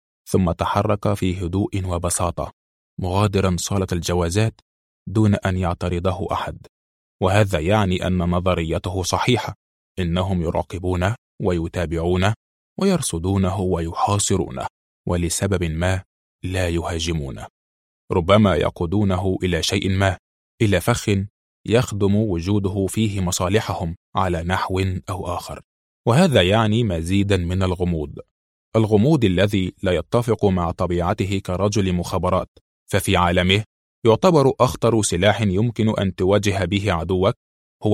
ثم تحرك في هدوء وبساطة مغادرا صالة الجوازات دون أن يعترضه أحد. وهذا يعني أن نظريته صحيحة، إنهم يراقبونه ويتابعونه ويرصدونه ويحاصرونه، ولسبب ما لا يهاجمونه. ربما يقودونه إلى شيء ما، إلى فخ يخدم وجوده فيه مصالحهم على نحو أو آخر. وهذا يعني مزيدا من الغموض الذي لا يتفق مع طبيعته كرجل مخابرات. ففي عالمه يعتبر أخطر سلاح يمكن أن تواجه به عدوك هو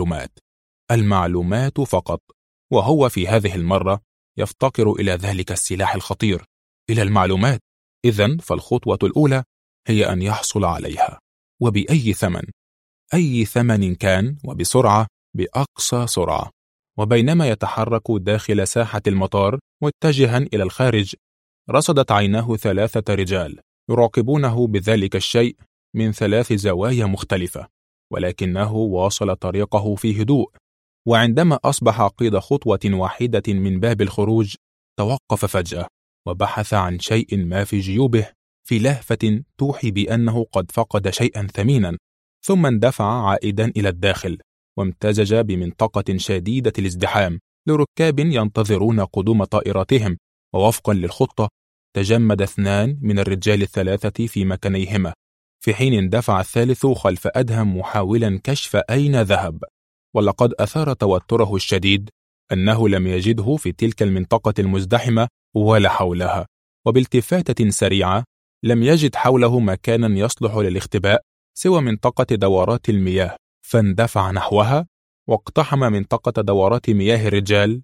المعلومات فقط، وهو في هذه المرة يفتقر إلى ذلك السلاح الخطير، إلى المعلومات. إذن فالخطوة الأولى هي أن يحصل عليها، وبأي ثمن، أي ثمن كان، وبسرعة، بأقصى سرعة. وبينما يتحرك داخل ساحة المطار متجها إلى الخارج، رصدت عيناه 3 رجال يراقبونه بذلك الشيء من 3 زوايا مختلفة، ولكنه واصل طريقه في هدوء. وعندما أصبح قيد خطوة واحدة من باب الخروج، توقف فجأة وبحث عن شيء ما في جيوبه في لهفة توحي بأنه قد فقد شيئا ثمينا، ثم اندفع عائدا إلى الداخل وامتزج بمنطقة شديدة الازدحام لركاب ينتظرون قدوم طائراتهم. ووفقا للخطة تجمد 2 من الرجال ال3 في مكانيهما، في حين اندفع الثالث خلف أدهم محاولا كشف أين ذهب. ولقد أثار توتره الشديد أنه لم يجده في تلك المنطقة المزدحمة ولا حولها، وبالتفاتة سريعة لم يجد حوله مكانا يصلح للاختباء سوى منطقة دورات المياه، فاندفع نحوها واقتحم منطقة دورات مياه الرجال.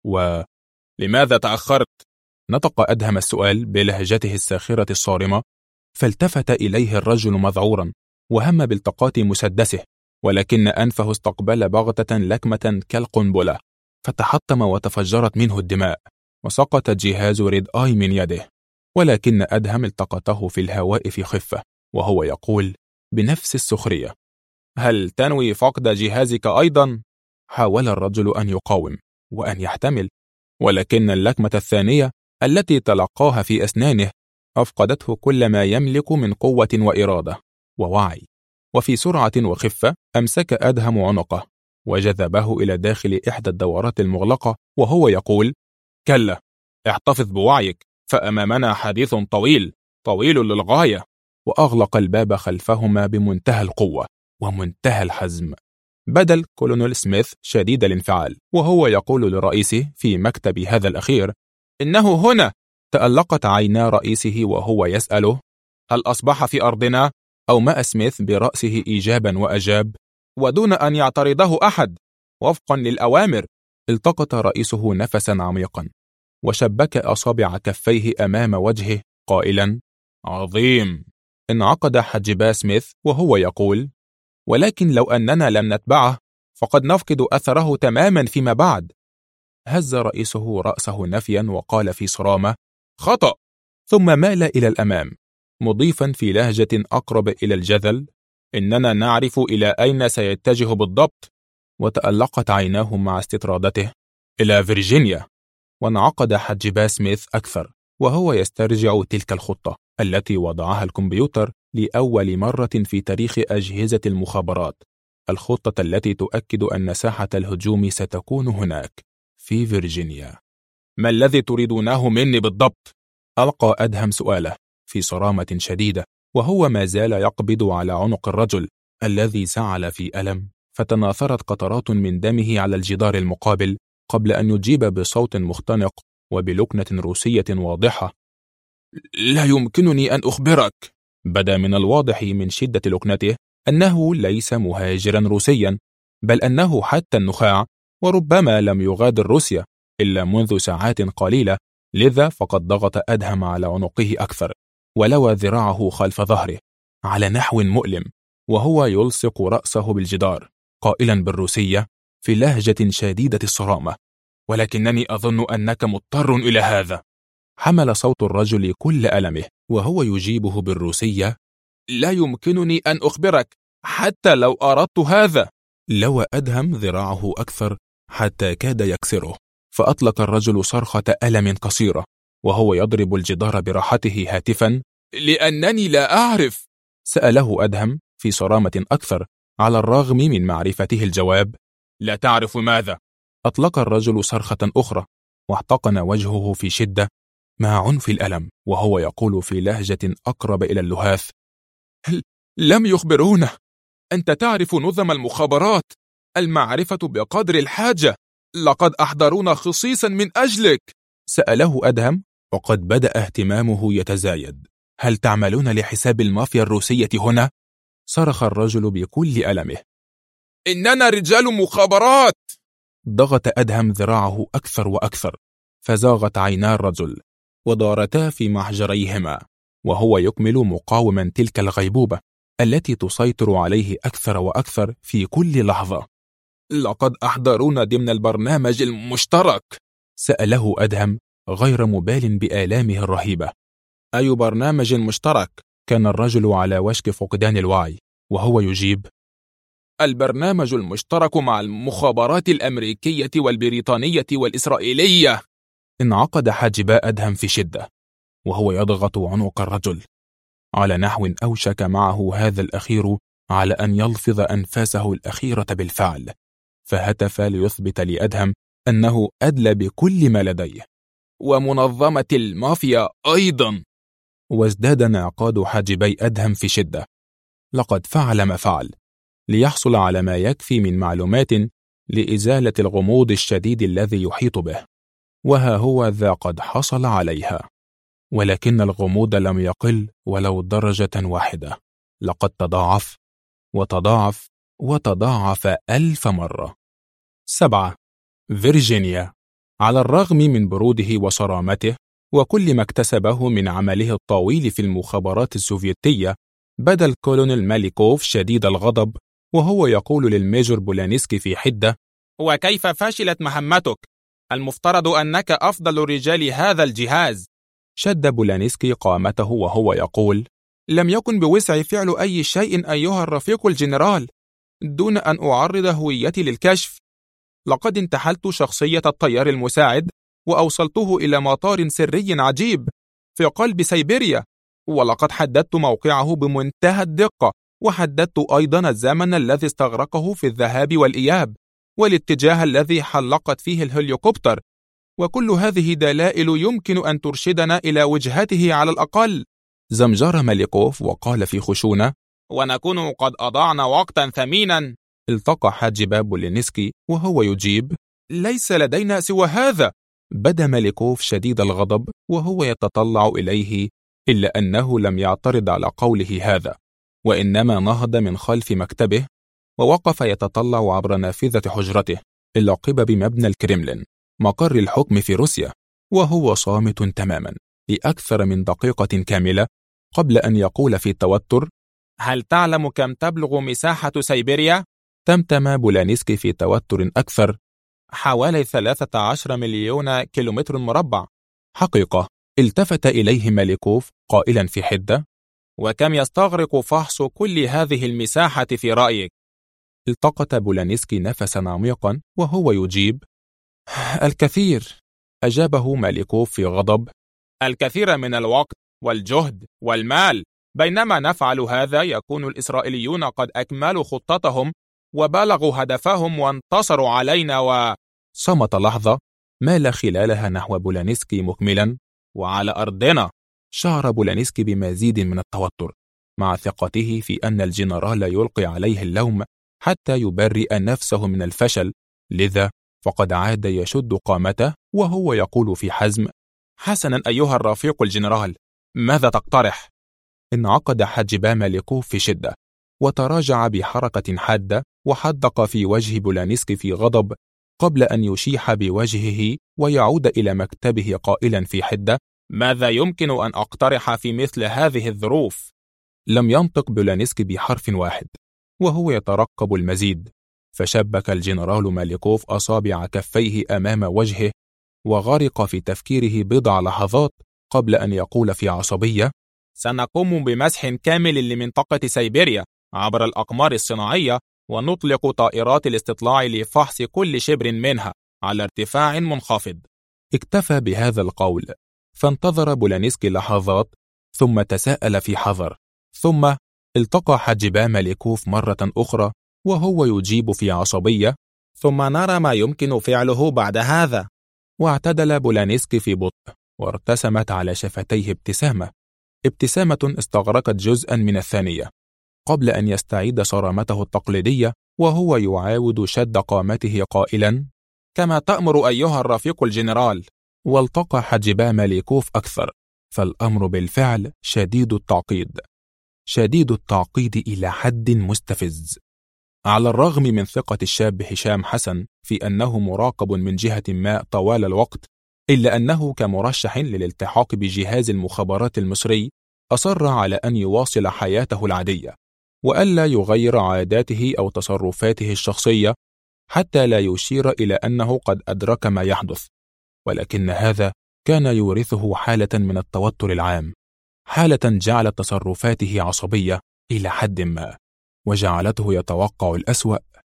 لماذا تأخرت؟ نطق أدهم السؤال بلهجته الساخرة الصارمة، فالتفت إليه الرجل مذعورا وهم بالتقاط مسدسه، ولكن أنفه استقبل بغتة لكمة كالقنبلة، فتحطم وتفجرت منه الدماء، وسقط جهاز ريد آي من يده. ولكن أدهم التقطه في الهواء في خفة وهو يقول بنفس السخرية: هل تنوي فقد جهازك أيضا؟ حاول الرجل أن يقاوم وأن يحتمل، ولكن اللكمة الثانية التي تلقاها في أسنانه أفقدته كل ما يملك من قوة وإرادة ووعي. وفي سرعة وخفة أمسك أدهم عنقه وجذبه إلى داخل إحدى الدورات المغلقة وهو يقول: كلا، احتفظ بوعيك، فأمامنا حديث طويل للغاية. وأغلق الباب خلفهما بمنتهى القوة ومنتهى الحزم. بدل كولونيل سميث شديد الانفعال وهو يقول لرئيسه في مكتب هذا الأخير: إنه هنا. تألقت عينا رئيسه وهو يسأله: هل أصبح في أرضنا؟ أومأ سميث برأسه إيجابا وأجاب: ودون أن يعترضه أحد، وفقا للأوامر. التقط رئيسه نفسا عميقا وشبك أصابع كفيه أمام وجهه قائلا: عظيم. انعقد حاجبا سميث وهو يقول: ولكن لو أننا لم نتبعه فقد نفقد أثره تماما فيما بعد. هز رئيسه رأسه نفيا وقال في صرامة: خطأ. ثم مال إلى الأمام مضيفا في لهجة أقرب إلى الجذل: إننا نعرف إلى أين سيتجه بالضبط. وتألقت عيناه مع استطرادته: إلى فيرجينيا. وانعقد حاجبا سميث أكثر وهو يسترجع تلك الخطة التي وضعها الكمبيوتر لأول مرة في تاريخ أجهزة المخابرات، الخطة التي تؤكد أن ساحة الهجوم ستكون هناك في فيرجينيا. ما الذي تريدونه مني بالضبط؟ ألقى أدهم سؤاله في صرامة شديدة وهو ما زال يقبض على عنق الرجل الذي زعل في ألم، فتناثرت قطرات من دمه على الجدار المقابل قبل أن يجيب بصوت مختنق وبلكنة روسية واضحة: لا يمكنني أن أخبرك. بدا من الواضح من شدة لكنته أنه ليس مهاجرا روسيا، بل أنه حتى النخاع، وربما لم يغادر روسيا إلا منذ ساعات قليلة. لذا فقد ضغط أدهم على عنقه أكثر ولوى ذراعه خلف ظهره على نحو مؤلم وهو يلصق رأسه بالجدار قائلا بالروسية في لهجة شديدة الصرامة: ولكنني أظن أنك مضطر إلى هذا. حمل صوت الرجل كل ألمه وهو يجيبه بالروسية: لا يمكنني أن أخبرك حتى لو أردت هذا. لوى أدهم ذراعه أكثر حتى كاد يكسره، فأطلق الرجل صرخة ألم قصيرة وهو يضرب الجدار براحته هاتفا: لأنني لا أعرف. سأله أدهم في صرامة أكثر على الرغم من معرفته الجواب: لا تعرف ماذا؟ أطلق الرجل صرخة أخرى واحتقن وجهه في شدة مع عنف الألم وهو يقول في لهجة أقرب إلى اللهاث: لم يخبرونا. أنت تعرف نظم المخابرات، المعرفة بقدر الحاجة. لقد أحضرونا خصيصا من أجلك. سأله أدهم وقد بدأ اهتمامه يتزايد: هل تعملون لحساب المافيا الروسية هنا؟ صرخ الرجل بكل ألمه: إننا رجال مخابرات. ضغط أدهم ذراعه أكثر وأكثر، فزاغت عينا الرجل ودارتا في محجريهما وهو يكمل مقاوما تلك الغيبوبة التي تسيطر عليه أكثر وأكثر في كل لحظة. لقد أحضرونا ضمن البرنامج المشترك. سأله أدهم غير مبال بآلامه الرهيبة: أي برنامج مشترك؟ كان الرجل على وشك فقدان الوعي وهو يجيب: البرنامج المشترك مع المخابرات الأمريكية والبريطانية والإسرائيلية. انعقد حاجبا أدهم في شدة وهو يضغط عنق الرجل على نحو أوشك معه هذا الأخير على أن يلفظ أنفاسه الأخيرة بالفعل، فهتف ليثبت لأدهم أنه أدلى بكل ما لديه: ومنظمة المافيا أيضا. وازداد انعقاد حاجبي أدهم في شدة. لقد فعل ما فعل ليحصل على ما يكفي من معلومات لإزالة الغموض الشديد الذي يحيط به، وها هو ذا قد حصل عليها. ولكن الغموض لم يقل ولو درجة واحدة، لقد تضاعف وتضاعف وتضاعف 1000 مرة. 7. فيرجينيا. على الرغم من بروده وصرامته وكل ما اكتسبه من عمله الطويل في المخابرات السوفيتية، بدا الكولونيل ماليكوف شديد الغضب وهو يقول للميجور بولانسكي في حدة: وكيف فشلت مهمتك؟ المفترض أنك أفضل رجال هذا الجهاز. شد بولانسكي قامته وهو يقول: لم يكن بوسعي فعل أي شيء أيها الرفيق الجنرال دون أن أعرض هويتي للكشف. لقد انتحلت شخصية الطيار المساعد وأوصلته إلى مطار سري عجيب في قلب سيبيريا، ولقد حددت موقعه بمنتهى الدقة، وحددت أيضا الزمن الذي استغرقه في الذهاب والإياب والاتجاه الذي حلقت فيه الهليكوبتر، وكل هذه دلائل يمكن أن ترشدنا إلى وجهته على الأقل. زمجر ماليكوف وقال في خشونة: ونكون قد أضعنا وقتا ثمينا التقى حاجب بولينسكي وهو يجيب: ليس لدينا سوى هذا. بدا ماليكوف شديد الغضب وهو يتطلع إليه، إلا أنه لم يعترض على قوله هذا، وإنما نهض من خلف مكتبه ووقف يتطلع عبر نافذة حجرته اللقب بمبنى الكريملين مقر الحكم في روسيا، وهو صامت تماما لأكثر من دقيقة كاملة قبل أن يقول في توتر: هل تعلم كم تبلغ مساحة سيبيريا؟ تمتم بولانسكي في توتر أكثر: حوالي 13 مليون كيلومتر مربع. حقيقة. التفت إليه ماليكوف قائلا في حدة: وكم يستغرق فحص كل هذه المساحة في رأيك؟ التقط بولانسكي نفسا عميقا وهو يجيب: الكثير. أجابه ماليكوف في غضب: الكثير من الوقت والجهد والمال. بينما نفعل هذا يكون الإسرائيليون قد أكملوا خطتهم وبلغوا هدفهم وانتصروا علينا. صمت لحظة، مال خلالها نحو بولانسكي مكملا: وعلى أرضنا. شعر بولانسكي بمزيد من التوتر مع ثقته في أن الجنرال يلقي عليه اللوم حتى يبرئ نفسه من الفشل، لذا فقد عاد يشد قامته وهو يقول في حزم: حسنا أيها الرفيق الجنرال، ماذا تقترح؟ انعقد حاجبا ماليكوف في شدة وتراجع بحركة حادة وحدق في وجه بولانسكي في غضب قبل أن يشيح بوجهه ويعود إلى مكتبه قائلا في حدة: ماذا يمكن أن أقترح في مثل هذه الظروف؟ لم ينطق بولانسكي بحرف واحد وهو يترقب المزيد، فشبك الجنرال ماليكوف أصابع كفيه أمام وجهه وغرق في تفكيره بضع لحظات قبل أن يقول في عصبية: سنقوم بمسح كامل لمنطقة سيبيريا عبر الأقمار الصناعية ونطلق طائرات الاستطلاع لفحص كل شبر منها على ارتفاع منخفض. اكتفى بهذا القول، فانتظر بولانسكي لحظات ثم تساءل في حذر، ثم التقى حاجبا ماليكوف مرة أخرى وهو يجيب في عصبية: ثم نرى ما يمكن فعله بعد هذا. واعتدل بولانسكي في بطء وارتسمت على شفتيه ابتسامة استغرقت جزءا من الثانية قبل أن يستعيد صرامته التقليدية وهو يعاود شد قامته قائلا: كما تأمر أيها الرفيق الجنرال. والتقى حاجبا ماليكوف أكثر، فالأمر بالفعل شديد التعقيد إلى حد مستفز. على الرغم من ثقة الشاب هشام حسن في أنه مراقب من جهة ما طوال الوقت، إلا أنه كمرشح للالتحاق بجهاز المخابرات المصري أصر على أن يواصل حياته العادية وألا يغير عاداته أو تصرفاته الشخصية حتى لا يشير إلى أنه قد أدرك ما يحدث، ولكن هذا كان يورثه حالة من التوتر العام، حالة جعلت تصرفاته عصبية إلى حد ما وجعلته يتوقع الأسوأ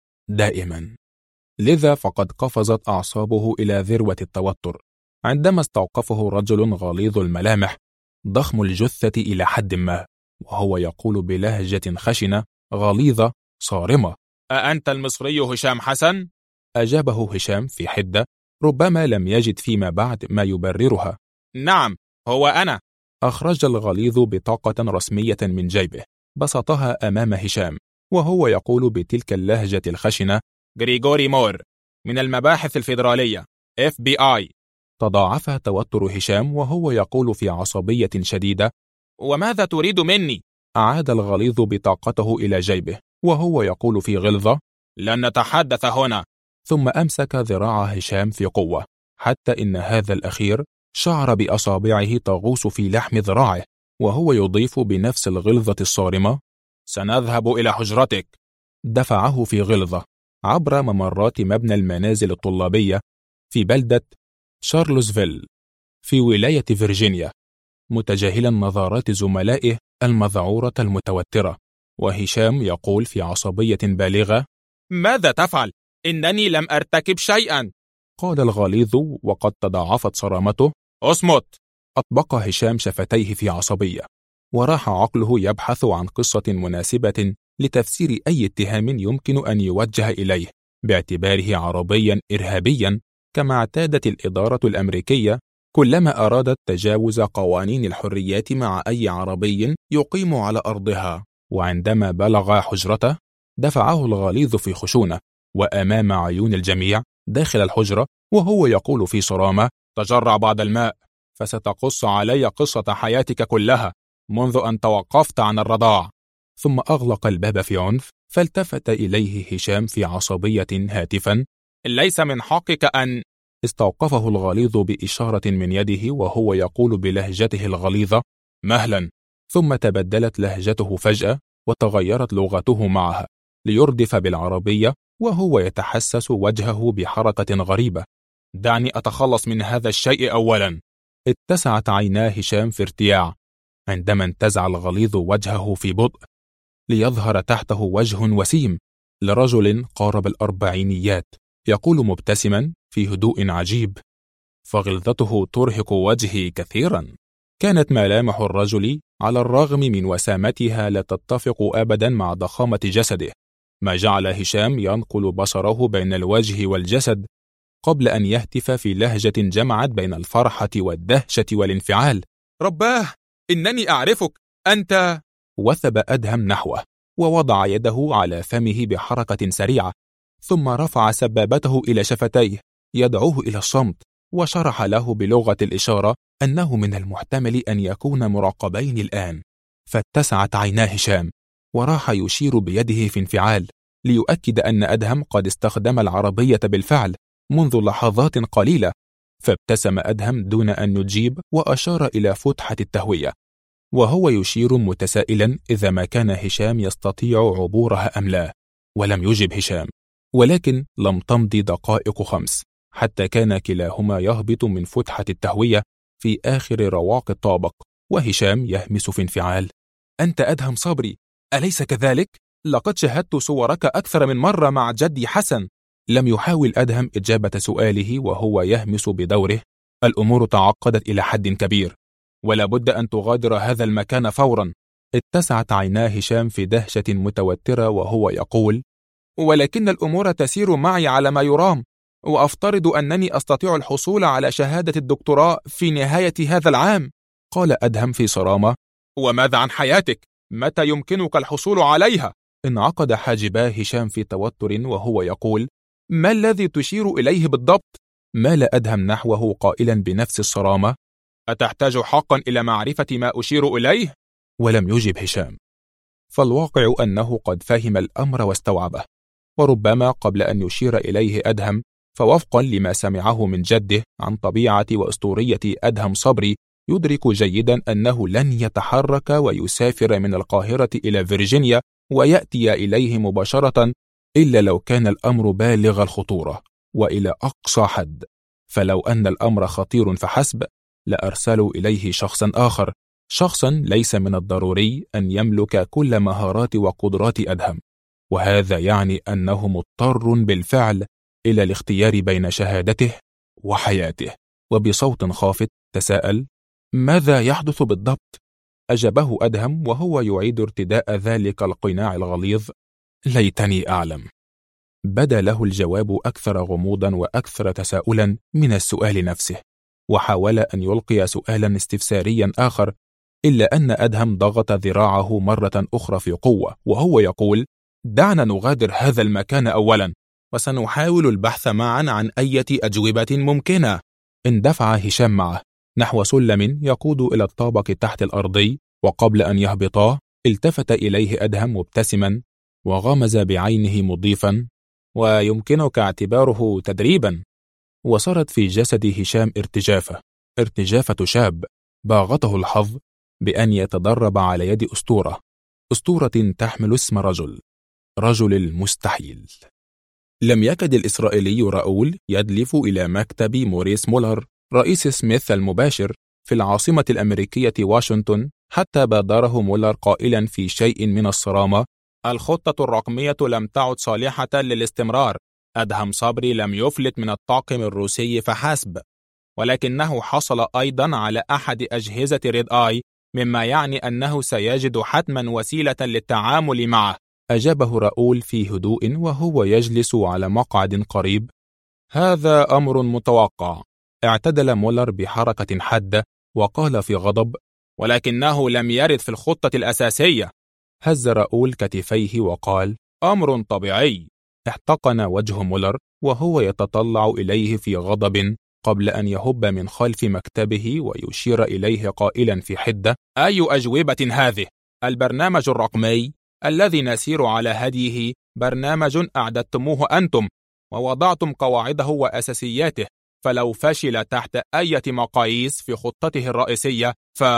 دائما. لذا فقد قفزت أعصابه إلى ذروة التوتر عندما استوقفه رجل غليظ الملامح ضخم الجثة إلى حد ما وهو يقول بلهجة خشنة غليظة صارمة: أأنت المصري هشام حسن؟ أجابه هشام في حدة، ربما لم يجد فيما بعد ما يبررها. نعم، هو أنا. أخرج الغليظ بطاقة رسمية من جيبه، بسطها أمام هشام وهو يقول بتلك اللهجة الخشنة: غريغوري مور من المباحث الفيدرالية FBI. تضاعف توتر هشام وهو يقول في عصبية شديدة: وماذا تريد مني؟ أعاد الغليظ بطاقته إلى جيبه وهو يقول في غلظة: لن نتحدث هنا. ثم أمسك ذراع هشام في قوة حتى إن هذا الأخير شعر بأصابعه تغوص في لحم ذراعه وهو يضيف بنفس الغلظة الصارمة: سنذهب إلى حجرتك. دفعه في غلظة عبر ممرات مبنى المنازل الطلابية في بلدة شارلوزفيل في ولاية فيرجينيا، متجاهلا نظرات زملائه المذعورة المتوترة، وهشام يقول في عصبية بالغة: ماذا تفعل؟ إنني لم أرتكب شيئا. قال الغليظ وقد تضاعفت صرامته: اصمت. أطبق هشام شفتيه في عصبية وراح عقله يبحث عن قصة مناسبة لتفسير أي اتهام يمكن أن يوجه إليه باعتباره عربيا إرهابيا كما اعتادت الإدارة الأمريكية كلما أرادت تجاوز قوانين الحريات مع أي عربي يقيم على أرضها. وعندما بلغ حجرته دفعه الغليظ في خشونة وأمام عيون الجميع داخل الحجرة وهو يقول في صرامة: تجرع بعض الماء فستقص علي قصة حياتك كلها منذ أن توقفت عن الرضاع. ثم أغلق الباب في عنف، فالتفت إليه هشام في عصبية هاتفا: ليس من حقك أن... استوقفه الغليظ بإشارة من يده وهو يقول بلهجته الغليظة: مهلا. ثم تبدلت لهجته فجأة وتغيرت لغته معها ليردف بالعربية وهو يتحسس وجهه بحركة غريبة: دعني أتخلص من هذا الشيء أولا. اتسعت عينا هشام في ارتياع عندما انتزع الغليظ وجهه في بطء ليظهر تحته وجه وسيم لرجل قارب الأربعينيات يقول مبتسما في هدوء عجيب: فغلظته ترهق وجهي كثيرا. كانت ملامح الرجل على الرغم من وسامتها لا تتفق أبدا مع ضخامة جسده، ما جعل هشام ينقل بصره بين الوجه والجسد قبل أن يهتف في لهجة جمعت بين الفرحة والدهشة والانفعال: رباه، إنني أعرفك، أنت... وثب أدهم نحوه ووضع يده على فمه بحركة سريعة، ثم رفع سبابته إلى شفتيه يدعوه إلى الصمت، وشرح له بلغة الإشارة أنه من المحتمل أن يكون مراقبين الآن. فاتسعت عينا هشام وراح يشير بيده في انفعال ليؤكد أن أدهم قد استخدم العربية بالفعل منذ لحظات قليلة. فابتسم أدهم دون أن يجيب وأشار إلى فتحة التهوية وهو يشير متسائلا إذا ما كان هشام يستطيع عبورها أم لا، ولم يجب هشام. ولكن لم تمضي دقائق 5 حتى كان كلاهما يهبط من فتحة التهوية في آخر رواق الطابق، وهشام يهمس في انفعال: أنت أدهم صبري، أليس كذلك؟ لقد شاهدت صورك أكثر من مرة مع جدي حسن. لم يحاول أدهم إجابة سؤاله وهو يهمس بدوره: الأمور تعقدت إلى حد كبير ولا بد أن تغادر هذا المكان فورا. اتسعت عينا هشام في دهشة متوترة وهو يقول: ولكن الأمور تسير معي على ما يرام، وأفترض أنني أستطيع الحصول على شهادة الدكتوراه في نهاية هذا العام. قال أدهم في صرامة: وماذا عن حياتك؟ متى يمكنك الحصول عليها؟ انعقد حاجباه هشام في توتر وهو يقول: ما الذي تشير إليه بالضبط؟ مال أدهم نحوه قائلا بنفس الصرامة: أتحتاج حقا إلى معرفة ما أشير إليه؟ ولم يجب هشام. فالواقع أنه قد فهم الأمر واستوعبه، وربما قبل أن يشير إليه أدهم، فوفقا لما سمعه من جده عن طبيعة وأسطورية أدهم صبري يدرك جيدا أنه لن يتحرك ويسافر من القاهرة إلى فيرجينيا ويأتي إليه مباشرة إلا لو كان الأمر بالغ الخطورة وإلى أقصى حد. فلو أن الأمر خطير فحسب لأرسلوا إليه شخصا آخر، شخصا ليس من الضروري أن يملك كل مهارات وقدرات أدهم، وهذا يعني أنه مضطر بالفعل إلى الاختيار بين شهادته وحياته. وبصوت خافت تساءل: ماذا يحدث بالضبط؟ أجابه أدهم وهو يعيد ارتداء ذلك القناع الغليظ: ليتني أعلم. بدا له الجواب أكثر غموضا وأكثر تساؤلا من السؤال نفسه، وحاول أن يلقي سؤالا استفساريا آخر، إلا أن أدهم ضغط ذراعه مرة أخرى في قوة وهو يقول: دعنا نغادر هذا المكان أولا، وسنحاول البحث معا عن أي أجوبة ممكنة. اندفع هشام معه نحو سلم يقود إلى الطابق تحت الأرضي، وقبل أن يهبطاه التفت إليه أدهم مبتسما وغمز بعينه مضيفا: ويمكنك اعتباره تدريبا. وصارت في جسد هشام ارتجافة شاب باغته الحظ بأن يتدرب على يد أسطورة تحمل اسم رجل المستحيل. لم يكد الإسرائيلي راؤول يدلف إلى مكتب موريس مولر رئيس سميث المباشر في العاصمة الأمريكية واشنطن حتى بادره مولر قائلا في شيء من الصرامة: الخطة الرقمية لم تعد صالحة للاستمرار. أدهم صبري لم يفلت من الطاقم الروسي فحسب، ولكنه حصل أيضا على أحد أجهزة ريد آي، مما يعني أنه سيجد حتما وسيلة للتعامل معه. أجابه راؤول في هدوء وهو يجلس على مقعد قريب: هذا أمر متوقع. اعتدل مولر بحركة حادة وقال في غضب: ولكنه لم يرد في الخطة الأساسية. هز راؤول كتفيه وقال: أمر طبيعي. احتقن وجه مولر وهو يتطلع إليه في غضب قبل أن يهب من خلف مكتبه ويشير إليه قائلا في حدة: أي أجوبة هذه؟ البرنامج الرقمي الذي نسير على هديه برنامج أعددتموه أنتم ووضعتم قواعده وأساسياته، فلو فشل تحت أي مقاييس في خطته الرئيسية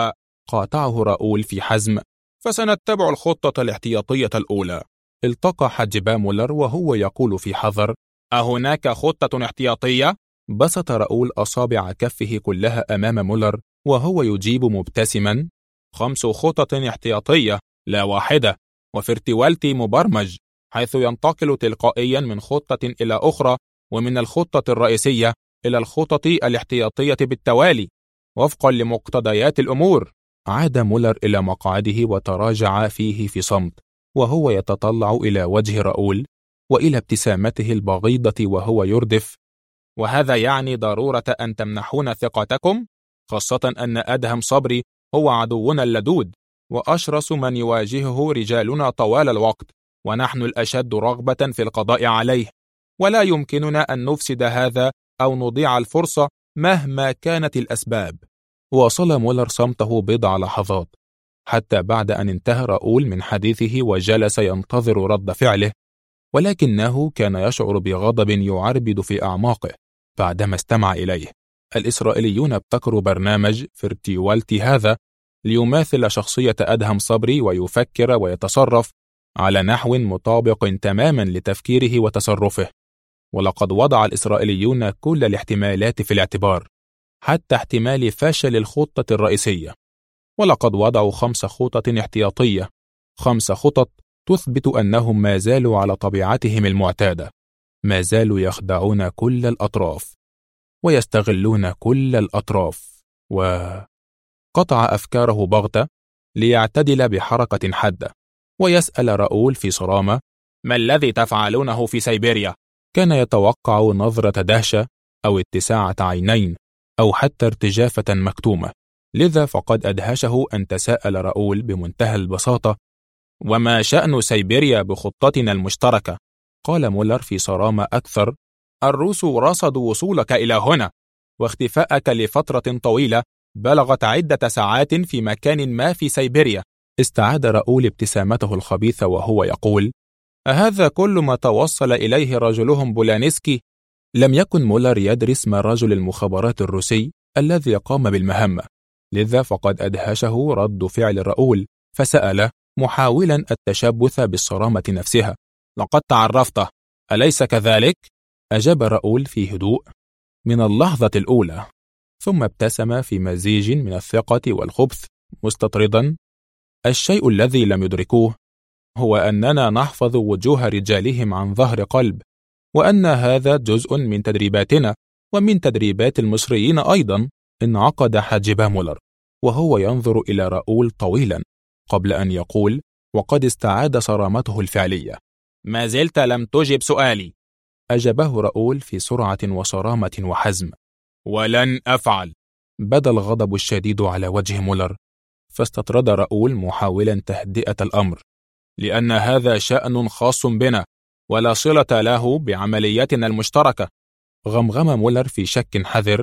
قاطعه راؤول في حزم: فسنتبع الخطة الاحتياطية الأولى. التقى حاجبا مولر وهو يقول في حذر: أهناك خطة احتياطية؟ بسط راؤول أصابع كفه كلها أمام مولر وهو يجيب مبتسما: 5 خطط احتياطية لا واحدة، وفيرتوالتي مبرمج حيث ينتقل تلقائيا من خطة إلى أخرى ومن الخطة الرئيسية إلى الخطط الاحتياطية بالتوالي وفقا لمقتضيات الأمور. عاد مولر إلى مقعده وتراجع فيه في صمت وهو يتطلع إلى وجه راؤول وإلى ابتسامته البغيضة وهو يردف: وهذا يعني ضرورة أن تمنحون ثقتكم، خاصة أن أدهم صبري هو عدونا اللدود وأشرس من يواجهه رجالنا طوال الوقت، ونحن الأشد رغبة في القضاء عليه، ولا يمكننا أن نفسد هذا أو نضيع الفرصة مهما كانت الأسباب. واصل مولر صمته بضع لحظات حتى بعد أن انتهى راؤول من حديثه وجلس ينتظر رد فعله، ولكنه كان يشعر بغضب يعربد في أعماقه بعدما استمع إليه. الإسرائيليون ابتكروا برنامج فيرتوالتي هذا ليماثل شخصية أدهم صبري ويفكر ويتصرف على نحو مطابق تماما لتفكيره وتصرفه، ولقد وضع الإسرائيليون كل الاحتمالات في الاعتبار حتى احتمال فشل الخطة الرئيسية، ولقد وضعوا 5 خطط احتياطية، 5 خطط تثبت أنهم ما زالوا على طبيعتهم المعتادة، ما زالوا يخدعون كل الأطراف ويستغلون كل الأطراف. وقطع أفكاره بغتة ليعتدل بحركة حادة ويسأل راؤول في صرامة: ما الذي تفعلونه في سيبيريا؟ كان يتوقع نظرة دهشة أو اتساعة عينين أو حتى ارتجافة مكتومة، لذا فقد أدهشه أن تساءل راؤول بمنتهى البساطة: وما شأن سيبيريا بخطتنا المشتركة؟ قال مولر في صرامة أكثر: الروس رصدوا وصولك إلى هنا واختفاءك لفترة طويلة بلغت عدة ساعات في مكان ما في سيبيريا. استعاد راؤول ابتسامته الخبيثة وهو يقول: أهذا كل ما توصل إليه رجلهم بولانسكي؟ لم يكن مولر يدرس ما رجل المخابرات الروسي الذي قام بالمهمة، لذا فقد أدهشه رد فعل راؤول فسأل محاولا التشبث بالصرامة نفسها: لقد تعرفته أليس كذلك؟ أجاب راؤول في هدوء: من اللحظة الأولى. ثم ابتسم في مزيج من الثقة والخبث مستطردا: الشيء الذي لم يدركوه هو أننا نحفظ وجوه رجالهم عن ظهر قلب، وأن هذا جزء من تدريباتنا ومن تدريبات المصريين أيضا. انعقد حاجبا مولر وهو ينظر إلى راؤول طويلا قبل أن يقول وقد استعاد صرامته الفعلية: ما زلت لم تجب سؤالي. أجابه راؤول في سرعة وصرامة وحزم: ولن أفعل. بدا الغضب الشديد على وجه مولر، فاستطرد راؤول محاولا تهدئة الأمر: لأن هذا شأن خاص بنا ولا صلة له بعملياتنا المشتركة. غمغم مولر في شك حذر: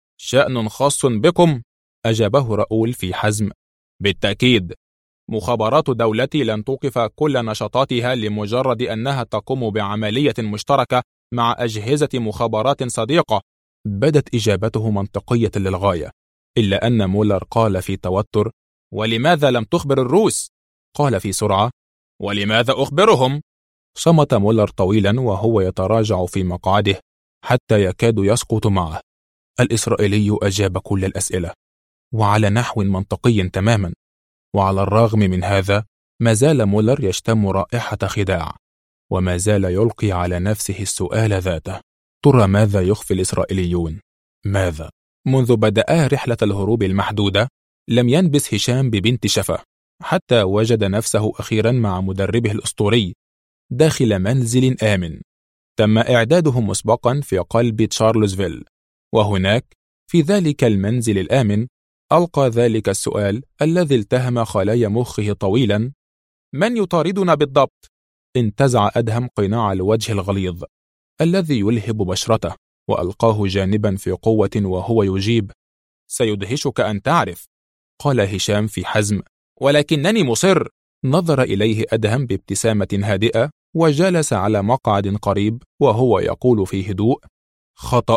شأن خاص بكم؟ أجابه راؤول في حزم: بالتأكيد، مخابرات دولتي لن توقف كل نشاطاتها لمجرد أنها تقوم بعملية مشتركة مع أجهزة مخابرات صديقة. بدت إجابته منطقية للغاية، إلا أن مولر قال في توتر: ولماذا لم تخبر الروس؟ قال في سرعة: ولماذا أخبرهم؟ صمت مولر طويلا وهو يتراجع في مقعده حتى يكاد يسقط معه. الإسرائيلي أجاب كل الأسئلة وعلى نحو منطقي تماما، وعلى الرغم من هذا ما زال مولر يشتم رائحة خداع، وما زال يلقي على نفسه السؤال ذاته: ترى ماذا يخفي الإسرائيليون؟ ماذا؟ منذ بدأ رحلة الهروب المحدودة لم ينبس هشام ببنت شفا، حتى وجد نفسه أخيرا مع مدربه الأسطوري داخل منزل آمن تم إعداده مسبقا في قلب تشارلزفيل. وهناك في ذلك المنزل الآمن ألقى ذلك السؤال الذي التهم خلايا مخه طويلا: من يطاردنا بالضبط؟ انتزع أدهم قناع الوجه الغليظ الذي يلهب بشرته وألقاه جانبا في قوة وهو يجيب: سيدهشك أن تعرف. قال هشام في حزم: ولكنني مصر. نظر إليه أدهم بابتسامة هادئة وجلس على مقعد قريب وهو يقول في هدوء: خطأ.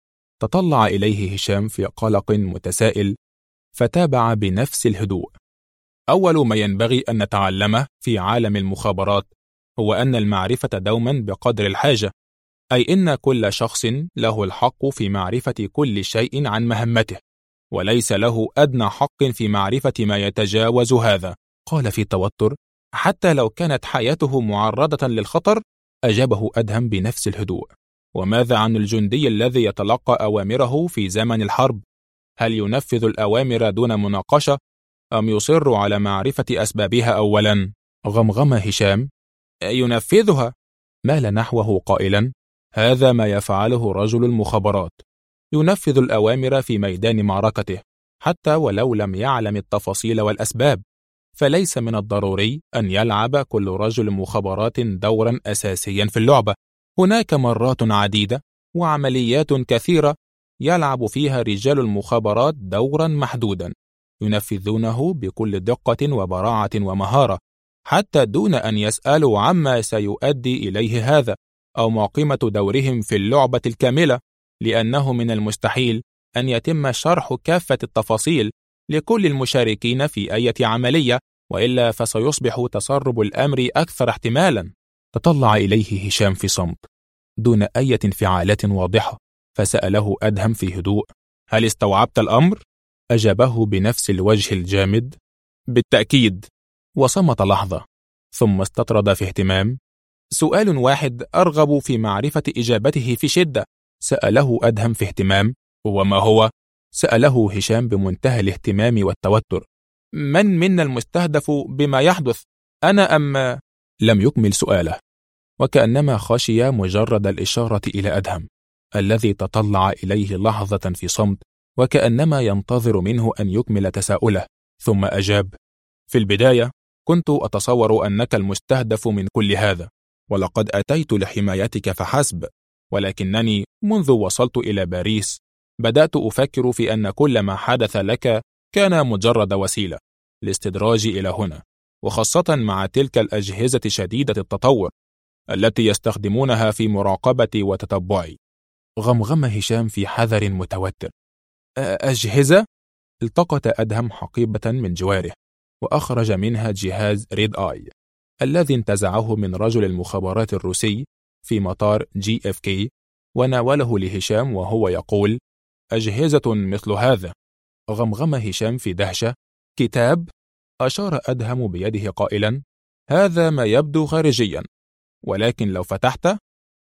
تطلع إليه هشام في قلق متسائل فتابع بنفس الهدوء: أول ما ينبغي أن نتعلمه في عالم المخابرات هو أن المعرفة دوما بقدر الحاجة، أي إن كل شخص له الحق في معرفة كل شيء عن مهمته، وليس له أدنى حق في معرفة ما يتجاوز هذا. قال في توتر: حتى لو كانت حياته معرضة للخطر؟ أجابه أدهم بنفس الهدوء: وماذا عن الجندي الذي يتلقى أوامره في زمن الحرب؟ هل ينفذ الأوامر دون مناقشة أم يصر على معرفة أسبابها أولا؟ غمغم هشام: ينفذها. مال نحوه قائلا: هذا ما يفعله رجل المخابرات، ينفذ الأوامر في ميدان معركته حتى ولو لم يعلم التفاصيل والأسباب، فليس من الضروري أن يلعب كل رجل مخابرات دورا أساسيا في اللعبة. هناك مرات عديدة وعمليات كثيرة يلعب فيها رجال المخابرات دورا محدودا، ينفذونه بكل دقة وبراعة ومهارة حتى دون أن يسألوا عما سيؤدي إليه هذا أو ما قيمة دورهم في اللعبة الكاملة، لأنه من المستحيل أن يتم شرح كافة التفاصيل لكل المشاركين في أي عملية، وإلا فسيصبح تسرب الأمر أكثر احتمالا. تطلع إليه هشام في صمت دون أي انفعالات واضحة، فسأله أدهم في هدوء: هل استوعبت الأمر؟ أجابه بنفس الوجه الجامد: بالتأكيد. وصمت لحظة ثم استطرد في اهتمام: سؤال واحد أرغب في معرفة إجابته في شدة. سأله أدهم في اهتمام: وما هو؟ سأله هشام بمنتهى الاهتمام والتوتر: من منا المستهدف بما يحدث، أنا أم؟ لم يكمل سؤاله، وكأنما خشي مجرد الإشارة إلى أدهم الذي تطلع إليه لحظة في صمت وكأنما ينتظر منه أن يكمل تساؤله، ثم أجاب: في البداية كنت أتصور أنك المستهدف من كل هذا، ولقد أتيت لحمايتك فحسب، ولكنني منذ وصلت إلى باريس بدأت أفكر في أن كل ما حدث لك كان مجرد وسيلة لاستدراج إلى هنا، وخاصة مع تلك الأجهزة شديدة التطور التي يستخدمونها في مراقبة وتتبعي. غمغم هشام في حذر متوتر: أجهزة؟ التقط أدهم حقيبة من جواره وأخرج منها جهاز ريد آي الذي انتزعه من رجل المخابرات الروسي في مطار JFK، وناوله لهشام وهو يقول: أجهزة مثل هذا. غمغم هشام في دهشة: كتاب؟ أشار أدهم بيده قائلا: هذا ما يبدو خارجيا، ولكن لو فتحته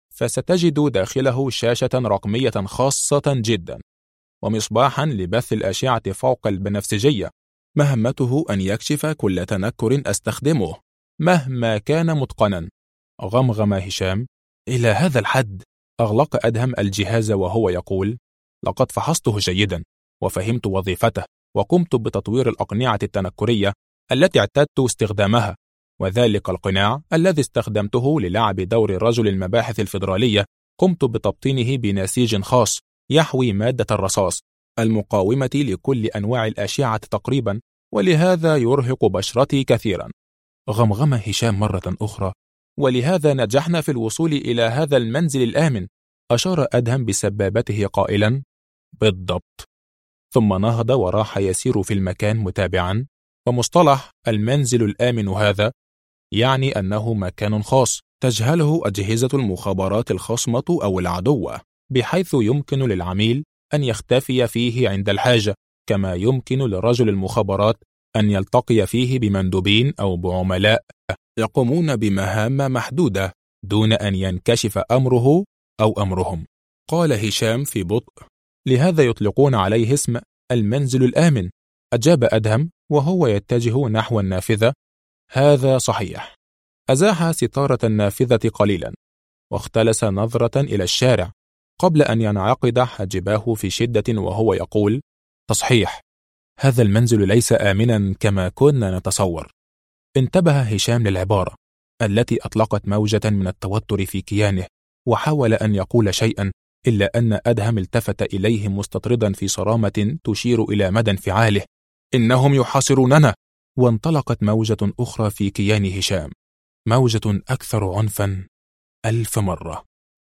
فستجد داخله شاشة رقمية خاصة جدا ومصباحا لبث الأشعة فوق البنفسجية، مهمته أن يكشف كل تنكر أستخدمه مهما كان متقنا. غمغم هشام: إلى هذا الحد؟ أغلق أدهم الجهاز وهو يقول: لقد فحصته جيدا وفهمت وظيفته، وقمت بتطوير الأقنعة التنكرية التي اعتدت استخدامها، وذلك القناع الذي استخدمته للعب دور رجل المباحث الفيدرالية قمت بتبطينه بنسيج خاص يحوي مادة الرصاص المقاومة لكل أنواع الأشعة تقريبا، ولهذا يرهق بشرتي كثيرا. غمغم هشام مرة أخرى: ولهذا نجحنا في الوصول إلى هذا المنزل الآمن. أشار أدهم بسبابته قائلا: بالضبط. ثم نهض وراح يسير في المكان متابعا. ومصطلح المنزل الآمن هذا يعني أنه مكان خاص تجهله أجهزة المخابرات الخصمة أو العدوة، بحيث يمكن للعميل أن يختفي فيه عند الحاجة، كما يمكن لرجل المخابرات أن يلتقي فيه بمندوبين أو بعملاء يقومون بمهام محدودة دون أن ينكشف أمره أو أمرهم. قال هشام في بطء: لهذا يطلقون عليه اسم المنزل الآمن. أجاب أدهم وهو يتجه نحو النافذة: هذا صحيح. أزاح ستارة النافذة قليلا واختلس نظرة إلى الشارع قبل أن ينعقد حاجباه في شدة وهو يقول: تصحيح، هذا المنزل ليس آمنا كما كنا نتصور. انتبه هشام للعبارة التي أطلقت موجة من التوتر في كيانه، وحاول أن يقول شيئا، إلا أن أدهم التفت إليه مستطردا في صرامة تشير إلى مدى انفعاله. إنهم يحاصروننا. وانطلقت موجة أخرى في كيان هشام، موجة أكثر عنفا 1000 مرة.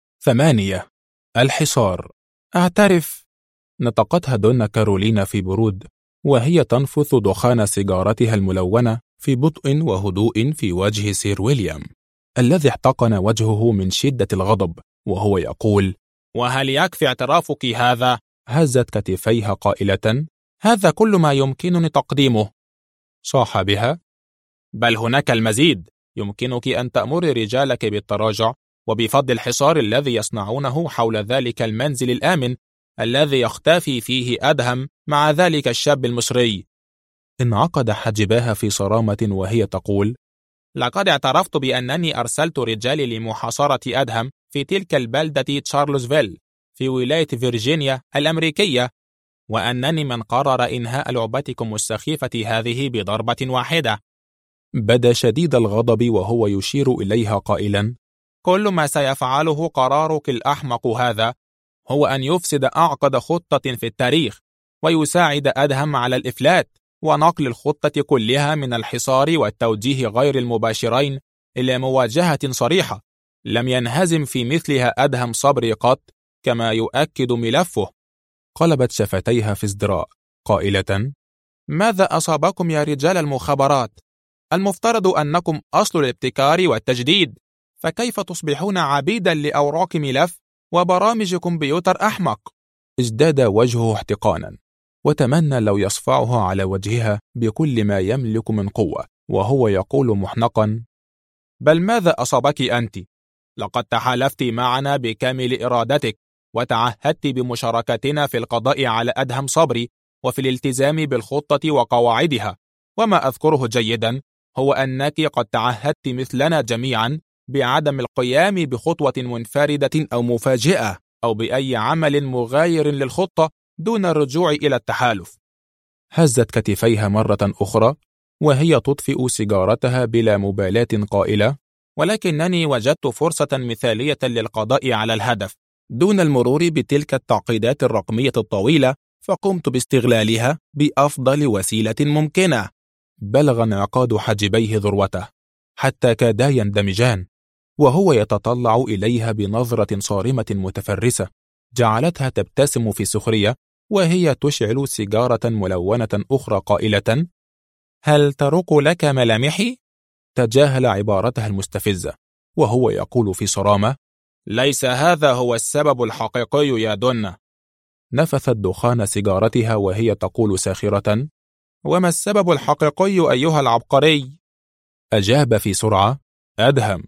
8. الحصار. أعترف، نطقتها دونا كارولينا في برود، وهي تنفث دخان سيجارتها الملونة في بطء وهدوء في وجه سير ويليام الذي احتقن وجهه من شدة الغضب، وهو يقول: وهل يكفي اعترافك هذا؟ هزت كتفيها قائلة: هذا كل ما يمكنني تقديمه. صاح بها: بل هناك المزيد. يمكنك أن تأمري رجالك بالتراجع، وبفضل الحصار الذي يصنعونه حول ذلك المنزل الآمن الذي يختفي فيه أدهم مع ذلك الشاب المصري. انعقد حاجباها في صرامة وهي تقول: لقد اعترفت بأنني أرسلت رجالي لمحاصرة أدهم في تلك البلدة تشارلزفيل في ولاية فيرجينيا الأمريكية، وأنني من قرر إنهاء لعبتكم السخيفة هذه بضربة واحدة. بدا شديد الغضب وهو يشير إليها قائلا: كل ما سيفعله قرارك الأحمق هذا هو أن يفسد أعقد خطة في التاريخ، ويساعد أدهم على الإفلات ونقل الخطة كلها من الحصار والتوجيه غير المباشرين إلى مواجهة صريحة لم ينهزم في مثلها أدهم صبري قط، كما يؤكد ملفه. قلبت شفتيها في ازدراء قائلة: ماذا أصابكم يا رجال المخابرات؟ المفترض أنكم أصل الابتكار والتجديد، فكيف تصبحون عبيدا لأوراق ملف وبرامج كمبيوتر أحمق؟ ازداد وجهه احتقانا، وتمنى لو يصفعها على وجهها بكل ما يملك من قوة، وهو يقول محنقا: بل ماذا أصابك أنت؟ لقد تحالفت معنا بكامل إرادتك، وتعهدت بمشاركتنا في القضاء على أدهم صبري وفي الالتزام بالخطة وقواعدها، وما أذكره جيدا هو أنك قد تعهدت مثلنا جميعا بعدم القيام بخطوة منفردة أو مفاجئة أو بأي عمل مغاير للخطة دون الرجوع إلى التحالف. هزت كتفيها مرة أخرى وهي تطفئ سيجارتها بلا مبالاة قائلة: ولكنني وجدت فرصة مثالية للقضاء على الهدف دون المرور بتلك التعقيدات الرقمية الطويلة، فقمت باستغلالها بأفضل وسيلة ممكنة. بلغ انعقاد حاجبيه ذروته حتى كادا يندمجان، وهو يتطلع إليها بنظرة صارمة متفرسة جعلتها تبتسم في سخرية، وهي تشعل سيجارة ملونة أخرى قائلة: هل تروق لك ملامحي؟ تجاهل عبارتها المستفزة وهو يقول في صرامة: ليس هذا هو السبب الحقيقي يا دونا. نفثت دخان سيجارتها وهي تقول ساخرة: وما السبب الحقيقي أيها العبقري؟ أجاب في سرعة: أدهم.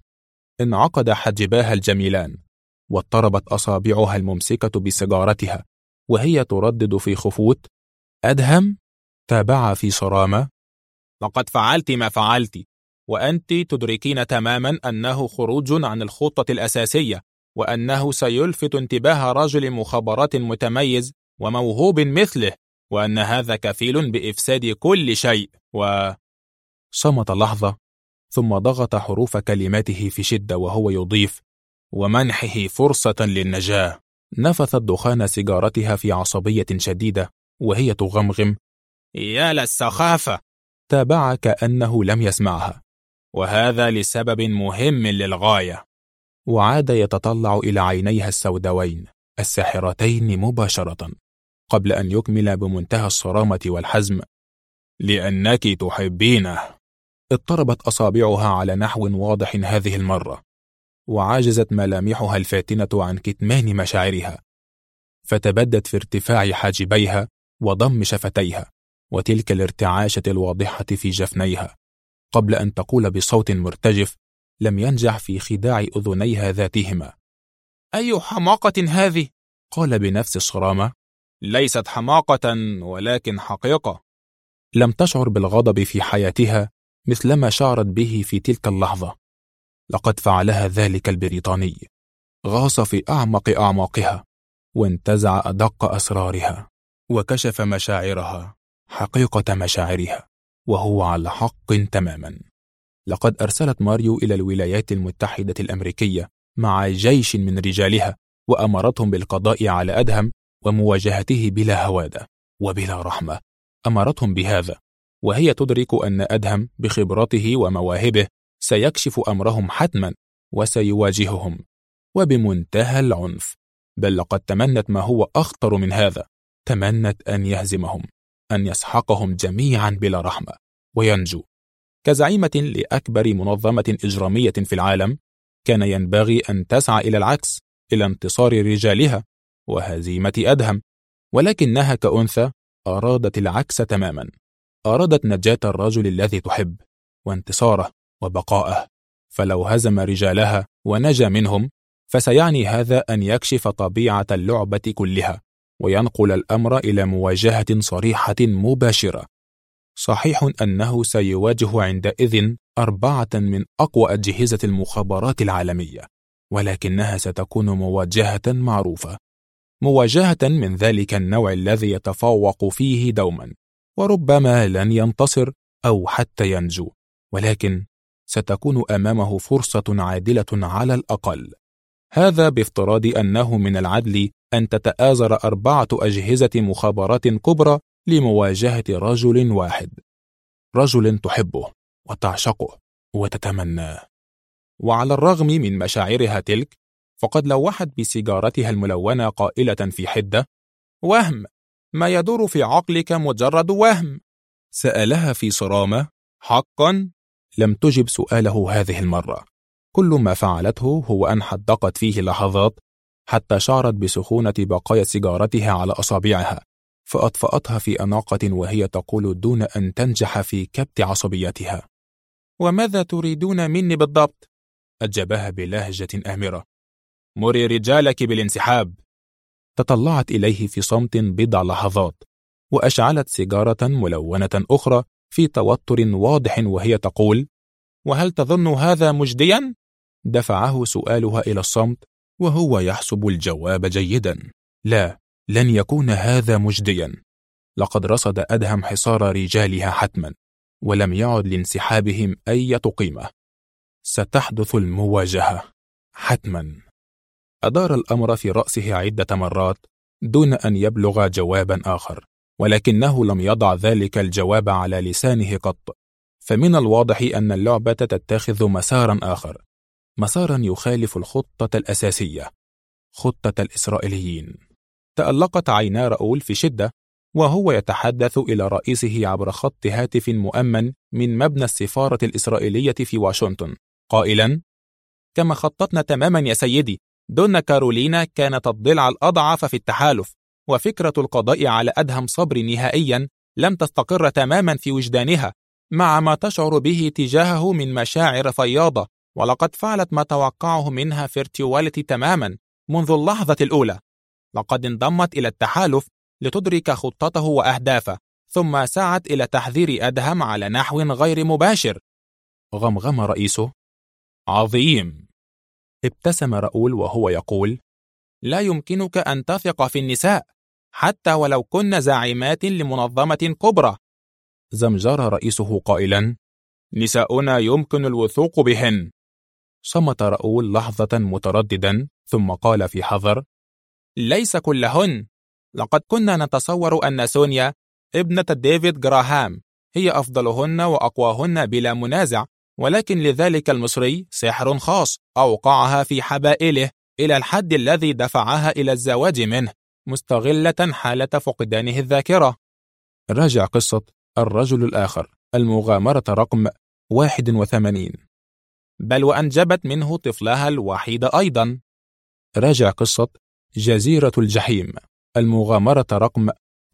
انعقد حاجباها الجميلان، واضطربت أصابعها الممسكة بسيجارتها وهي تردد في خفوت: أدهم. تابع في صرامة: لقد فعلت ما فعلت، وأنت تدركين تماما أنه خروج عن الخطة الأساسية، وأنه سيلفت انتباه رجل مخابرات متميز وموهوب مثله، وأن هذا كفيل بإفساد كل شيء. صمت لحظة ثم ضغط حروف كلماته في شدة وهو يضيف: ومنحه فرصة للنجاة. نفثت دخان سيجارتها في عصبية شديدة وهي تغمغم: يا للسخافة. تابع كأنه لم يسمعها: وهذا لسبب مهم للغاية. وعاد يتطلع إلى عينيها السوداوين الساحرتين مباشرة قبل أن يكمل بمنتهى الصرامة والحزم: لأنك تحبينه. اضطربت أصابعها على نحو واضح هذه المرة، وعاجزت ملامحها الفاتنة عن كتمان مشاعرها، فتبدت في ارتفاع حاجبيها وضم شفتيها وتلك الارتعاشة الواضحة في جفنيها، قبل أن تقول بصوت مرتجف لم ينجح في خداع أذنيها ذاتهما: أي حماقة هذه؟ قال بنفس الصرامة: ليست حماقة ولكن حقيقة. لم تشعر بالغضب في حياتها مثلما شعرت به في تلك اللحظة. لقد فعلها ذلك البريطاني، غاص في أعمق أعماقها وانتزع أدق أسرارها وكشف مشاعرها، حقيقة مشاعرها، وهو على حق تماما. لقد أرسلت ماريو إلى الولايات المتحدة الأمريكية مع جيش من رجالها، وأمرتهم بالقضاء على أدهم ومواجهته بلا هوادة وبلا رحمة. أمرتهم بهذا وهي تدرك أن أدهم بخبرته ومواهبه سيكشف أمرهم حتما وسيواجههم وبمنتهى العنف، بل لقد تمنت ما هو أخطر من هذا، تمنت أن يهزمهم، أن يسحقهم جميعا بلا رحمة وينجو. كزعيمة لأكبر منظمة إجرامية في العالم كان ينبغي أن تسعى إلى العكس، إلى انتصار رجالها وهزيمة أدهم، ولكنها كأنثى أرادت العكس تماما. أرادت نجاة الرجل الذي تحب وانتصاره وبقائه، فلو هزم رجالها ونجا منهم فسيعني هذا أن يكشف طبيعة اللعبة كلها وينقل الأمر إلى مواجهة صريحة مباشرة. صحيح أنه سيواجه عندئذ 4 من أقوى أجهزة المخابرات العالمية، ولكنها ستكون مواجهة معروفة، مواجهة من ذلك النوع الذي يتفوق فيه دوما، وربما لن ينتصر أو حتى ينجو، ولكن ستكون أمامه فرصة عادلة على الأقل. هذا بافتراض أنه من العدل أن تتآزر 4 أجهزة مخابرات كبرى لمواجهة رجل واحد، رجل تحبه وتعشقه وتتمناه. وعلى الرغم من مشاعرها تلك، فقد لوحت بسيجارتها الملونة قائلة في حدة: وهم، ما يدور في عقلك مجرد وهم. سألها في صرامة: حقا؟ لم تجب سؤاله هذه المرة. كل ما فعلته هو أن حدقت فيه لحظات حتى شعرت بسخونة بقايا سيجارتها على أصابعها، فأطفأتها في أناقة وهي تقول دون أن تنجح في كبت عصبيتها: وماذا تريدون مني بالضبط؟ أجابها بلهجة آمرة: مري رجالك بالانسحاب. تطلعت إليه في صمت بضع لحظات، وأشعلت سيجارة ملونة أخرى في توتر واضح وهي تقول: وهل تظن هذا مجديا؟ دفعه سؤالها إلى الصمت وهو يحسب الجواب جيدا: لا، لن يكون هذا مجديا. لقد رصد أدهم حصار رجالها حتما، ولم يعد لانسحابهم أي قيمة. ستحدث المواجهة حتما. أدار الأمر في رأسه عدة مرات دون أن يبلغ جوابا آخر، ولكنه لم يضع ذلك الجواب على لسانه قط. فمن الواضح أن اللعبة تتخذ مسارا آخر، مسارا يخالف الخطة الأساسية، خطة الإسرائيليين. تألقت عينا راؤول في شدة وهو يتحدث إلى رئيسه عبر خط هاتف مؤمن من مبنى السفارة الإسرائيلية في واشنطن، قائلا: كما خططنا تماما يا سيدي، دون كارولينا كانت الضلع الأضعف في التحالف، وفكرة القضاء على أدهم صبري نهائيا لم تستقر تماما في وجدانها، مع ما تشعر به تجاهه من مشاعر فياضة، ولقد فعلت ما توقعه منها فيرتواليتي تماما منذ اللحظة الأولى. لقد انضمت إلى التحالف لتدرك خطته وأهدافه، ثم سعت إلى تحذير أدهم على نحو غير مباشر. غمغم رئيسه: عظيم. ابتسم راؤول وهو يقول: لا يمكنك أن تثق في النساء حتى ولو كن زعيمات لمنظمة كبرى. زمجر رئيسه قائلا: نساؤنا يمكن الوثوق بهن. صمت راؤول لحظة مترددا، ثم قال في حذر: ليس كلهن. لقد كنا نتصور أن سونيا ابنة ديفيد جراهام هي أفضلهن وأقواهن بلا منازع، ولكن لذلك المصري سحر خاص أوقعها في حبائله إلى الحد الذي دفعها إلى الزواج منه، مستغلة حالة فقدانه الذاكرة. راجع قصة الرجل الآخر، المغامرة رقم 81. بل وأنجبت منه طفلها الوحيد أيضا. راجع قصة جزيرة الجحيم، المغامرة رقم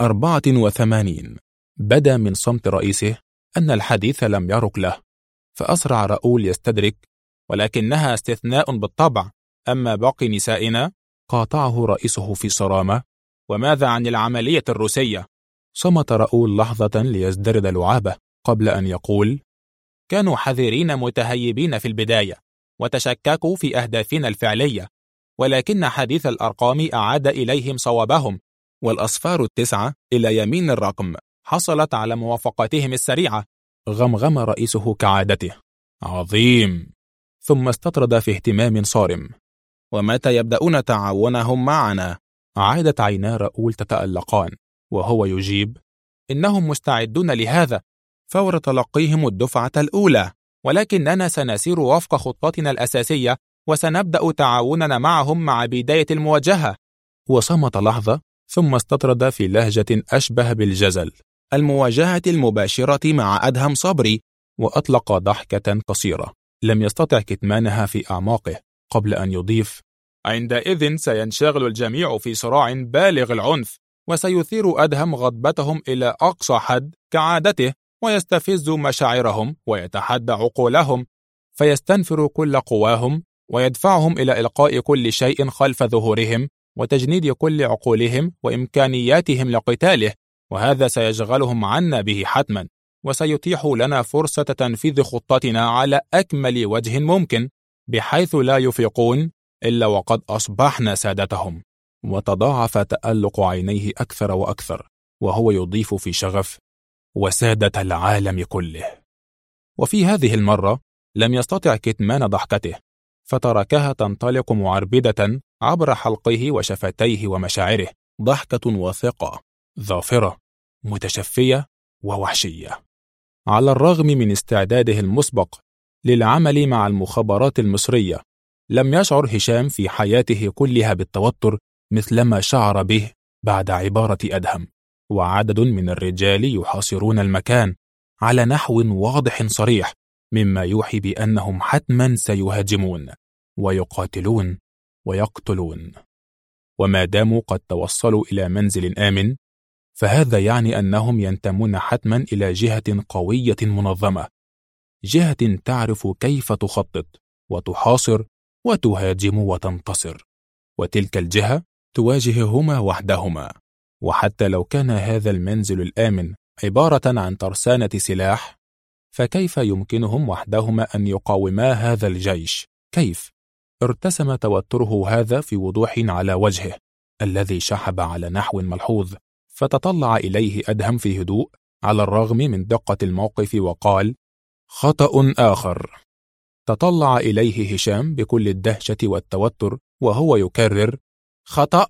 84. بدا من صمت رئيسه أن الحديث لم يرق له، فأسرع راؤول يستدرك: ولكنها استثناء بالطبع، أما باقي نسائنا؟ قاطعه رئيسه في صرامة: وماذا عن العملية الروسية؟ صمت راؤول لحظة ليزدرد لعابه قبل أن يقول: كانوا حذرين متهيبين في البداية، وتشككوا في أهدافنا الفعلية، ولكن حديث الأرقام أعاد إليهم صوابهم، والأصفار 9 إلى يمين الرقم حصلت على موافقتهم السريعة. غمغم رئيسه كعادته: عظيم. ثم استطرد في اهتمام صارم. ومتى يبدأون تعاونهم معنا؟ عادت عينا راؤول تتألقان وهو يجيب: إنهم مستعدون لهذا فور تلقيهم الدفعة الأولى، ولكننا سنسير وفق خطتنا الأساسية وسنبدأ تعاوننا معهم مع بداية المواجهة. وصمت لحظة ثم استطرد في لهجة أشبه بالجزل: المواجهة المباشرة مع أدهم صبري. وأطلق ضحكة قصيرة لم يستطع كتمانها في أعماقه قبل أن يضيف: عندئذ سينشغل الجميع في صراع بالغ العنف، وسيثير أدهم غضبتهم إلى أقصى حد كعادته، ويستفز مشاعرهم ويتحدى عقولهم، فيستنفر كل قواهم ويدفعهم إلى إلقاء كل شيء خلف ظهورهم وتجنيد كل عقولهم وإمكانياتهم لقتاله، وهذا سيشغلهم عنا به حتما، وسيتيح لنا فرصة تنفيذ خطتنا على أكمل وجه ممكن، بحيث لا يفيقون إلا وقد أصبحنا سادتهم. وتضاعف تألق عينيه أكثر وأكثر وهو يضيف في شغف: وسادة العالم كله. وفي هذه المرة لم يستطع كتمان ضحكته، فتركها تنطلق معربدة عبر حلقه وشفتيه ومشاعره، ضحكة واثقة ظافرة متشفية ووحشية. على الرغم من استعداده المسبق للعمل مع المخابرات المصرية، لم يشعر هشام في حياته كلها بالتوتر مثلما شعر به بعد عبارة أدهم، وعدد من الرجال يحاصرون المكان على نحو واضح صريح، مما يوحي بأنهم حتما سيهاجمون ويقاتلون ويقتلون. وما داموا قد توصلوا إلى منزل آمن، فهذا يعني أنهم ينتمون حتما إلى جهة قوية منظمة، جهة تعرف كيف تخطط وتحاصر وتهاجم وتنتصر، وتلك الجهة تواجههما وحدهما. وحتى لو كان هذا المنزل الآمن عبارة عن ترسانة سلاح، فكيف يمكنهم وحدهما أن يقاوما هذا الجيش؟ كيف؟ ارتسم توتره هذا في وضوح على وجهه الذي شحب على نحو ملحوظ، فتطلع إليه أدهم في هدوء على الرغم من دقة الموقف وقال: خطأ آخر. تطلع إليه هشام بكل الدهشة والتوتر وهو يكرر: خطأ.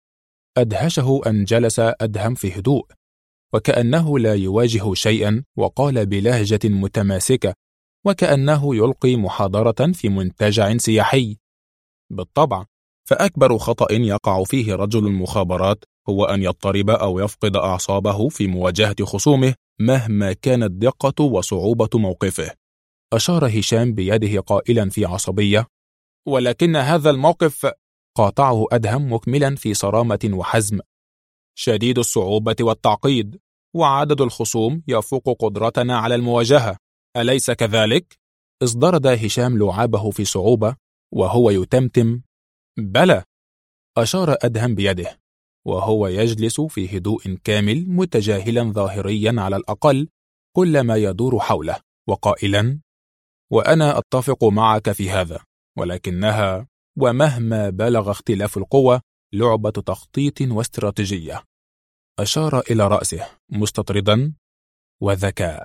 أدهشه أن جلس أدهم في هدوء وكأنه لا يواجه شيئا، وقال بلهجة متماسكة وكأنه يلقي محاضرة في منتجع سياحي: بالطبع، فأكبر خطأ يقع فيه رجل المخابرات هو أن يضطرب أو يفقد أعصابه في مواجهة خصومه مهما كانت دقة وصعوبة موقفه. أشار هشام بيده قائلا في عصبية: ولكن هذا الموقف، قاطعه أدهم مكملا في صرامة وحزم، شديد الصعوبة والتعقيد، وعدد الخصوم يفوق قدرتنا على المواجهة، أليس كذلك؟ ازدرد هشام لعابه في صعوبة وهو يتمتم: بلى. أشار أدهم بيده وهو يجلس في هدوء كامل متجاهلا ظاهريا على الأقل كل ما يدور حوله، وقائلا: وأنا أتفق معك في هذا، ولكنها ومهما بلغ اختلاف القوى لعبة تخطيط واستراتيجية. أشار إلى رأسه مستطردا: وذكاء.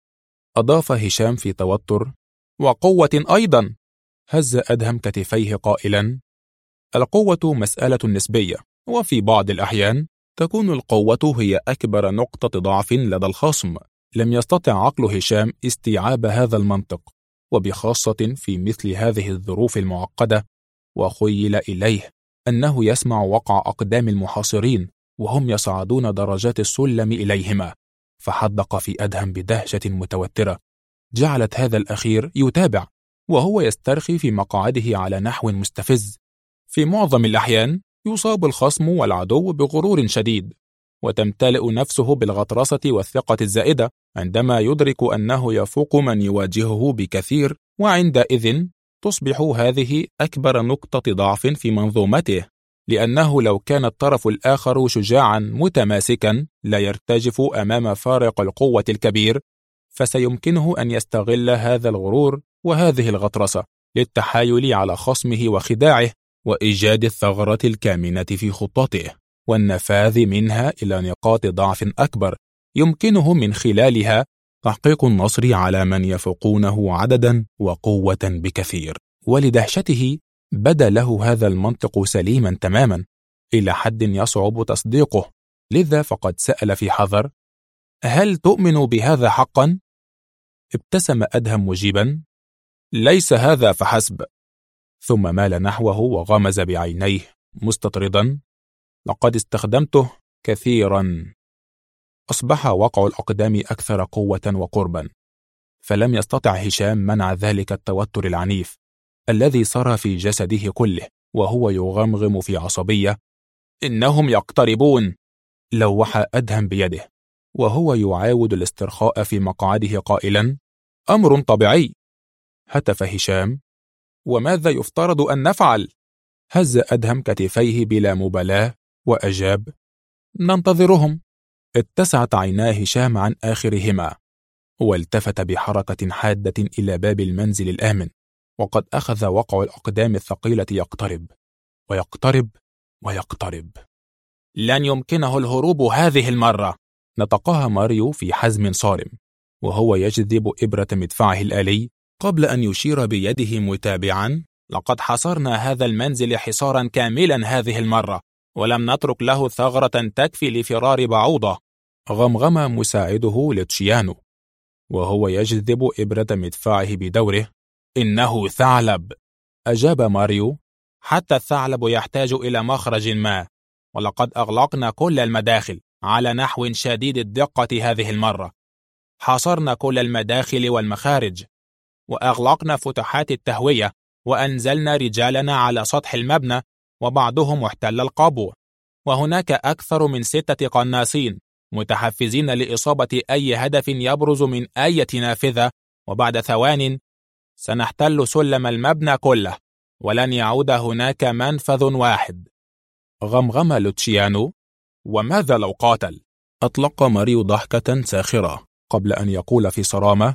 أضاف هشام في توتر: وقوة أيضا. هز أدهم كتفيه قائلا: القوة مسألة نسبية، وفي بعض الأحيان تكون القوة هي أكبر نقطة ضعف لدى الخصم. لم يستطع عقل هشام استيعاب هذا المنطق، وبخاصة في مثل هذه الظروف المعقدة، وخيل إليه أنه يسمع وقع أقدام المحاصرين وهم يصعدون درجات السلم إليهما، فحدق في أدهم بدهشة متوترة جعلت هذا الأخير يتابع وهو يسترخي في مقعده على نحو مستفز. في معظم الأحيان يصاب الخصم والعدو بغرور شديد، وتمتلئ نفسه بالغطرسة والثقة الزائدة عندما يدرك أنه يفوق من يواجهه بكثير، وعندئذ تصبح هذه أكبر نقطة ضعف في منظومته، لأنه لو كان الطرف الآخر شجاعا متماسكا لا يرتجف أمام فارق القوة الكبير، فسيمكنه أن يستغل هذا الغرور وهذه الغطرسة للتحايل على خصمه وخداعه وإيجاد الثغرة الكامنة في خطته والنفاذ منها إلى نقاط ضعف أكبر يمكنه من خلالها تحقيق النصر على من يفوقونه عددا وقوة بكثير. ولدهشته بدا له هذا المنطق سليما تماما إلى حد يصعب تصديقه، لذا فقد سأل في حذر: هل تؤمن بهذا حقا؟ ابتسم أدهم مجيبا: ليس هذا فحسب. ثم مال نحوه وغمز بعينيه مستطردا: لقد استخدمته كثيرا. أصبح وقع الأقدام أكثر قوة وقربا، فلم يستطع هشام منع ذلك التوتر العنيف الذي سرى في جسده كله، وهو يغمغم في عصبية: إنهم يقتربون. لوح أدهم بيده وهو يعاود الاسترخاء في مقعده قائلا: أمر طبيعي. هتف هشام: وماذا يفترض أن نفعل؟ هز أدهم كتفيه بلا مبالاة وأجاب: ننتظرهم. اتسعت عينا هشام عن آخرهما، والتفت بحركة حادة إلى باب المنزل الآمن، وقد أخذ وقع الأقدام الثقيلة يقترب ويقترب ويقترب. لن يمكنه الهروب هذه المرة، نطقها ماريو في حزم صارم، وهو يجذب إبرة مدفعه الآلي قبل أن يشير بيده متابعا: لقد حصرنا هذا المنزل حصارا كاملا هذه المرة، ولم نترك له ثغرة تكفي لفرار بعوضة. غمغم مساعده لوتشيانو وهو يجذب إبرة مدفعه بدوره: إنه ثعلب. أجاب ماريو: حتى الثعلب يحتاج إلى مخرج ما، ولقد أغلقنا كل المداخل على نحو شديد الدقة هذه المرة. حاصرنا كل المداخل والمخارج، وأغلقنا فتحات التهوية، وأنزلنا رجالنا على سطح المبنى، وبعضهم احتل القابو، وهناك أكثر من 6 قناصين متحفزين لإصابة أي هدف يبرز من أي نافذة، وبعد ثوان سنحتل سلم المبنى كله، ولن يعود هناك منفذ واحد. غمغم لوتشيانو: وماذا لو قاتل؟ أطلق ماريو ضحكة ساخرة قبل أن يقول في صرامة: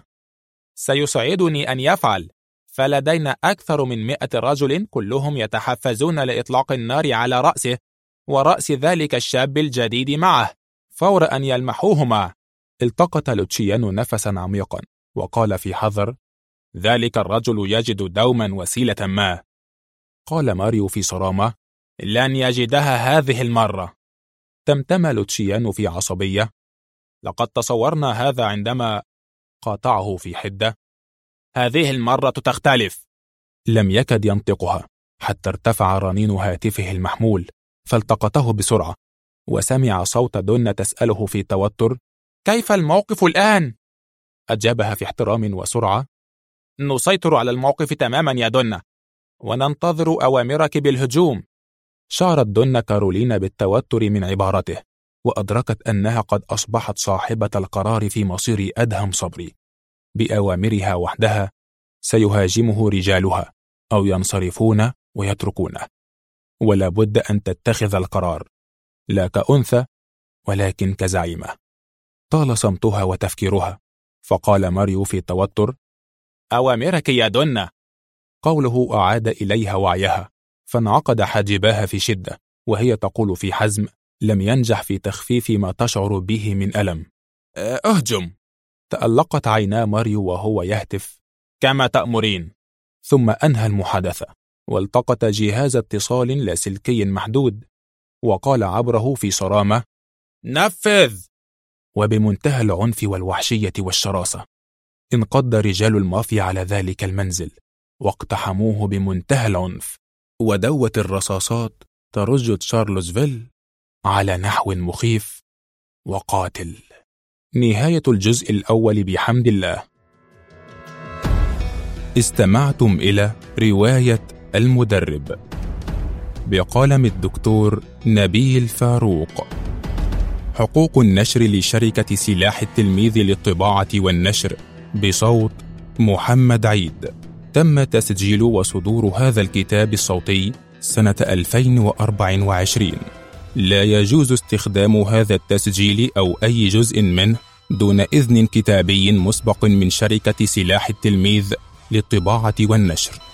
سيسعدني أن يفعل، فلدينا أكثر من 100 رجل كلهم يتحفزون لإطلاق النار على رأسه ورأس ذلك الشاب الجديد معه فور أن يلمحوهما. التقط لوتشيانو نفسا عميقا وقال في حذر: ذلك الرجل يجد دوما وسيلة ما. قال ماريو في صرامة: لن يجدها هذه المرة. تمتم لوتشيانو في عصبية: لقد تصورنا هذا عندما قاطعه في حدة: هذه المرة تختلف. لم يكد ينطقها حتى ارتفع رنين هاتفه المحمول، فالتقطه بسرعة وسمع صوت دنة تسأله في توتر: كيف الموقف الآن؟ أجابها في احترام وسرعة: نسيطر على الموقف تماما يا دنة، وننتظر أوامرك بالهجوم. شعرت دنة كارولينا بالتوتر من عبارته، وأدركت أنها قد أصبحت صاحبة القرار في مصير أدهم صبري. بأوامرها وحدها سيهاجمه رجالها أو ينصرفون ويتركونه، ولا بد أن تتخذ القرار، لا كأنثى ولكن كزعيمة. طال صمتها وتفكيرها، فقال ماريو في توتر: أوامرك يا دنة. قوله أعاد إليها وعيها، فانعقد حاجباها في شدة وهي تقول في حزم لم ينجح في تخفيف ما تشعر به من ألم: أهجم. تألقت عينا ماريو وهو يهتف: كما تأمرين. ثم أنهى المحادثة والتقط جهاز اتصال لاسلكي محدود، وقال عبره في صرامة: نفذ. وبمنتهى العنف والوحشية والشراسة انقض رجال المافيا على ذلك المنزل واقتحموه بمنتهى العنف، ودوت الرصاصات ترج تشارلوزفيل على نحو مخيف وقاتل. نهاية الجزء الأول بحمد الله. استمعتم إلى رواية المدرب بقلم الدكتور نبيل فاروق. حقوق النشر لشركة سلاح التلميذ للطباعة والنشر بصوت محمد عيد. تم تسجيل وصدور هذا الكتاب الصوتي سنة 2024. لا يجوز استخدام هذا التسجيل أو أي جزء منه دون إذن كتابي مسبق من شركة سلاح التلميذ للطباعة والنشر.